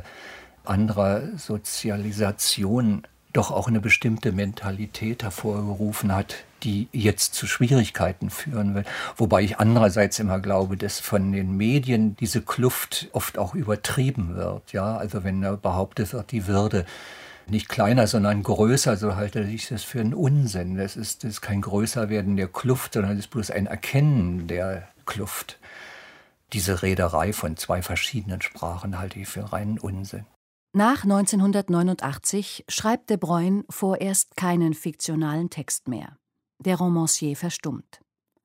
anderer Sozialisation doch auch eine bestimmte Mentalität hervorgerufen hat, die jetzt zu Schwierigkeiten führen wird. Wobei ich andererseits immer glaube, dass von den Medien diese Kluft oft auch übertrieben wird. Ja, also wenn da behauptet wird, die Würde nicht kleiner, sondern größer, so halte ich das für einen Unsinn. Das ist kein Größerwerden der Kluft, sondern es ist bloß ein Erkennen der Kluft. Diese Rederei von zwei verschiedenen Sprachen halte ich für reinen Unsinn. Nach 1989 schreibt de Bruyne vorerst keinen fiktionalen Text mehr. Der Romancier verstummt.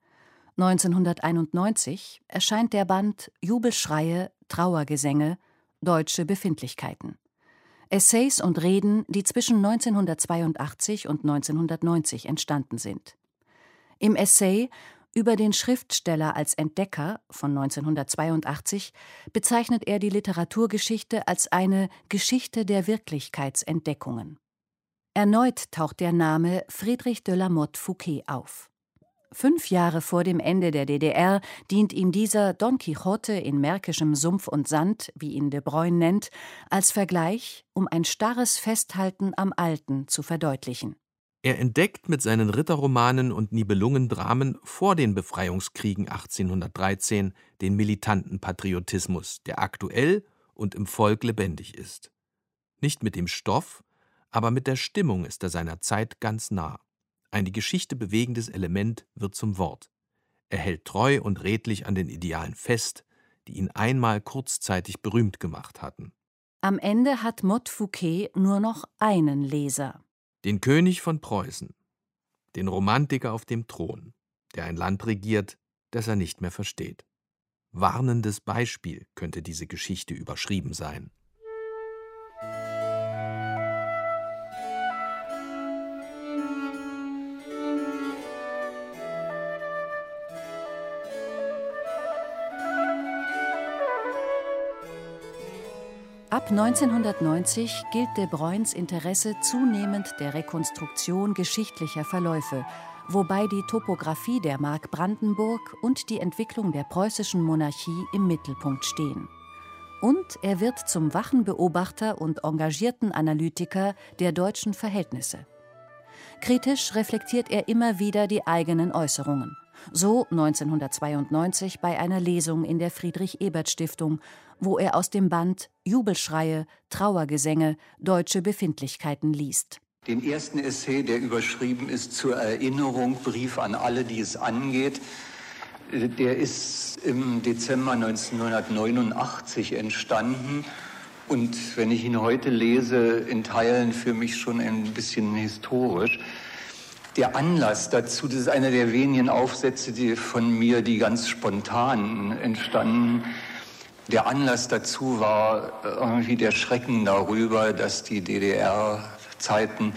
1991 erscheint der Band Jubelschreie, Trauergesänge, deutsche Befindlichkeiten. Essays und Reden, die zwischen 1982 und 1990 entstanden sind. Im Essay über den Schriftsteller als Entdecker von 1982 bezeichnet er die Literaturgeschichte als eine Geschichte der Wirklichkeitsentdeckungen. Erneut taucht der Name Friedrich de la Motte Fouqué auf. 5 Jahre vor dem Ende der DDR dient ihm dieser Don Quixote in märkischem Sumpf und Sand, wie ihn de Bruyne nennt, als Vergleich, um ein starres Festhalten am Alten zu verdeutlichen. Er entdeckt mit seinen Ritterromanen und Nibelungendramen vor den Befreiungskriegen 1813 den militanten Patriotismus, der aktuell und im Volk lebendig ist. Nicht mit dem Stoff, aber mit der Stimmung ist er seiner Zeit ganz nah. Ein die Geschichte bewegendes Element wird zum Wort. Er hält treu und redlich an den Idealen fest, die ihn einmal kurzzeitig berühmt gemacht hatten. Am Ende hat Motte Fouqué nur noch einen Leser. Den König von Preußen, den Romantiker auf dem Thron, der ein Land regiert, das er nicht mehr versteht. Warnendes Beispiel könnte diese Geschichte überschrieben sein. Ab 1990 gilt de Bruyns Interesse zunehmend der Rekonstruktion geschichtlicher Verläufe, wobei die Topographie der Mark Brandenburg und die Entwicklung der preußischen Monarchie im Mittelpunkt stehen. Und er wird zum wachen Beobachter und engagierten Analytiker der deutschen Verhältnisse. Kritisch reflektiert er immer wieder die eigenen Äußerungen. So 1992 bei einer Lesung in der Friedrich-Ebert-Stiftung, wo er aus dem Band Jubelschreie, Trauergesänge, deutsche Befindlichkeiten liest. Den ersten Essay, der überschrieben ist zur Erinnerung, Brief an alle, die es angeht, der ist im Dezember 1989 entstanden und wenn ich ihn heute lese, in Teilen für mich schon ein bisschen historisch. Der Anlass dazu, das ist einer der wenigen Aufsätze, die von mir, die ganz spontan entstanden. Der Anlass dazu war irgendwie der Schrecken darüber, dass die DDR-Zeiten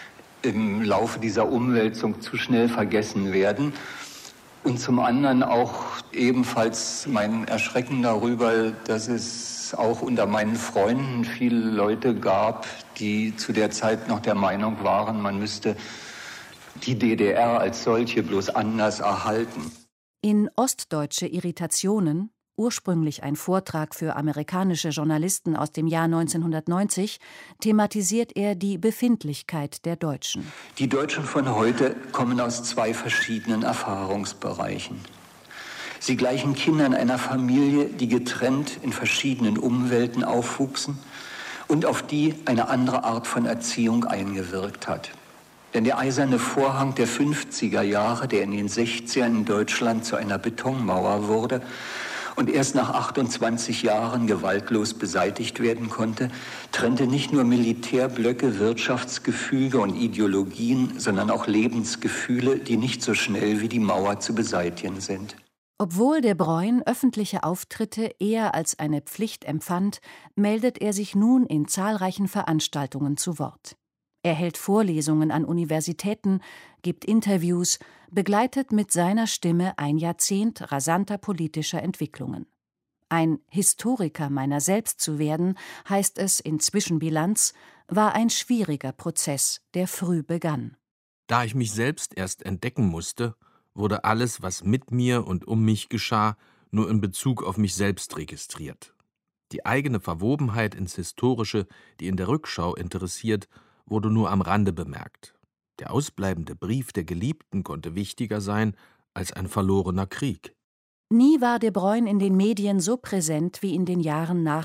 im Laufe dieser Umwälzung zu schnell vergessen werden. Und zum anderen auch ebenfalls mein Erschrecken darüber, dass es auch unter meinen Freunden viele Leute gab, die zu der Zeit noch der Meinung waren, man müsste die DDR als solche bloß anders erhalten. In Ostdeutsche Irritationen, ursprünglich ein Vortrag für amerikanische Journalisten aus dem Jahr 1990, thematisiert er die Befindlichkeit der Deutschen. Die Deutschen von heute kommen aus zwei verschiedenen Erfahrungsbereichen. Sie gleichen Kindern einer Familie, die getrennt in verschiedenen Umwelten aufwuchsen und auf die eine andere Art von Erziehung eingewirkt hat. Denn der eiserne Vorhang der 50er Jahre, der in den 60ern in Deutschland zu einer Betonmauer wurde und erst nach 28 Jahren gewaltlos beseitigt werden konnte, trennte nicht nur Militärblöcke, Wirtschaftsgefüge und Ideologien, sondern auch Lebensgefühle, die nicht so schnell wie die Mauer zu beseitigen sind. Obwohl de Bruyn öffentliche Auftritte eher als eine Pflicht empfand, meldet er sich nun in zahlreichen Veranstaltungen zu Wort. Er hält Vorlesungen an Universitäten, gibt Interviews, begleitet mit seiner Stimme ein Jahrzehnt rasanter politischer Entwicklungen. Ein Historiker meiner selbst zu werden, heißt es in Zwischenbilanz, war ein schwieriger Prozess, der früh begann. Da ich mich selbst erst entdecken musste, wurde alles, was mit mir und um mich geschah, nur in Bezug auf mich selbst registriert. Die eigene Verwobenheit ins Historische, die in der Rückschau interessiert, wurde nur am Rande bemerkt. Der ausbleibende Brief der Geliebten konnte wichtiger sein als ein verlorener Krieg. Nie war de Bruyn in den Medien so präsent wie in den Jahren nach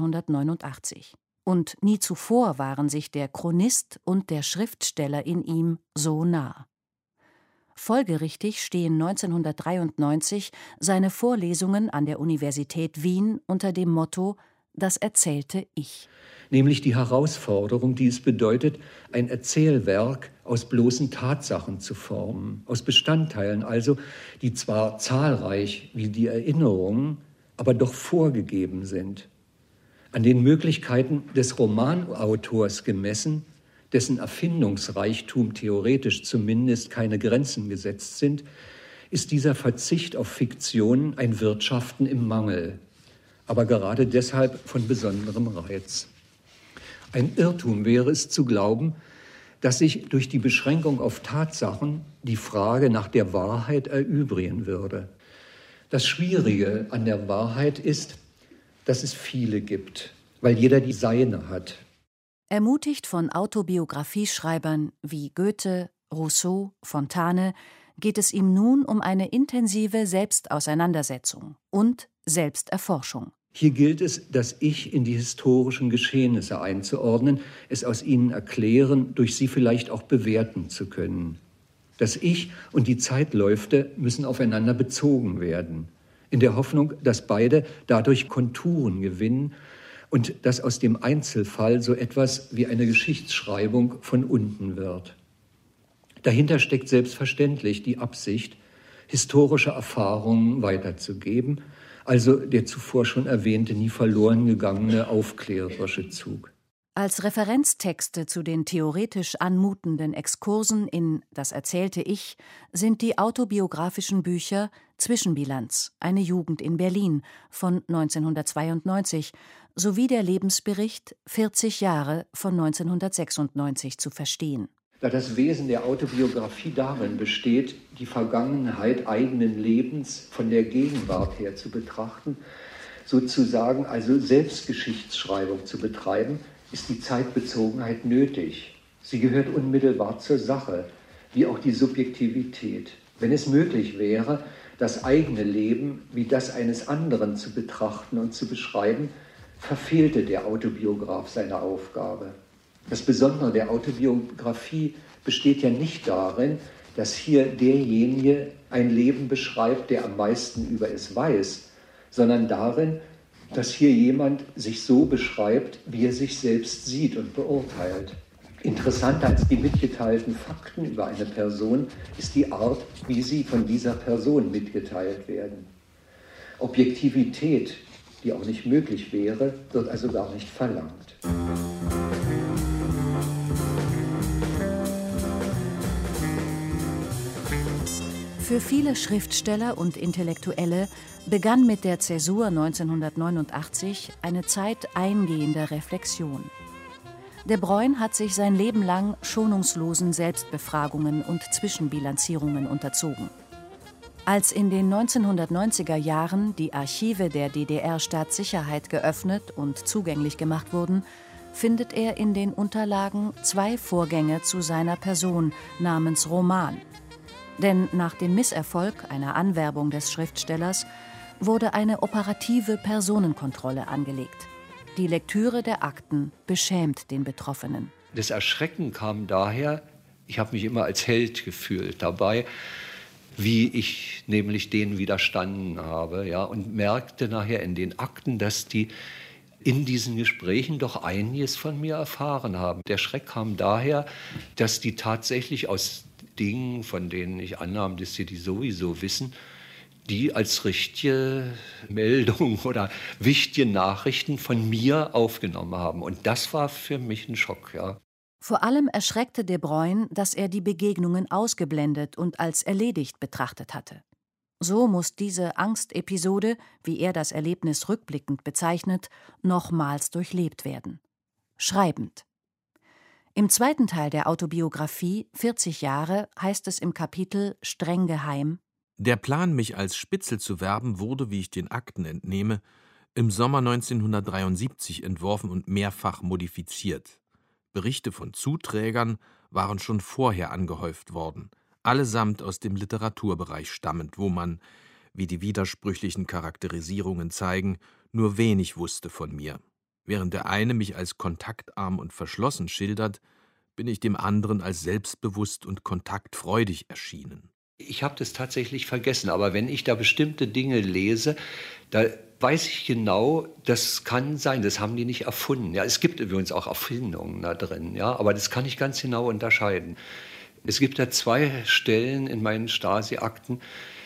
1989. Und nie zuvor waren sich der Chronist und der Schriftsteller in ihm so nah. Folgerichtig stehen 1993 seine Vorlesungen an der Universität Wien unter dem Motto »Das erzählte Ich«. Nämlich die Herausforderung, die es bedeutet, ein Erzählwerk aus bloßen Tatsachen zu formen, aus Bestandteilen also, die zwar zahlreich wie die Erinnerungen, aber doch vorgegeben sind. An den Möglichkeiten des Romanautors gemessen, dessen Erfindungsreichtum theoretisch zumindest keine Grenzen gesetzt sind, ist dieser Verzicht auf Fiktion ein Wirtschaften im Mangel, aber gerade deshalb von besonderem Reiz. Ein Irrtum wäre es zu glauben, dass sich durch die Beschränkung auf Tatsachen die Frage nach der Wahrheit erübrigen würde. Das Schwierige an der Wahrheit ist, dass es viele gibt, weil jeder die seine hat. Ermutigt von Autobiografieschreibern wie Goethe, Rousseau, Fontane, geht es ihm nun um eine intensive Selbstauseinandersetzung und Selbsterforschung. Hier gilt es, das Ich in die historischen Geschehnisse einzuordnen, es aus ihnen erklären, durch sie vielleicht auch bewerten zu können. Das Ich und die Zeitläufe müssen aufeinander bezogen werden, in der Hoffnung, dass beide dadurch Konturen gewinnen und dass aus dem Einzelfall so etwas wie eine Geschichtsschreibung von unten wird. Dahinter steckt selbstverständlich die Absicht, historische Erfahrungen weiterzugeben, also der zuvor schon erwähnte, nie verloren gegangene aufklärerische Zug. Als Referenztexte zu den theoretisch anmutenden Exkursen in Das erzählte Ich sind die autobiografischen Bücher Zwischenbilanz, eine Jugend in Berlin von 1992 sowie der Lebensbericht 40 Jahre von 1996 zu verstehen. Da das Wesen der Autobiografie darin besteht, die Vergangenheit eigenen Lebens von der Gegenwart her zu betrachten, sozusagen also Selbstgeschichtsschreibung zu betreiben, ist die Zeitbezogenheit nötig. Sie gehört unmittelbar zur Sache, wie auch die Subjektivität. Wenn es möglich wäre, das eigene Leben wie das eines anderen zu betrachten und zu beschreiben, verfehlte der Autobiograf seine Aufgabe. Das Besondere der Autobiografie besteht ja nicht darin, dass hier derjenige ein Leben beschreibt, der am meisten über es weiß, sondern darin, dass hier jemand sich so beschreibt, wie er sich selbst sieht und beurteilt. Interessanter als die mitgeteilten Fakten über eine Person ist die Art, wie sie von dieser Person mitgeteilt werden. Objektivität, die auch nicht möglich wäre, wird also gar nicht verlangt. Für viele Schriftsteller und Intellektuelle begann mit der Zäsur 1989 eine Zeit eingehender Reflexion. De Bruyne hat sich sein Leben lang schonungslosen Selbstbefragungen und Zwischenbilanzierungen unterzogen. Als in den 1990er Jahren die Archive der DDR-Staatssicherheit geöffnet und zugänglich gemacht wurden, findet er in den Unterlagen 2 Vorgänge zu seiner Person namens Roman. Denn nach dem Misserfolg einer Anwerbung des Schriftstellers wurde eine operative Personenkontrolle angelegt. Die Lektüre der Akten beschämt den Betroffenen. Das Erschrecken kam daher, ich habe mich immer als Held gefühlt dabei, wie ich nämlich denen widerstanden habe, ja, und merkte nachher in den Akten, dass die in diesen Gesprächen doch einiges von mir erfahren haben. Der Schreck kam daher, dass die tatsächlich aus Dingen, von denen ich annahm, dass sie die sowieso wissen, die als richtige Meldung oder wichtige Nachrichten von mir aufgenommen haben. Und das war für mich ein Schock, ja. Vor allem erschreckte de Bruyne, dass er die Begegnungen ausgeblendet und als erledigt betrachtet hatte. So muss diese Angstepisode, wie er das Erlebnis rückblickend bezeichnet, nochmals durchlebt werden. Schreibend. Im zweiten Teil der Autobiografie, 40 Jahre, heißt es im Kapitel Streng geheim: Der Plan, mich als Spitzel zu werben, wurde, wie ich den Akten entnehme, im Sommer 1973 entworfen und mehrfach modifiziert. Berichte von Zuträgern waren schon vorher angehäuft worden, allesamt aus dem Literaturbereich stammend, wo man, wie die widersprüchlichen Charakterisierungen zeigen, nur wenig wusste von mir. Während der eine mich als kontaktarm und verschlossen schildert, bin ich dem anderen als selbstbewusst und kontaktfreudig erschienen. Ich habe das tatsächlich vergessen, aber wenn ich da bestimmte Dinge lese, da weiß ich genau, das kann sein, das haben die nicht erfunden. Ja, es gibt übrigens auch Erfindungen da drin, ja, aber das kann ich ganz genau unterscheiden. Es gibt da 2 Stellen in meinen Stasi-Akten,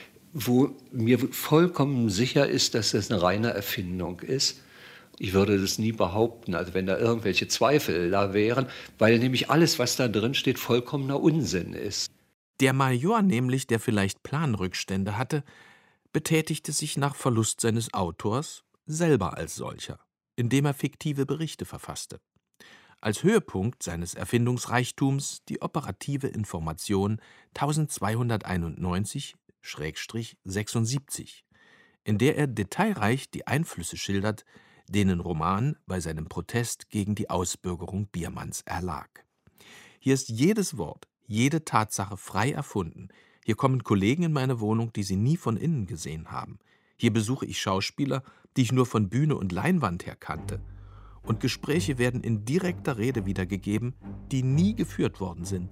wo mir vollkommen sicher ist, dass das eine reine Erfindung ist. Ich würde das nie behaupten, also wenn da irgendwelche Zweifel da wären, weil nämlich alles, was da drin steht, vollkommener Unsinn ist. Der Major nämlich, der vielleicht Planrückstände hatte, betätigte sich nach Verlust seines Autors selber als solcher, indem er fiktive Berichte verfasste. Als Höhepunkt seines Erfindungsreichtums die operative Information 1291/76, in der er detailreich die Einflüsse schildert, denen Roman bei seinem Protest gegen die Ausbürgerung Biermanns erlag. Hier ist jedes Wort, jede Tatsache frei erfunden. Hier kommen Kollegen in meine Wohnung, die sie nie von innen gesehen haben. Hier besuche ich Schauspieler, die ich nur von Bühne und Leinwand her kannte. Und Gespräche werden in direkter Rede wiedergegeben, die nie geführt worden sind.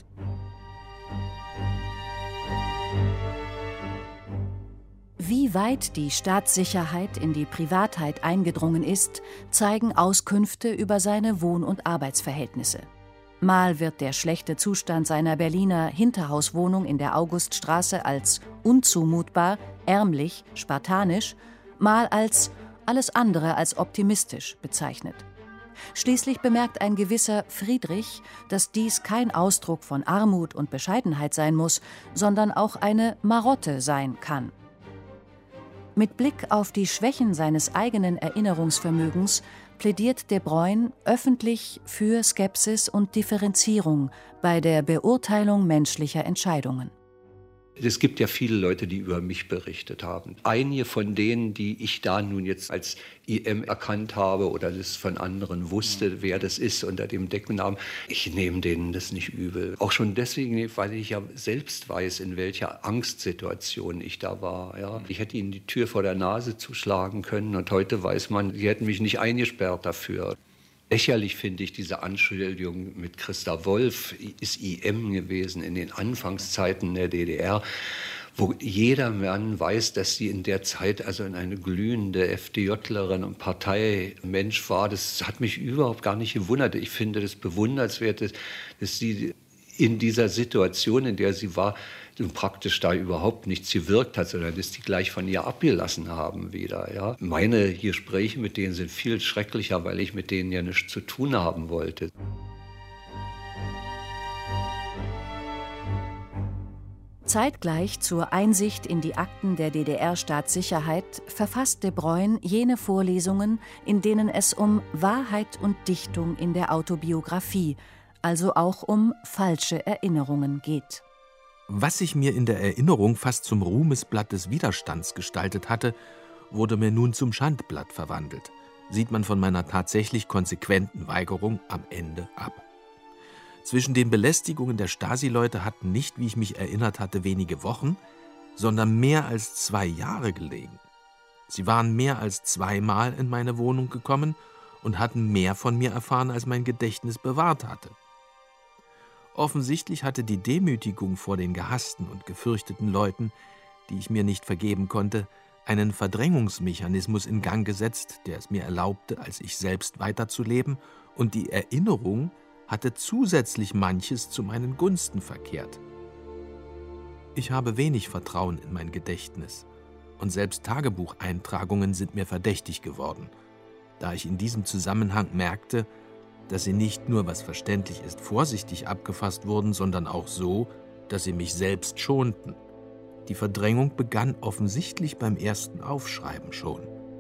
Wie weit die Staatssicherheit in die Privatheit eingedrungen ist, zeigen Auskünfte über seine Wohn- und Arbeitsverhältnisse. Mal wird der schlechte Zustand seiner Berliner Hinterhauswohnung in der Auguststraße als unzumutbar, ärmlich, spartanisch, mal als alles andere als optimistisch bezeichnet. Schließlich bemerkt ein gewisser Friedrich, dass dies kein Ausdruck von Armut und Bescheidenheit sein muss, sondern auch eine Marotte sein kann. Mit Blick auf die Schwächen seines eigenen Erinnerungsvermögens plädiert de Bruyne öffentlich für Skepsis und Differenzierung bei der Beurteilung menschlicher Entscheidungen. Es gibt ja viele Leute, die über mich berichtet haben. Einige von denen, die ich da nun jetzt als IM erkannt habe oder das von anderen wusste, wer das ist unter dem Decknamen, ich nehme denen das nicht übel. Auch schon deswegen, weil ich ja selbst weiß, in welcher Angstsituation ich da war. Ja. Ich hätte ihnen die Tür vor der Nase zuschlagen können und heute weiß man, sie hätten mich nicht eingesperrt dafür. Lächerlich finde ich diese Anschuldigung mit Christa Wolf, ist IM gewesen in den Anfangszeiten der DDR, wo jeder Mann weiß, dass sie in der Zeit also eine glühende FDJlerin und Parteimensch war. Das hat mich überhaupt gar nicht gewundert. Ich finde das bewundernswert, dass sie in dieser Situation, in der sie war, praktisch da überhaupt nichts gewirkt hat, sondern dass die gleich von ihr abgelassen haben wieder. Ja. Meine Gespräche mit denen sind viel schrecklicher, weil ich mit denen ja nichts zu tun haben wollte. Zeitgleich zur Einsicht in die Akten der DDR-Staatssicherheit verfasst de Bruyne jene Vorlesungen, in denen es um Wahrheit und Dichtung in der Autobiografie, also auch um falsche Erinnerungen geht. Was sich mir in der Erinnerung fast zum Ruhmesblatt des Widerstands gestaltet hatte, wurde mir nun zum Schandblatt verwandelt. Sieht man von meiner tatsächlich konsequenten Weigerung am Ende ab. Zwischen den Belästigungen der Stasi-Leute hatten nicht, wie ich mich erinnert hatte, wenige Wochen, sondern mehr als 2 Jahre gelegen. Sie waren mehr als 2-mal in meine Wohnung gekommen und hatten mehr von mir erfahren, als mein Gedächtnis bewahrt hatte. Offensichtlich hatte die Demütigung vor den gehassten und gefürchteten Leuten, die ich mir nicht vergeben konnte, einen Verdrängungsmechanismus in Gang gesetzt, der es mir erlaubte, als ich selbst weiterzuleben, und die Erinnerung hatte zusätzlich manches zu meinen Gunsten verkehrt. Ich habe wenig Vertrauen in mein Gedächtnis, und selbst Tagebucheintragungen sind mir verdächtig geworden, da ich in diesem Zusammenhang merkte, dass sie nicht nur, was verständlich ist, vorsichtig abgefasst wurden, sondern auch so, dass sie mich selbst schonten. Die Verdrängung begann offensichtlich beim ersten Aufschreiben schon.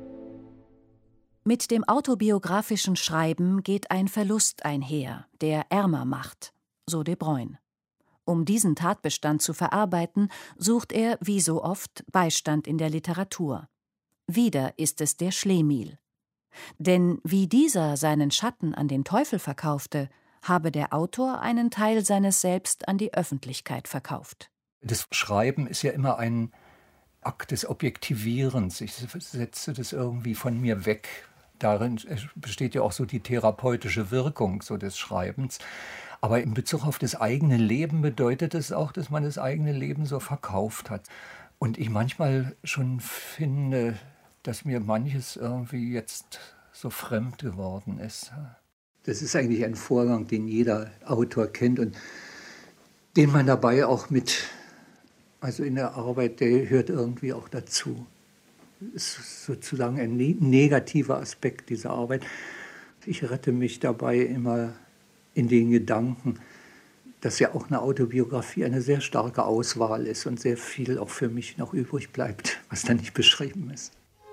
Mit dem autobiografischen Schreiben geht ein Verlust einher, der ärmer macht, so de Bruyne. Um diesen Tatbestand zu verarbeiten, sucht er, wie so oft, Beistand in der Literatur. Wieder ist es der Schlemihl. Denn wie dieser seinen Schatten an den Teufel verkaufte, habe der Autor einen Teil seines Selbst an die Öffentlichkeit verkauft. Das Schreiben ist ja immer ein Akt des Objektivierens. Ich setze das irgendwie von mir weg. Darin besteht ja auch so die therapeutische Wirkung so des Schreibens. Aber in Bezug auf das eigene Leben bedeutet es auch, dass man das eigene Leben so verkauft hat. Und ich manchmal schon finde, dass mir manches irgendwie jetzt so fremd geworden ist. Das ist eigentlich ein Vorgang, den jeder Autor kennt und den man dabei auch also in der Arbeit, der hört irgendwie auch dazu. Das ist sozusagen ein negativer Aspekt dieser Arbeit. Ich rette mich dabei immer in den Gedanken, dass ja auch eine Autobiografie eine sehr starke Auswahl ist und sehr viel auch für mich noch übrig bleibt, was da nicht beschrieben ist.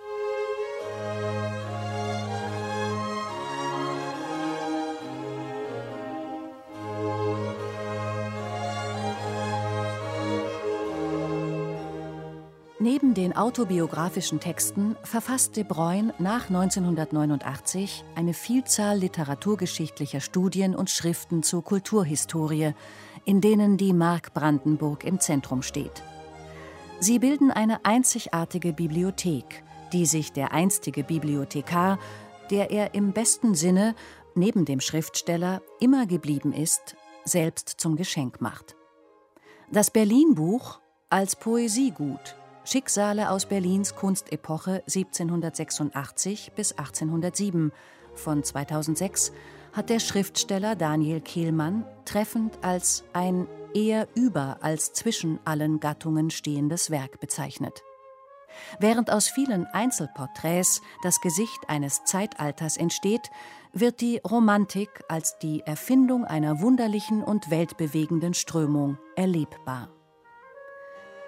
Neben den autobiografischen Texten verfasst de Bruyne nach 1989 eine Vielzahl literaturgeschichtlicher Studien und Schriften zur Kulturhistorie, in denen die Mark Brandenburg im Zentrum steht. Sie bilden eine einzigartige Bibliothek, die sich der einstige Bibliothekar, der er im besten Sinne, neben dem Schriftsteller, immer geblieben ist, selbst zum Geschenk macht. Das Berlin-Buch als Poesiegut, Schicksale aus Berlins Kunstepoche 1786 bis 1807 von 2006 hat der Schriftsteller Daniel Kehlmann treffend als ein eher über als zwischen allen Gattungen stehendes Werk bezeichnet. Während aus vielen Einzelporträts das Gesicht eines Zeitalters entsteht, wird die Romantik als die Erfindung einer wunderlichen und weltbewegenden Strömung erlebbar.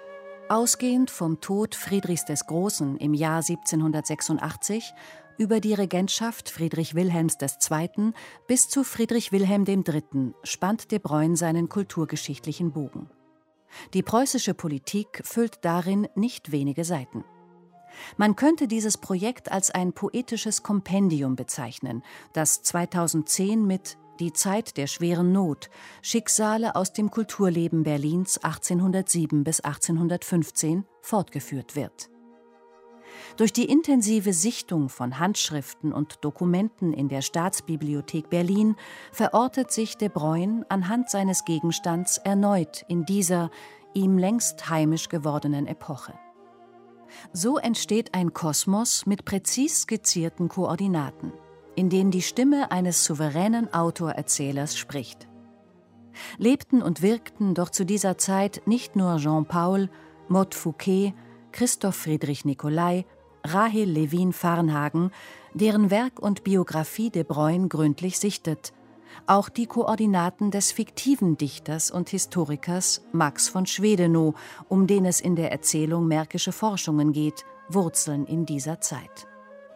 Ausgehend vom Tod Friedrichs des Großen im Jahr 1786 über die Regentschaft Friedrich Wilhelms II. Bis zu Friedrich Wilhelm III. Spannt de Bruyne seinen kulturgeschichtlichen Bogen. Die preußische Politik füllt darin nicht wenige Seiten. Man könnte dieses Projekt als ein poetisches Kompendium bezeichnen, das 2010 mit »Die Zeit der schweren Not – Schicksale aus dem Kulturleben Berlins 1807 bis 1815« fortgeführt wird. Durch die intensive Sichtung von Handschriften und Dokumenten in der Staatsbibliothek Berlin verortet sich de Bruyne anhand seines Gegenstands erneut in dieser ihm längst heimisch gewordenen Epoche. So entsteht ein Kosmos mit präzis skizzierten Koordinaten, in dem die Stimme eines souveränen Autorerzählers spricht. Lebten und wirkten doch zu dieser Zeit nicht nur Jean Paul, Maud Fouquet, Christoph Friedrich Nicolai, Rahel Levin Varnhagen, deren Werk und Biografie de Bruyne gründlich sichtet, auch die Koordinaten des fiktiven Dichters und Historikers Max von Schwedenow, um den es in der Erzählung Märkische Forschungen geht, wurzeln in dieser Zeit.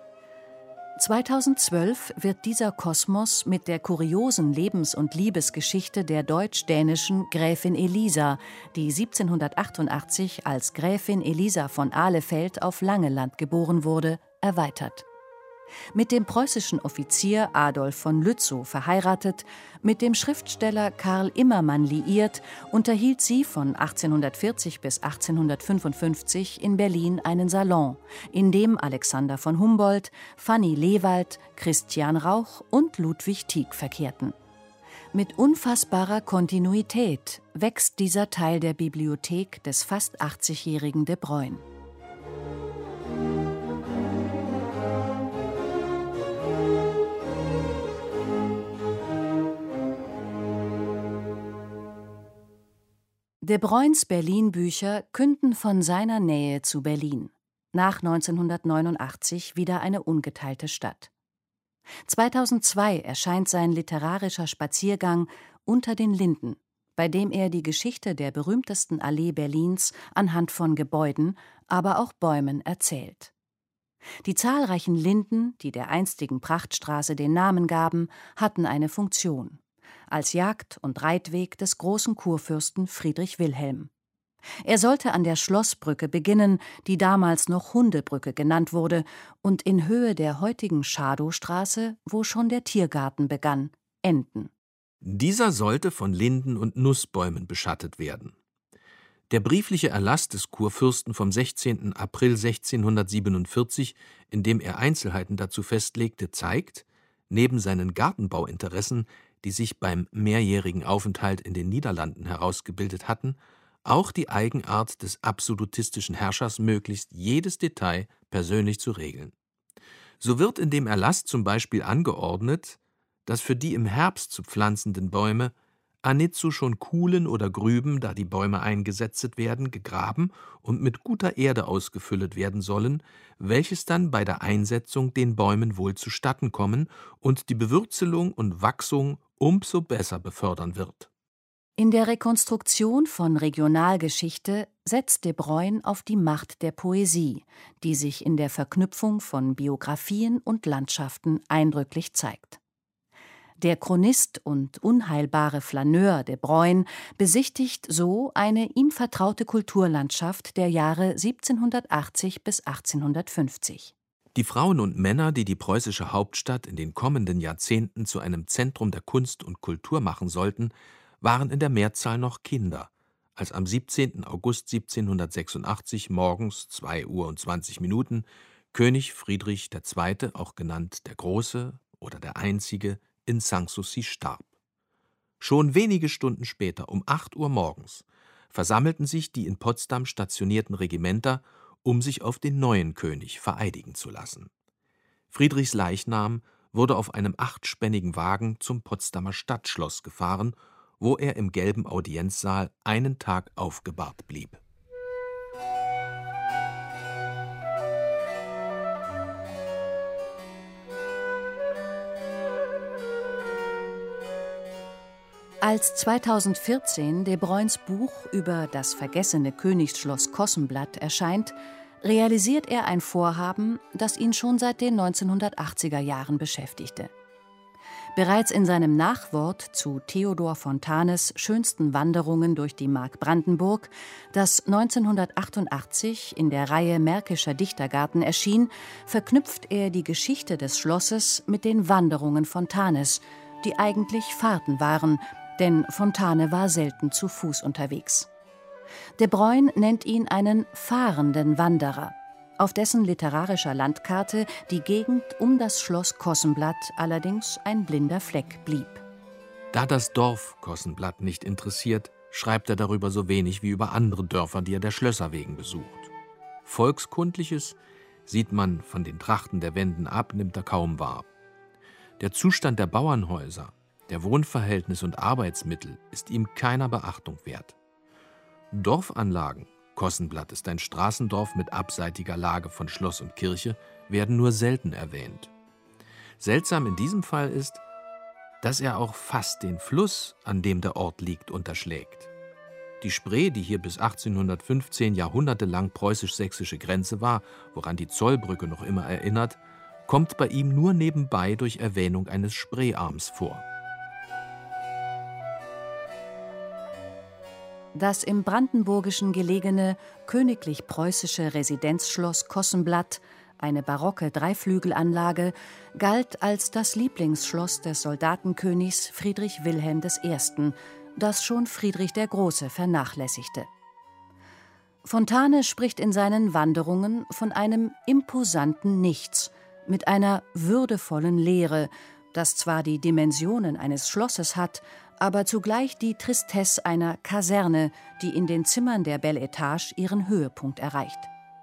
2012 wird dieser Kosmos mit der kuriosen Lebens- und Liebesgeschichte der deutsch-dänischen Gräfin Elisa, die 1788 als Gräfin Elisa von Ahlefeld auf Langeland geboren wurde, erweitert. Mit dem preußischen Offizier Adolf von Lützow verheiratet, mit dem Schriftsteller Karl Immermann liiert, unterhielt sie von 1840 bis 1855 in Berlin einen Salon, in dem Alexander von Humboldt, Fanny Lewald, Christian Rauch und Ludwig Tieck verkehrten. Mit unfassbarer Kontinuität wächst dieser Teil der Bibliothek des fast 80-jährigen de Bruyne. De Bruynes Berlin-Bücher künden von seiner Nähe zu Berlin. Nach 1989 wieder eine ungeteilte Stadt. 2002 erscheint sein literarischer Spaziergang Unter den Linden, bei dem er die Geschichte der berühmtesten Allee Berlins anhand von Gebäuden, aber auch Bäumen erzählt. Die zahlreichen Linden, die der einstigen Prachtstraße den Namen gaben, hatten eine Funktion: als Jagd- und Reitweg des großen Kurfürsten Friedrich Wilhelm. Er sollte an der Schlossbrücke beginnen, die damals noch Hundebrücke genannt wurde, und in Höhe der heutigen Schadowstraße, wo schon der Tiergarten begann, enden. Dieser sollte von Linden und Nussbäumen beschattet werden. Der briefliche Erlass des Kurfürsten vom 16. April 1647, in dem er Einzelheiten dazu festlegte, zeigt, neben seinen Gartenbauinteressen, die sich beim mehrjährigen Aufenthalt in den Niederlanden herausgebildet hatten, auch die Eigenart des absolutistischen Herrschers, möglichst jedes Detail persönlich zu regeln. So wird in dem Erlass zum Beispiel angeordnet, dass für die im Herbst zu pflanzenden Bäume anitzo schon Kuhlen oder Grüben, da die Bäume eingesetzt werden, gegraben und mit guter Erde ausgefüllet werden sollen, welches dann bei der Einsetzung den Bäumen wohl zustatten kommen und die Bewürzelung und Wachsung umso besser befördern wird. In der Rekonstruktion von Regionalgeschichte setzt de Bruyne auf die Macht der Poesie, die sich in der Verknüpfung von Biografien und Landschaften eindrücklich zeigt. Der Chronist und unheilbare Flaneur de Bruyne besichtigt so eine ihm vertraute Kulturlandschaft der Jahre 1780 bis 1850. Die Frauen und Männer, die die preußische Hauptstadt in den kommenden Jahrzehnten zu einem Zentrum der Kunst und Kultur machen sollten, waren in der Mehrzahl noch Kinder, als am 17. August 1786 morgens 2:20 Uhr König Friedrich II., auch genannt der Große oder der Einzige, in Sanssouci starb. Schon wenige Stunden später, um 8 Uhr morgens, versammelten sich die in Potsdam stationierten Regimenter, um sich auf den neuen König vereidigen zu lassen. Friedrichs Leichnam wurde auf einem 8-spännigen Wagen zum Potsdamer Stadtschloss gefahren, wo er im gelben Audienzsaal einen Tag aufgebahrt blieb. Als 2014 de Bruyns Buch über das vergessene Königsschloss Kossenblatt erscheint, realisiert er ein Vorhaben, das ihn schon seit den 1980er Jahren beschäftigte. Bereits in seinem Nachwort zu Theodor Fontanes schönsten Wanderungen durch die Mark Brandenburg, das 1988 in der Reihe Märkischer Dichtergarten erschien, verknüpft er die Geschichte des Schlosses mit den Wanderungen Fontanes, die eigentlich Fahrten waren, denn Fontane war selten zu Fuß unterwegs. De Bruyn nennt ihn einen fahrenden Wanderer, auf dessen literarischer Landkarte die Gegend um das Schloss Kossenblatt allerdings ein blinder Fleck blieb. Da das Dorf Kossenblatt nicht interessiert, schreibt er darüber so wenig wie über andere Dörfer, die er der Schlösser wegen besucht. Volkskundliches sieht man von den Trachten der Wenden ab, nimmt er kaum wahr. Der Zustand der Bauernhäuser, der Wohnverhältnisse und Arbeitsmittel ist ihm keiner Beachtung wert. Dorfanlagen, Kossenblatt ist ein Straßendorf mit abseitiger Lage von Schloss und Kirche, werden nur selten erwähnt. Seltsam in diesem Fall ist, dass er auch fast den Fluss, an dem der Ort liegt, unterschlägt. Die Spree, die hier bis 1815 jahrhundertelang preußisch-sächsische Grenze war, woran die Zollbrücke noch immer erinnert, kommt bei ihm nur nebenbei durch Erwähnung eines Spreearms vor. Das im Brandenburgischen gelegene königlich-preußische Residenzschloss Kossenblatt, eine barocke Dreiflügelanlage, galt als das Lieblingsschloss des Soldatenkönigs Friedrich Wilhelm I., das schon Friedrich der Große vernachlässigte. Fontane spricht in seinen Wanderungen von einem imposanten Nichts mit einer würdevollen Leere, das zwar die Dimensionen eines Schlosses hat, aber zugleich die Tristesse einer Kaserne, die in den Zimmern der Belle Etage ihren Höhepunkt erreicht.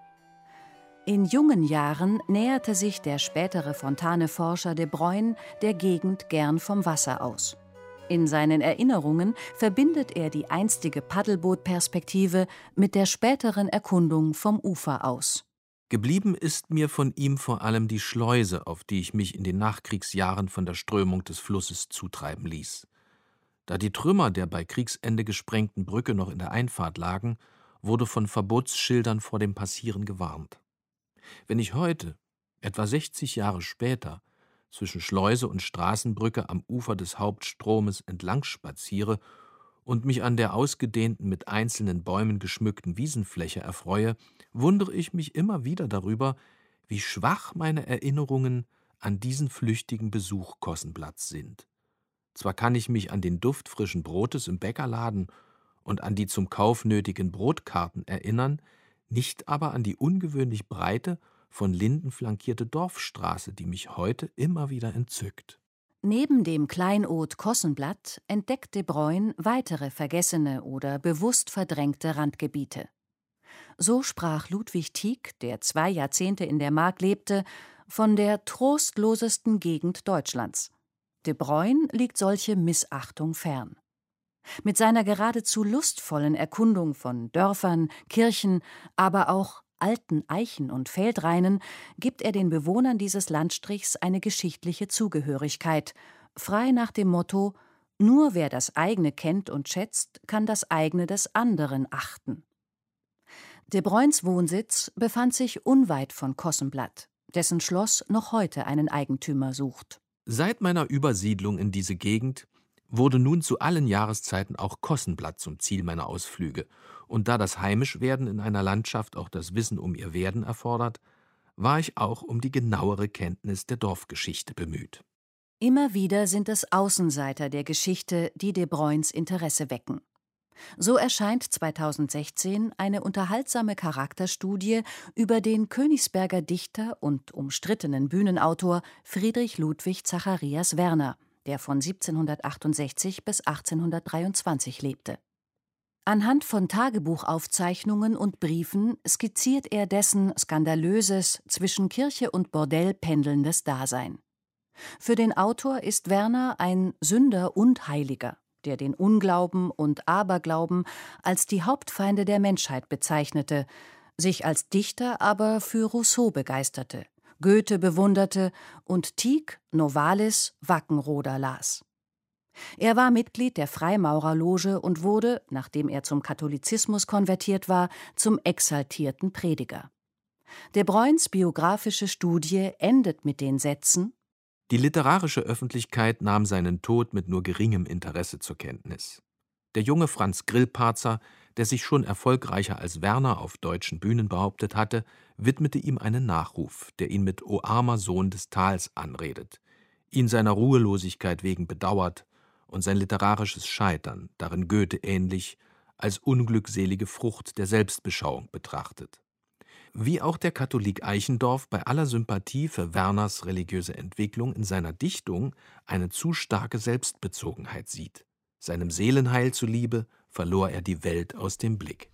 In jungen Jahren näherte sich der spätere Fontane-Forscher de Bruyn der Gegend gern vom Wasser aus. In seinen Erinnerungen verbindet er die einstige Paddelbootperspektive mit der späteren Erkundung vom Ufer aus. Geblieben ist mir von ihm vor allem die Schleuse, auf die ich mich in den Nachkriegsjahren von der Strömung des Flusses zutreiben ließ. Da die Trümmer der bei Kriegsende gesprengten Brücke noch in der Einfahrt lagen, wurde von Verbotsschildern vor dem Passieren gewarnt. Wenn ich heute, etwa 60 Jahre später, zwischen Schleuse und Straßenbrücke am Ufer des Hauptstromes entlang spaziere und mich an der ausgedehnten, mit einzelnen Bäumen geschmückten Wiesenfläche erfreue, wundere ich mich immer wieder darüber, wie schwach meine Erinnerungen an diesen flüchtigen Besuch Kossenblatts sind. Zwar kann ich mich an den Duft frischen Brotes im Bäckerladen und an die zum Kauf nötigen Brotkarten erinnern, nicht aber an die ungewöhnlich breite, von Linden flankierte Dorfstraße, die mich heute immer wieder entzückt. Neben dem Kleinod Kossenblatt entdeckt de Bruyn weitere vergessene oder bewusst verdrängte Randgebiete. So sprach Ludwig Tieck, der 2 Jahrzehnte in der Mark lebte, von der trostlosesten Gegend Deutschlands. De Bruyn liegt solche Missachtung fern. Mit seiner geradezu lustvollen Erkundung von Dörfern, Kirchen, aber auch alten Eichen und Feldreinen gibt er den Bewohnern dieses Landstrichs eine geschichtliche Zugehörigkeit, frei nach dem Motto: Nur wer das eigene kennt und schätzt, kann das eigene des anderen achten. De Bruyns Wohnsitz befand sich unweit von Kossenblatt, dessen Schloss noch heute einen Eigentümer sucht. Seit meiner Übersiedlung in diese Gegend wurde nun zu allen Jahreszeiten auch Kossenblatt zum Ziel meiner Ausflüge, und da das Heimischwerden in einer Landschaft auch das Wissen um ihr Werden erfordert, war ich auch um die genauere Kenntnis der Dorfgeschichte bemüht. Immer wieder sind es Außenseiter der Geschichte, die de Bruyns Interesse wecken. So erscheint 2016 eine unterhaltsame Charakterstudie über den Königsberger Dichter und umstrittenen Bühnenautor Friedrich Ludwig Zacharias Werner, der von 1768 bis 1823 lebte. Anhand von Tagebuchaufzeichnungen und Briefen skizziert er dessen skandalöses, zwischen Kirche und Bordell pendelndes Dasein. Für den Autor ist Werner ein Sünder und Heiliger, der den Unglauben und Aberglauben als die Hauptfeinde der Menschheit bezeichnete, sich als Dichter aber für Rousseau begeisterte, Goethe bewunderte und Tieck, Novalis, Wackenroder las. Er war Mitglied der Freimaurerloge und wurde, nachdem er zum Katholizismus konvertiert war, zum exaltierten Prediger. De Bruyns biografische Studie endet mit den Sätzen: Die literarische Öffentlichkeit nahm seinen Tod mit nur geringem Interesse zur Kenntnis. Der junge Franz Grillparzer, der sich schon erfolgreicher als Werner auf deutschen Bühnen behauptet hatte, widmete ihm einen Nachruf, der ihn mit »O armer Sohn des Tals« anredet, ihn seiner Ruhelosigkeit wegen bedauert und sein literarisches Scheitern, darin Goethe ähnlich, als unglückselige Frucht der Selbstbeschauung betrachtet. Wie auch der Katholik Eichendorff bei aller Sympathie für Werners religiöse Entwicklung in seiner Dichtung eine zu starke Selbstbezogenheit sieht. Seinem Seelenheil zuliebe verlor er die Welt aus dem Blick.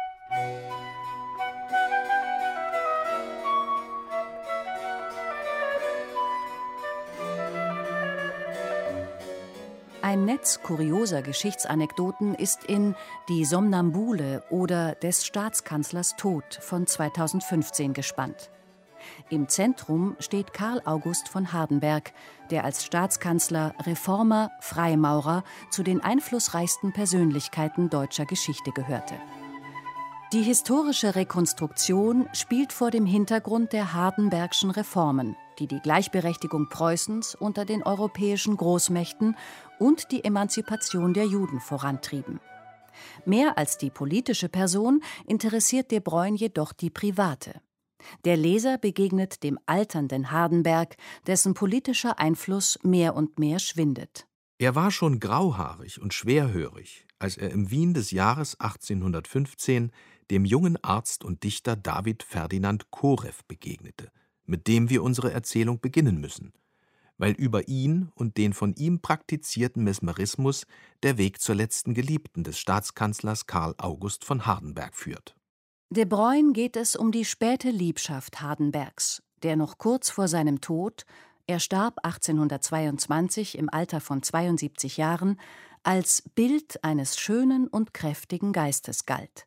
Ein Netz kurioser Geschichtsanekdoten ist in »Die Somnambule« oder »Des Staatskanzlers Tod« von 2015 gespannt. Im Zentrum steht Karl August von Hardenberg, der als Staatskanzler, Reformer, Freimaurer zu den einflussreichsten Persönlichkeiten deutscher Geschichte gehörte. Die historische Rekonstruktion spielt vor dem Hintergrund der Hardenbergschen Reformen, die die Gleichberechtigung Preußens unter den europäischen Großmächten und die Emanzipation der Juden vorantrieben. Mehr als die politische Person interessiert de Bruyn jedoch die private. Der Leser begegnet dem alternden Hardenberg, dessen politischer Einfluss mehr und mehr schwindet. Er war schon grauhaarig und schwerhörig, als er im Wien des Jahres 1815 dem jungen Arzt und Dichter David Ferdinand Korew begegnete, mit dem wir unsere Erzählung beginnen müssen, weil über ihn und den von ihm praktizierten Mesmerismus der Weg zur letzten Geliebten des Staatskanzlers Karl August von Hardenberg führt. De Bruyn geht es um die späte Liebschaft Hardenbergs, der noch kurz vor seinem Tod, er starb 1822 im Alter von 72 Jahren, als Bild eines schönen und kräftigen Geistes galt.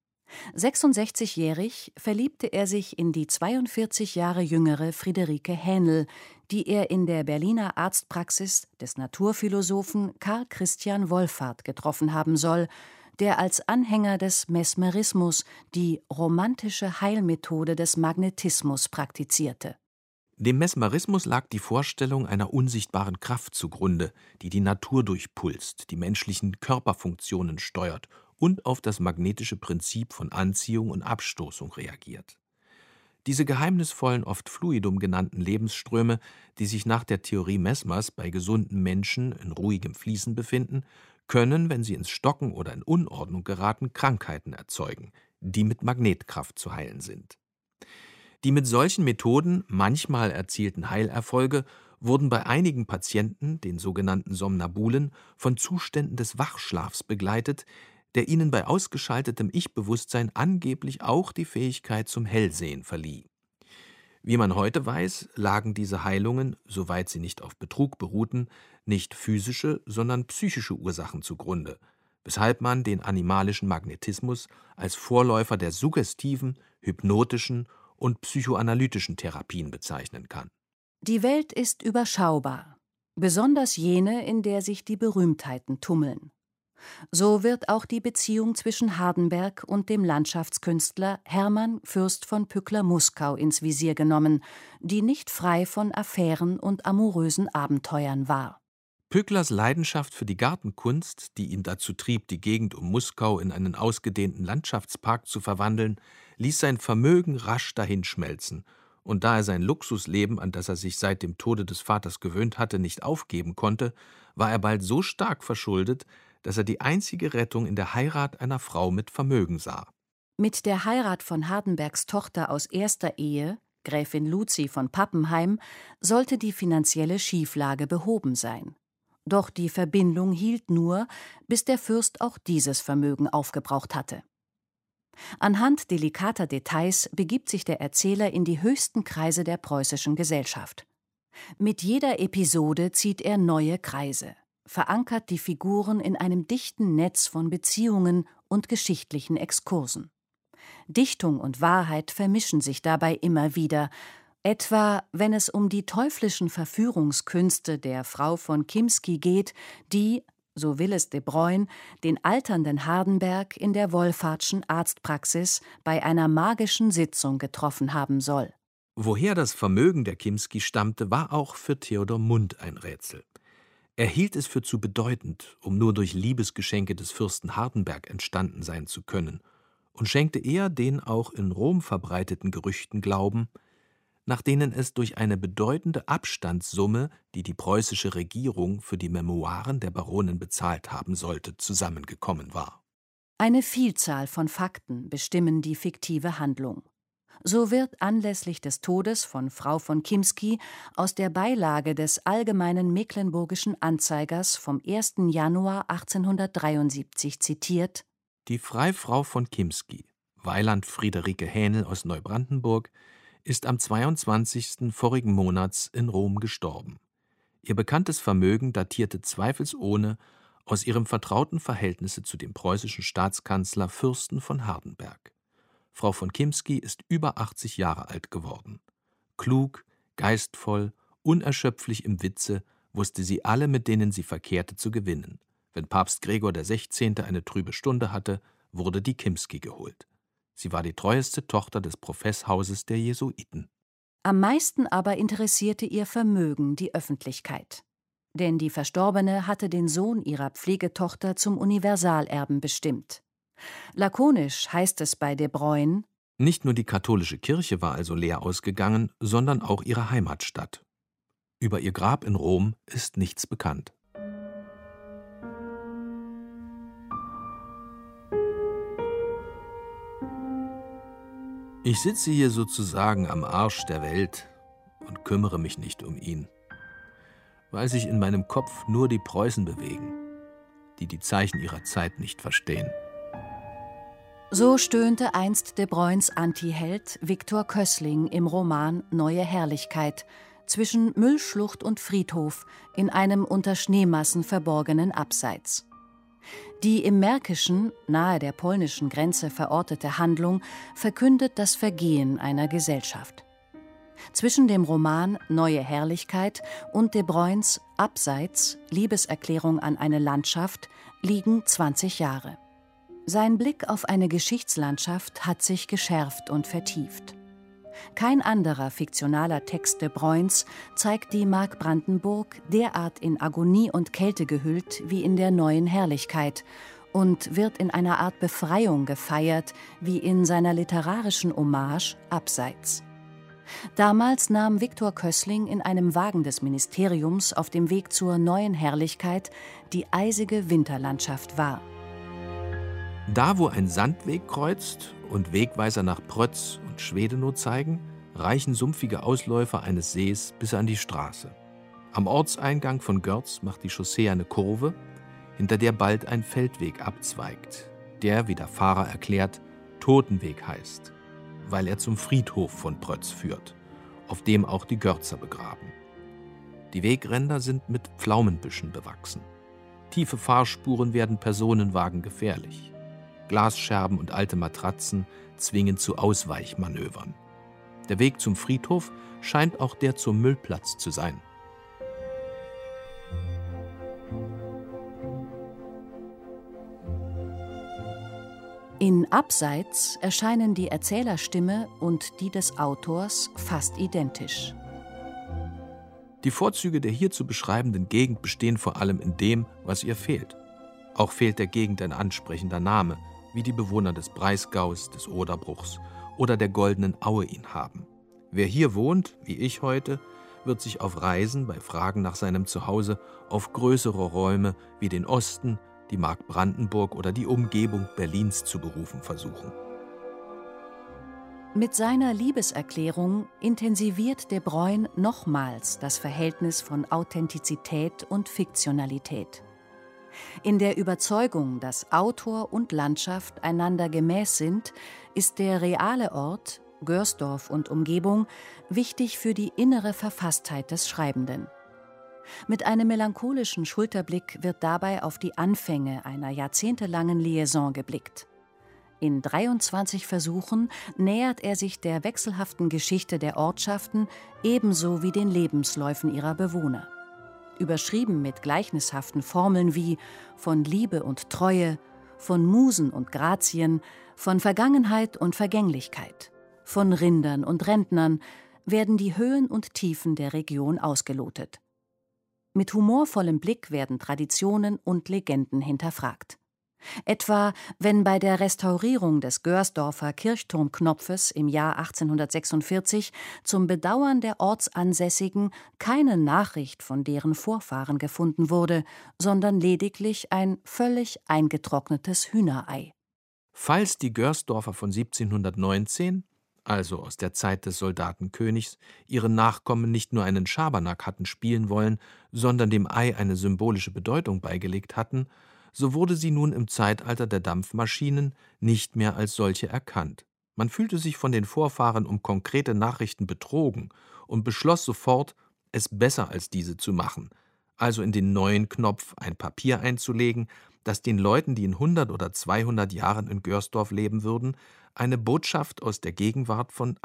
66-jährig verliebte er sich in die 42 Jahre jüngere Friederike Hähnel, die er in der Berliner Arztpraxis des Naturphilosophen Karl Christian Wolffart getroffen haben soll, der als Anhänger des Mesmerismus die romantische Heilmethode des Magnetismus praktizierte. Dem Mesmerismus lag die Vorstellung einer unsichtbaren Kraft zugrunde, die die Natur durchpulst, die menschlichen Körperfunktionen steuert und auf das magnetische Prinzip von Anziehung und Abstoßung reagiert. Diese geheimnisvollen, oft Fluidum genannten Lebensströme, die sich nach der Theorie Mesmers bei gesunden Menschen in ruhigem Fließen befinden, können, wenn sie ins Stocken oder in Unordnung geraten, Krankheiten erzeugen, die mit Magnetkraft zu heilen sind. Die mit solchen Methoden manchmal erzielten Heilerfolge wurden bei einigen Patienten, den sogenannten Somnabulen, von Zuständen des Wachschlafs begleitet, der ihnen bei ausgeschaltetem Ich-Bewusstsein angeblich auch die Fähigkeit zum Hellsehen verlieh. Wie man heute weiß, lagen diese Heilungen, soweit sie nicht auf Betrug beruhten, nicht physische, sondern psychische Ursachen zugrunde, weshalb man den animalischen Magnetismus als Vorläufer der suggestiven, hypnotischen und psychoanalytischen Therapien bezeichnen kann. Die Welt ist überschaubar, besonders jene, in der sich die Berühmtheiten tummeln. So wird auch die Beziehung zwischen Hardenberg und dem Landschaftskünstler Hermann Fürst von Pückler-Muskau ins Visier genommen, die nicht frei von Affären und amorösen Abenteuern war. Pücklers Leidenschaft für die Gartenkunst, die ihn dazu trieb, die Gegend um Muskau in einen ausgedehnten Landschaftspark zu verwandeln, ließ sein Vermögen rasch dahinschmelzen, und da er sein Luxusleben, an das er sich seit dem Tode des Vaters gewöhnt hatte, nicht aufgeben konnte, war er bald so stark verschuldet, dass er die einzige Rettung in der Heirat einer Frau mit Vermögen sah. Mit der Heirat von Hardenbergs Tochter aus erster Ehe, Gräfin Luzi von Pappenheim, sollte die finanzielle Schieflage behoben sein. Doch die Verbindung hielt nur, bis der Fürst auch dieses Vermögen aufgebraucht hatte. Anhand delikater Details begibt sich der Erzähler in die höchsten Kreise der preußischen Gesellschaft. Mit jeder Episode zieht er neue Kreise, verankert die Figuren in einem dichten Netz von Beziehungen und geschichtlichen Exkursen. Dichtung und Wahrheit vermischen sich dabei immer wieder, Etwa, wenn es um die teuflischen Verführungskünste der Frau von Kimsky geht, die, so will es de Bruyne, den alternden Hardenberg in der Wolfhardtschen Arztpraxis bei einer magischen Sitzung getroffen haben soll. Woher das Vermögen der Kimsky stammte, war auch für Theodor Mund ein Rätsel. Er hielt es für zu bedeutend, um nur durch Liebesgeschenke des Fürsten Hardenberg entstanden sein zu können, und schenkte eher den auch in Rom verbreiteten Gerüchten Glauben, nach denen es durch eine bedeutende Abstandssumme, die die preußische Regierung für die Memoiren der Baronin bezahlt haben sollte, zusammengekommen war. Eine Vielzahl von Fakten bestimmen die fiktive Handlung. So wird anlässlich des Todes von Frau von Kimsky aus der Beilage des Allgemeinen Mecklenburgischen Anzeigers vom 1. Januar 1873 zitiert: Die Freifrau von Kimsky, Weiland Friederike Hähnel aus Neubrandenburg, ist am 22. vorigen Monats in Rom gestorben. Ihr bekanntes Vermögen datierte zweifelsohne aus ihrem vertrauten Verhältnisse zu dem preußischen Staatskanzler Fürsten von Hardenberg. Frau von Kimsky ist über 80 Jahre alt geworden. Klug, geistvoll, unerschöpflich im Witze, wusste sie alle, mit denen sie verkehrte, zu gewinnen. Wenn Papst Gregor XVI. Eine trübe Stunde hatte, wurde die Kimsky geholt. Sie war die treueste Tochter des Professhauses der Jesuiten. Am meisten aber interessierte ihr Vermögen die Öffentlichkeit. Denn die Verstorbene hatte den Sohn ihrer Pflegetochter zum Universalerben bestimmt. Lakonisch heißt es bei de Bruyne: Nicht nur die katholische Kirche war also leer ausgegangen, sondern auch ihre Heimatstadt. Über ihr Grab in Rom ist nichts bekannt. Ich sitze hier sozusagen am Arsch der Welt und kümmere mich nicht um ihn, weil sich in meinem Kopf nur die Preußen bewegen, die die Zeichen ihrer Zeit nicht verstehen. So stöhnte einst de Bruynes Antiheld Viktor Kössling im Roman Neue Herrlichkeit zwischen Müllschlucht und Friedhof in einem unter Schneemassen verborgenen Abseits. Die im Märkischen, nahe der polnischen Grenze verortete Handlung verkündet das Vergehen einer Gesellschaft. Zwischen dem Roman Neue Herrlichkeit und de Bruynes Abseits, Liebeserklärung an eine Landschaft, liegen 20 Jahre. Sein Blick auf eine Geschichtslandschaft hat sich geschärft und vertieft. Kein anderer fiktionaler Text de Bruynes zeigt die Mark Brandenburg derart in Agonie und Kälte gehüllt wie in der Neuen Herrlichkeit und wird in einer Art Befreiung gefeiert wie in seiner literarischen Hommage Abseits. Damals nahm Viktor Kössling in einem Wagen des Ministeriums auf dem Weg zur Neuen Herrlichkeit die eisige Winterlandschaft wahr. Da, wo ein Sandweg kreuzt und Wegweiser nach Prötz und Schwedenow zeigen, reichen sumpfige Ausläufer eines Sees bis an die Straße. Am Ortseingang von Görz macht die Chaussee eine Kurve, hinter der bald ein Feldweg abzweigt, der, wie der Fahrer erklärt, Totenweg heißt, weil er zum Friedhof von Prötz führt, auf dem auch die Görzer begraben. Die Wegränder sind mit Pflaumenbüschen bewachsen. Tiefe Fahrspuren werden Personenwagen gefährlich. Glasscherben und alte Matratzen zwingen zu Ausweichmanövern. Der Weg zum Friedhof scheint auch der zum Müllplatz zu sein. In Abseits erscheinen die Erzählerstimme und die des Autors fast identisch. Die Vorzüge der hier zu beschreibenden Gegend bestehen vor allem in dem, was ihr fehlt. Auch fehlt der Gegend ein ansprechender Name, wie die Bewohner des Breisgaus, des Oderbruchs oder der Goldenen Aue ihn haben. Wer hier wohnt, wie ich heute, wird sich auf Reisen bei Fragen nach seinem Zuhause auf größere Räume wie den Osten, die Mark Brandenburg oder die Umgebung Berlins zu berufen versuchen. Mit seiner Liebeserklärung intensiviert de Bruyne nochmals das Verhältnis von Authentizität und Fiktionalität. In der Überzeugung, dass Autor und Landschaft einander gemäß sind, ist der reale Ort, Görsdorf und Umgebung, wichtig für die innere Verfasstheit des Schreibenden. Mit einem melancholischen Schulterblick wird dabei auf die Anfänge einer jahrzehntelangen Liaison geblickt. In 23 Versuchen nähert er sich der wechselhaften Geschichte der Ortschaften ebenso wie den Lebensläufen ihrer Bewohner. Überschrieben mit gleichnishaften Formeln wie von Liebe und Treue, von Musen und Grazien, von Vergangenheit und Vergänglichkeit, von Rindern und Rentnern, werden die Höhen und Tiefen der Region ausgelotet. Mit humorvollem Blick werden Traditionen und Legenden hinterfragt. Etwa, wenn bei der Restaurierung des Görsdorfer Kirchturmknopfes im Jahr 1846 zum Bedauern der Ortsansässigen keine Nachricht von deren Vorfahren gefunden wurde, sondern lediglich ein völlig eingetrocknetes Hühnerei. Falls die Görsdorfer von 1719, also aus der Zeit des Soldatenkönigs, ihren Nachkommen nicht nur einen Schabernack hatten spielen wollen, sondern dem Ei eine symbolische Bedeutung beigelegt hatten, so wurde sie nun im Zeitalter der Dampfmaschinen nicht mehr als solche erkannt. Man fühlte sich von den Vorfahren um konkrete Nachrichten betrogen und beschloss sofort, es besser als diese zu machen, also in den neuen Knopf ein Papier einzulegen, das den Leuten, die in 100 oder 200 Jahren in Görsdorf leben würden, eine Botschaft aus der Gegenwart von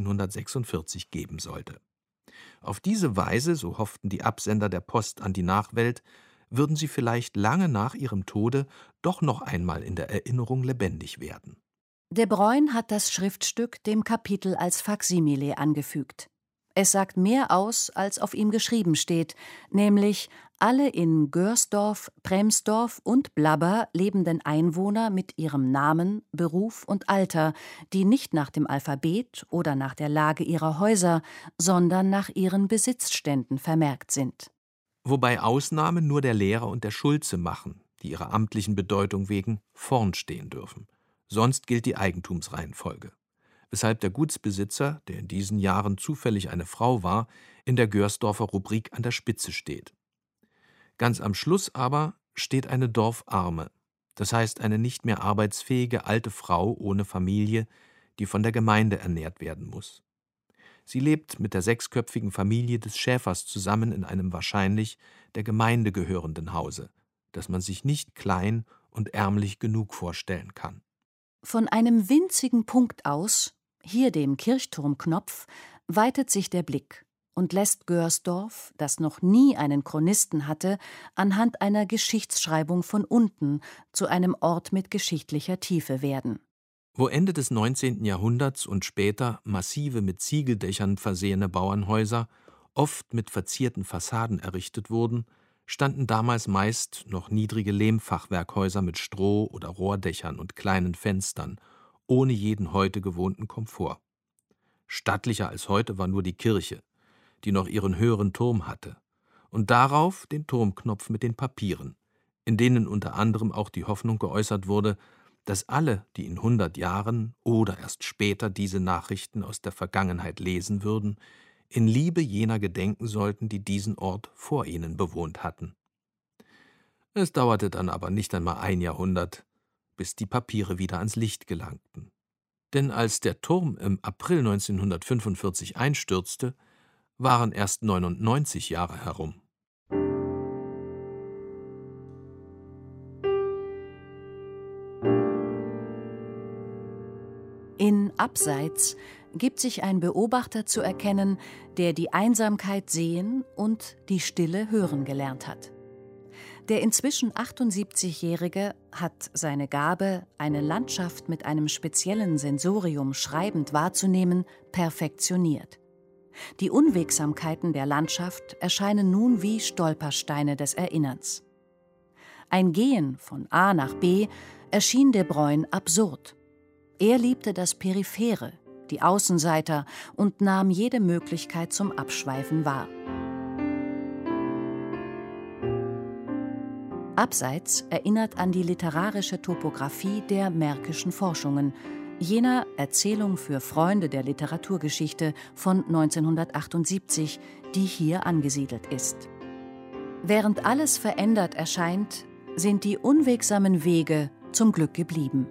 1846 geben sollte. Auf diese Weise, so hofften die Absender der Post an die Nachwelt, würden sie vielleicht lange nach ihrem Tode doch noch einmal in der Erinnerung lebendig werden. De Bruyne hat das Schriftstück dem Kapitel als Faksimile angefügt. Es sagt mehr aus, als auf ihm geschrieben steht, nämlich alle in Görsdorf, Premsdorf und Blabber lebenden Einwohner mit ihrem Namen, Beruf und Alter, die nicht nach dem Alphabet oder nach der Lage ihrer Häuser, sondern nach ihren Besitzständen vermerkt sind. Wobei Ausnahmen nur der Lehrer und der Schulze machen, die ihrer amtlichen Bedeutung wegen vorn stehen dürfen. Sonst gilt die Eigentumsreihenfolge. Weshalb der Gutsbesitzer, der in diesen Jahren zufällig eine Frau war, in der Görsdorfer Rubrik an der Spitze steht. Ganz am Schluss aber steht eine Dorfarme, das heißt eine nicht mehr arbeitsfähige alte Frau ohne Familie, die von der Gemeinde ernährt werden muss. Sie lebt mit der 6-köpfigen Familie des Schäfers zusammen in einem wahrscheinlich der Gemeinde gehörenden Hause, das man sich nicht klein und ärmlich genug vorstellen kann. Von einem winzigen Punkt aus, hier dem Kirchturmknopf, weitet sich der Blick und lässt Görsdorf, das noch nie einen Chronisten hatte, anhand einer Geschichtsschreibung von unten zu einem Ort mit geschichtlicher Tiefe werden. Wo Ende des 19. Jahrhunderts und später massive mit Ziegeldächern versehene Bauernhäuser, oft mit verzierten Fassaden errichtet wurden, standen damals meist noch niedrige Lehmfachwerkhäuser mit Stroh- oder Rohrdächern und kleinen Fenstern, ohne jeden heute gewohnten Komfort. Stattlicher als heute war nur die Kirche, die noch ihren höheren Turm hatte, und darauf den Turmknopf mit den Papieren, in denen unter anderem auch die Hoffnung geäußert wurde, dass alle, die in 100 Jahren oder erst später diese Nachrichten aus der Vergangenheit lesen würden, in Liebe jener gedenken sollten, die diesen Ort vor ihnen bewohnt hatten. Es dauerte dann aber nicht einmal ein Jahrhundert, bis die Papiere wieder ans Licht gelangten. Denn als der Turm im April 1945 einstürzte, waren erst 99 Jahre herum. In Abseits gibt sich ein Beobachter zu erkennen, der die Einsamkeit sehen und die Stille hören gelernt hat. Der inzwischen 78-Jährige hat seine Gabe, eine Landschaft mit einem speziellen Sensorium schreibend wahrzunehmen, perfektioniert. Die Unwegsamkeiten der Landschaft erscheinen nun wie Stolpersteine des Erinnerns. Ein Gehen von A nach B erschien de Bruyne absurd. Er liebte das Periphere, die Außenseiter und nahm jede Möglichkeit zum Abschweifen wahr. Abseits erinnert an die literarische Topographie der Märkischen Forschungen, jener Erzählung für Freunde der Literaturgeschichte von 1978, die hier angesiedelt ist. Während alles verändert erscheint, sind die unwegsamen Wege zum Glück geblieben.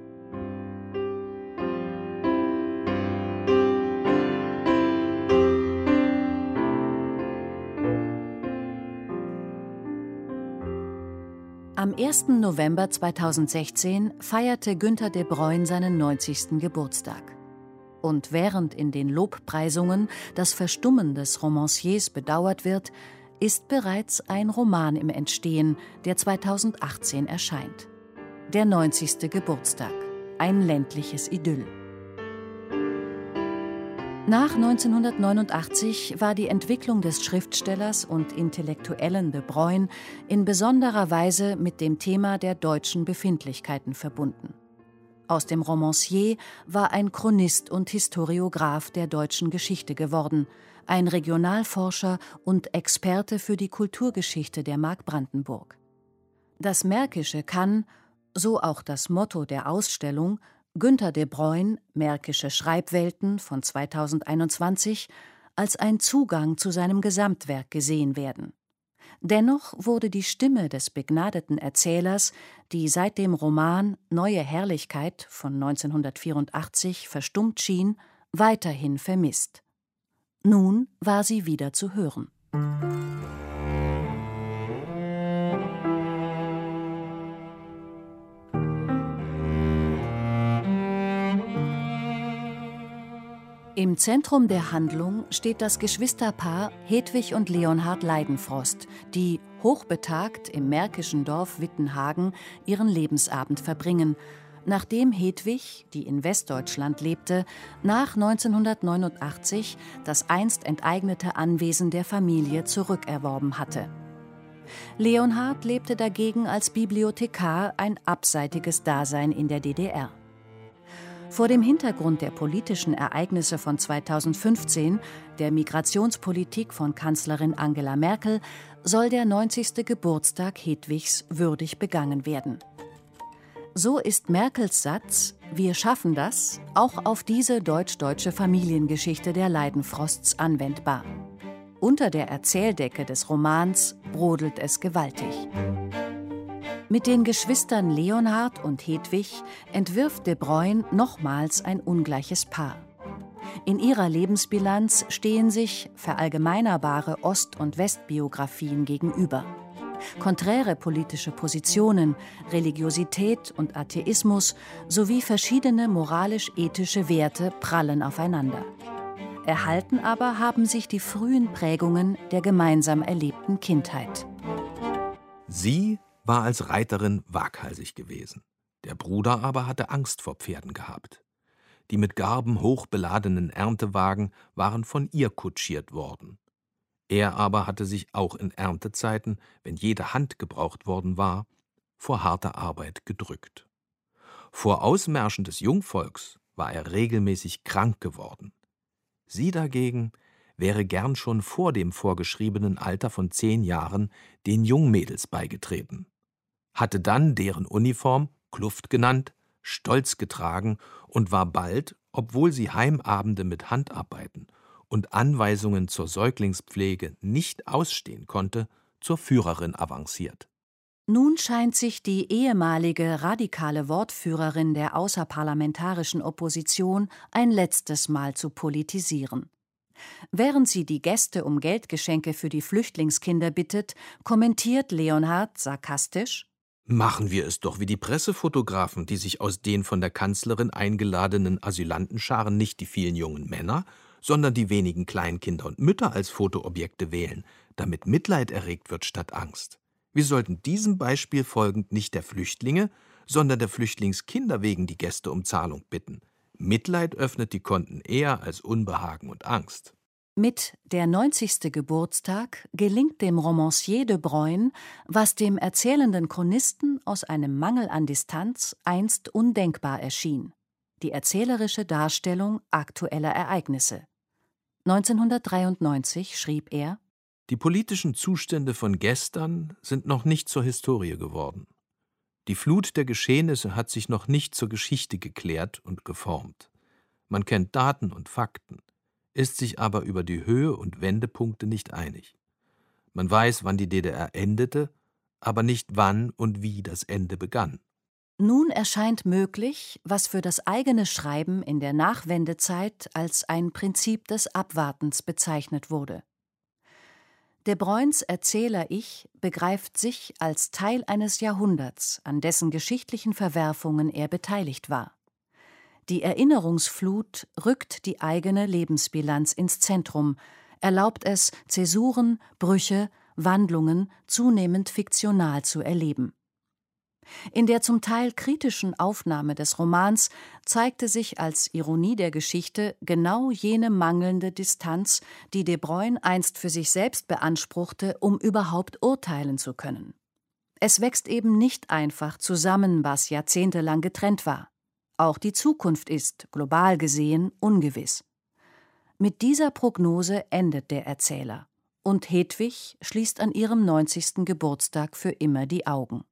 Am 1. November 2016 feierte Günter de Bruyne seinen 90. Geburtstag. Und während in den Lobpreisungen das Verstummen des Romanciers bedauert wird, ist bereits ein Roman im Entstehen, der 2018 erscheint. Der 90. Geburtstag. Ein ländliches Idyll. Nach 1989 war die Entwicklung des Schriftstellers und Intellektuellen de Bruyne in besonderer Weise mit dem Thema der deutschen Befindlichkeiten verbunden. Aus dem Romancier war ein Chronist und Historiograph der deutschen Geschichte geworden, ein Regionalforscher und Experte für die Kulturgeschichte der Mark Brandenburg. Das Märkische kann, so auch das Motto der Ausstellung, Günter de Bruyne, Märkische Schreibwelten von 2021, als ein Zugang zu seinem Gesamtwerk gesehen werden. Dennoch wurde die Stimme des begnadeten Erzählers, die seit dem Roman Neue Herrlichkeit von 1984 verstummt schien, weiterhin vermisst. Nun war sie wieder zu hören. Im Zentrum der Handlung steht das Geschwisterpaar Hedwig und Leonhard Leidenfrost, die, hochbetagt im märkischen Dorf Wittenhagen, ihren Lebensabend verbringen, nachdem Hedwig, die in Westdeutschland lebte, nach 1989 das einst enteignete Anwesen der Familie zurückerworben hatte. Leonhard lebte dagegen als Bibliothekar ein abseitiges Dasein in der DDR. Vor dem Hintergrund der politischen Ereignisse von 2015, der Migrationspolitik von Kanzlerin Angela Merkel, soll der 90. Geburtstag Hedwigs würdig begangen werden. So ist Merkels Satz „Wir schaffen das" auch auf diese deutsch-deutsche Familiengeschichte der Leidenfrosts anwendbar. Unter der Erzähldecke des Romans brodelt es gewaltig. Mit den Geschwistern Leonhard und Hedwig entwirft de Bruyne nochmals ein ungleiches Paar. In ihrer Lebensbilanz stehen sich verallgemeinerbare Ost- und Westbiografien gegenüber. Konträre politische Positionen, Religiosität und Atheismus sowie verschiedene moralisch-ethische Werte prallen aufeinander. Erhalten aber haben sich die frühen Prägungen der gemeinsam erlebten Kindheit. Sie war als Reiterin waghalsig gewesen. Der Bruder aber hatte Angst vor Pferden gehabt. Die mit Garben hochbeladenen Erntewagen waren von ihr kutschiert worden. Er aber hatte sich auch in Erntezeiten, wenn jede Hand gebraucht worden war, vor harter Arbeit gedrückt. Vor Ausmärschen des Jungvolks war er regelmäßig krank geworden. Sie dagegen wäre gern schon vor dem vorgeschriebenen Alter von 10 Jahren den Jungmädels beigetreten, hatte dann deren Uniform, Kluft genannt, stolz getragen und war bald, obwohl sie Heimabende mit Handarbeiten und Anweisungen zur Säuglingspflege nicht ausstehen konnte, zur Führerin avanciert. Nun scheint sich die ehemalige radikale Wortführerin der außerparlamentarischen Opposition ein letztes Mal zu politisieren. Während sie die Gäste um Geldgeschenke für die Flüchtlingskinder bittet, kommentiert Leonhard sarkastisch: Machen wir es doch wie die Pressefotografen, die sich aus den von der Kanzlerin eingeladenen Asylantenscharen nicht die vielen jungen Männer, sondern die wenigen Kleinkinder und Mütter als Fotoobjekte wählen, damit Mitleid erregt wird statt Angst. Wir sollten diesem Beispiel folgend nicht der Flüchtlinge, sondern der Flüchtlingskinder wegen die Gäste um Zahlung bitten. Mitleid öffnet die Konten eher als Unbehagen und Angst. Mit Der 90. Geburtstag gelingt dem Romancier de Bruyne, was dem erzählenden Chronisten aus einem Mangel an Distanz einst undenkbar erschien: die erzählerische Darstellung aktueller Ereignisse. 1993 schrieb er: Die politischen Zustände von gestern sind noch nicht zur Historie geworden. Die Flut der Geschehnisse hat sich noch nicht zur Geschichte geklärt und geformt. Man kennt Daten und Fakten, ist sich aber über die Höhe und Wendepunkte nicht einig. Man weiß, wann die DDR endete, aber nicht wann und wie das Ende begann. Nun erscheint möglich, was für das eigene Schreiben in der Nachwendezeit als ein Prinzip des Abwartens bezeichnet wurde. De Bruyns Erzähler-Ich begreift sich als Teil eines Jahrhunderts, an dessen geschichtlichen Verwerfungen er beteiligt war. Die Erinnerungsflut rückt die eigene Lebensbilanz ins Zentrum, erlaubt es, Zäsuren, Brüche, Wandlungen zunehmend fiktional zu erleben. In der zum Teil kritischen Aufnahme des Romans zeigte sich als Ironie der Geschichte genau jene mangelnde Distanz, die de Bruyne einst für sich selbst beanspruchte, um überhaupt urteilen zu können. Es wächst eben nicht einfach zusammen, was jahrzehntelang getrennt war. Auch die Zukunft ist, global gesehen, ungewiss. Mit dieser Prognose endet der Erzähler. Und Hedwig schließt an ihrem 90. Geburtstag für immer die Augen.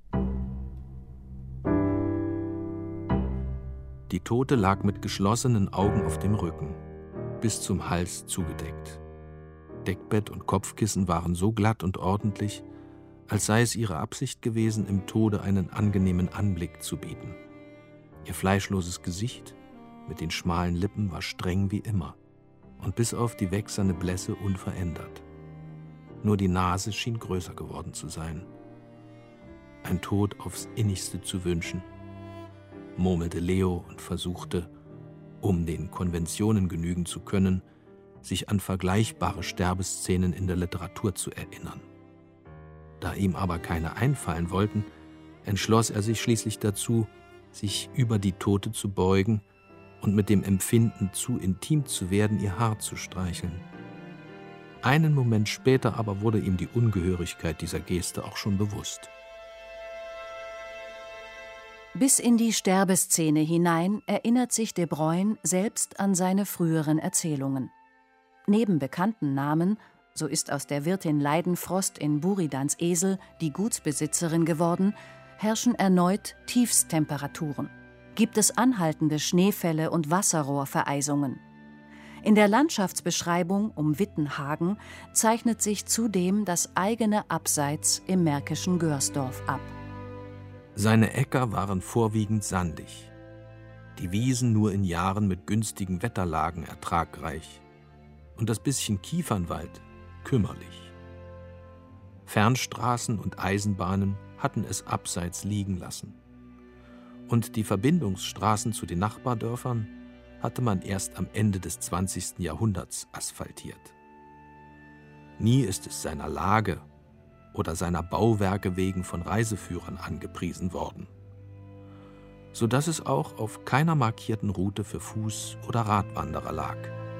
Die Tote lag mit geschlossenen Augen auf dem Rücken, bis zum Hals zugedeckt. Deckbett und Kopfkissen waren so glatt und ordentlich, als sei es ihre Absicht gewesen, im Tode einen angenehmen Anblick zu bieten. Ihr fleischloses Gesicht mit den schmalen Lippen war streng wie immer und bis auf die wächserne Blässe unverändert. Nur die Nase schien größer geworden zu sein. Ein Tod aufs Innigste zu wünschen, murmelte Leo und versuchte, um den Konventionen genügen zu können, sich an vergleichbare Sterbeszenen in der Literatur zu erinnern. Da ihm aber keine einfallen wollten, entschloss er sich schließlich dazu, sich über die Tote zu beugen und mit dem Empfinden, zu intim zu werden, ihr Haar zu streicheln. Einen Moment später aber wurde ihm die Ungehörigkeit dieser Geste auch schon bewusst. Bis in die Sterbeszene hinein erinnert sich de Bruyne selbst an seine früheren Erzählungen. Neben bekannten Namen, so ist aus der Wirtin Leidenfrost in Buridans Esel die Gutsbesitzerin geworden, herrschen erneut Tiefstemperaturen. Gibt es anhaltende Schneefälle und Wasserrohrvereisungen. In der Landschaftsbeschreibung um Wittenhagen zeichnet sich zudem das eigene Abseits im märkischen Görsdorf ab. Seine Äcker waren vorwiegend sandig, die Wiesen nur in Jahren mit günstigen Wetterlagen ertragreich und das bisschen Kiefernwald kümmerlich. Fernstraßen und Eisenbahnen hatten es abseits liegen lassen. Und die Verbindungsstraßen zu den Nachbardörfern hatte man erst am Ende des 20. Jahrhunderts asphaltiert. Nie ist es seiner Lage oder seiner Bauwerke wegen von Reiseführern angepriesen worden, sodass es auch auf keiner markierten Route für Fuß- oder Radwanderer lag.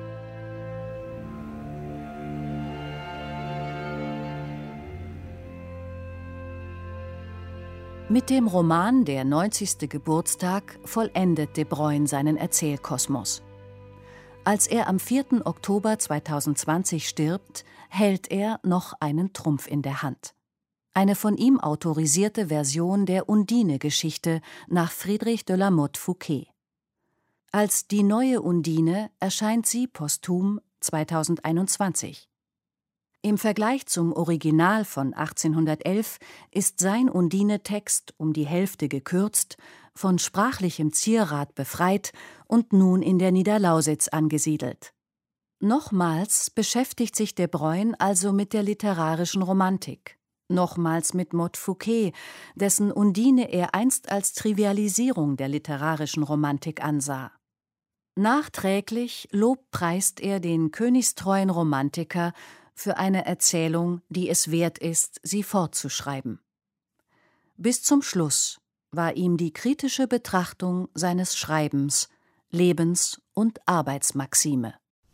Mit dem Roman Der 90. Geburtstag vollendet de Bruyne seinen Erzählkosmos. Als er am 4. Oktober 2020 stirbt, hält er noch einen Trumpf in der Hand. Eine von ihm autorisierte Version der Undine-Geschichte nach Friedrich de la Motte Fouquet. Als die neue Undine erscheint sie posthum 2021. Im Vergleich zum Original von 1811 ist sein Undine-Text um die Hälfte gekürzt, von sprachlichem Zierrat befreit und nun in der Niederlausitz angesiedelt. Nochmals beschäftigt sich de Bruyne also mit der literarischen Romantik. Nochmals mit Motte Fouquet, dessen Undine er einst als Trivialisierung der literarischen Romantik ansah. Nachträglich lobpreist er den königstreuen Romantiker für eine Erzählung, die es wert ist, sie fortzuschreiben. Bis zum Schluss war ihm die kritische Betrachtung seines Schreibens Lebens- und Arbeitsmaxime.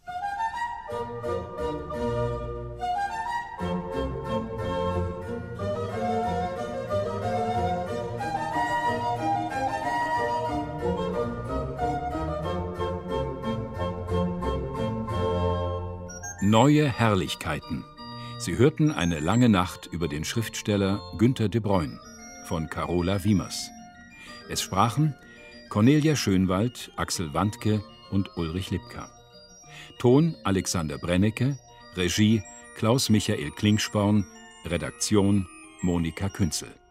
Neue Herrlichkeiten. Sie hörten Eine lange Nacht über den Schriftsteller Günter de Bruyne von Carola Wiemers. Es sprachen Cornelia Schönwald, Axel Wandke und Ulrich Lipka. Ton Alexander Brennecke, Regie Klaus Michael Klingsporn, Redaktion Monika Künzel.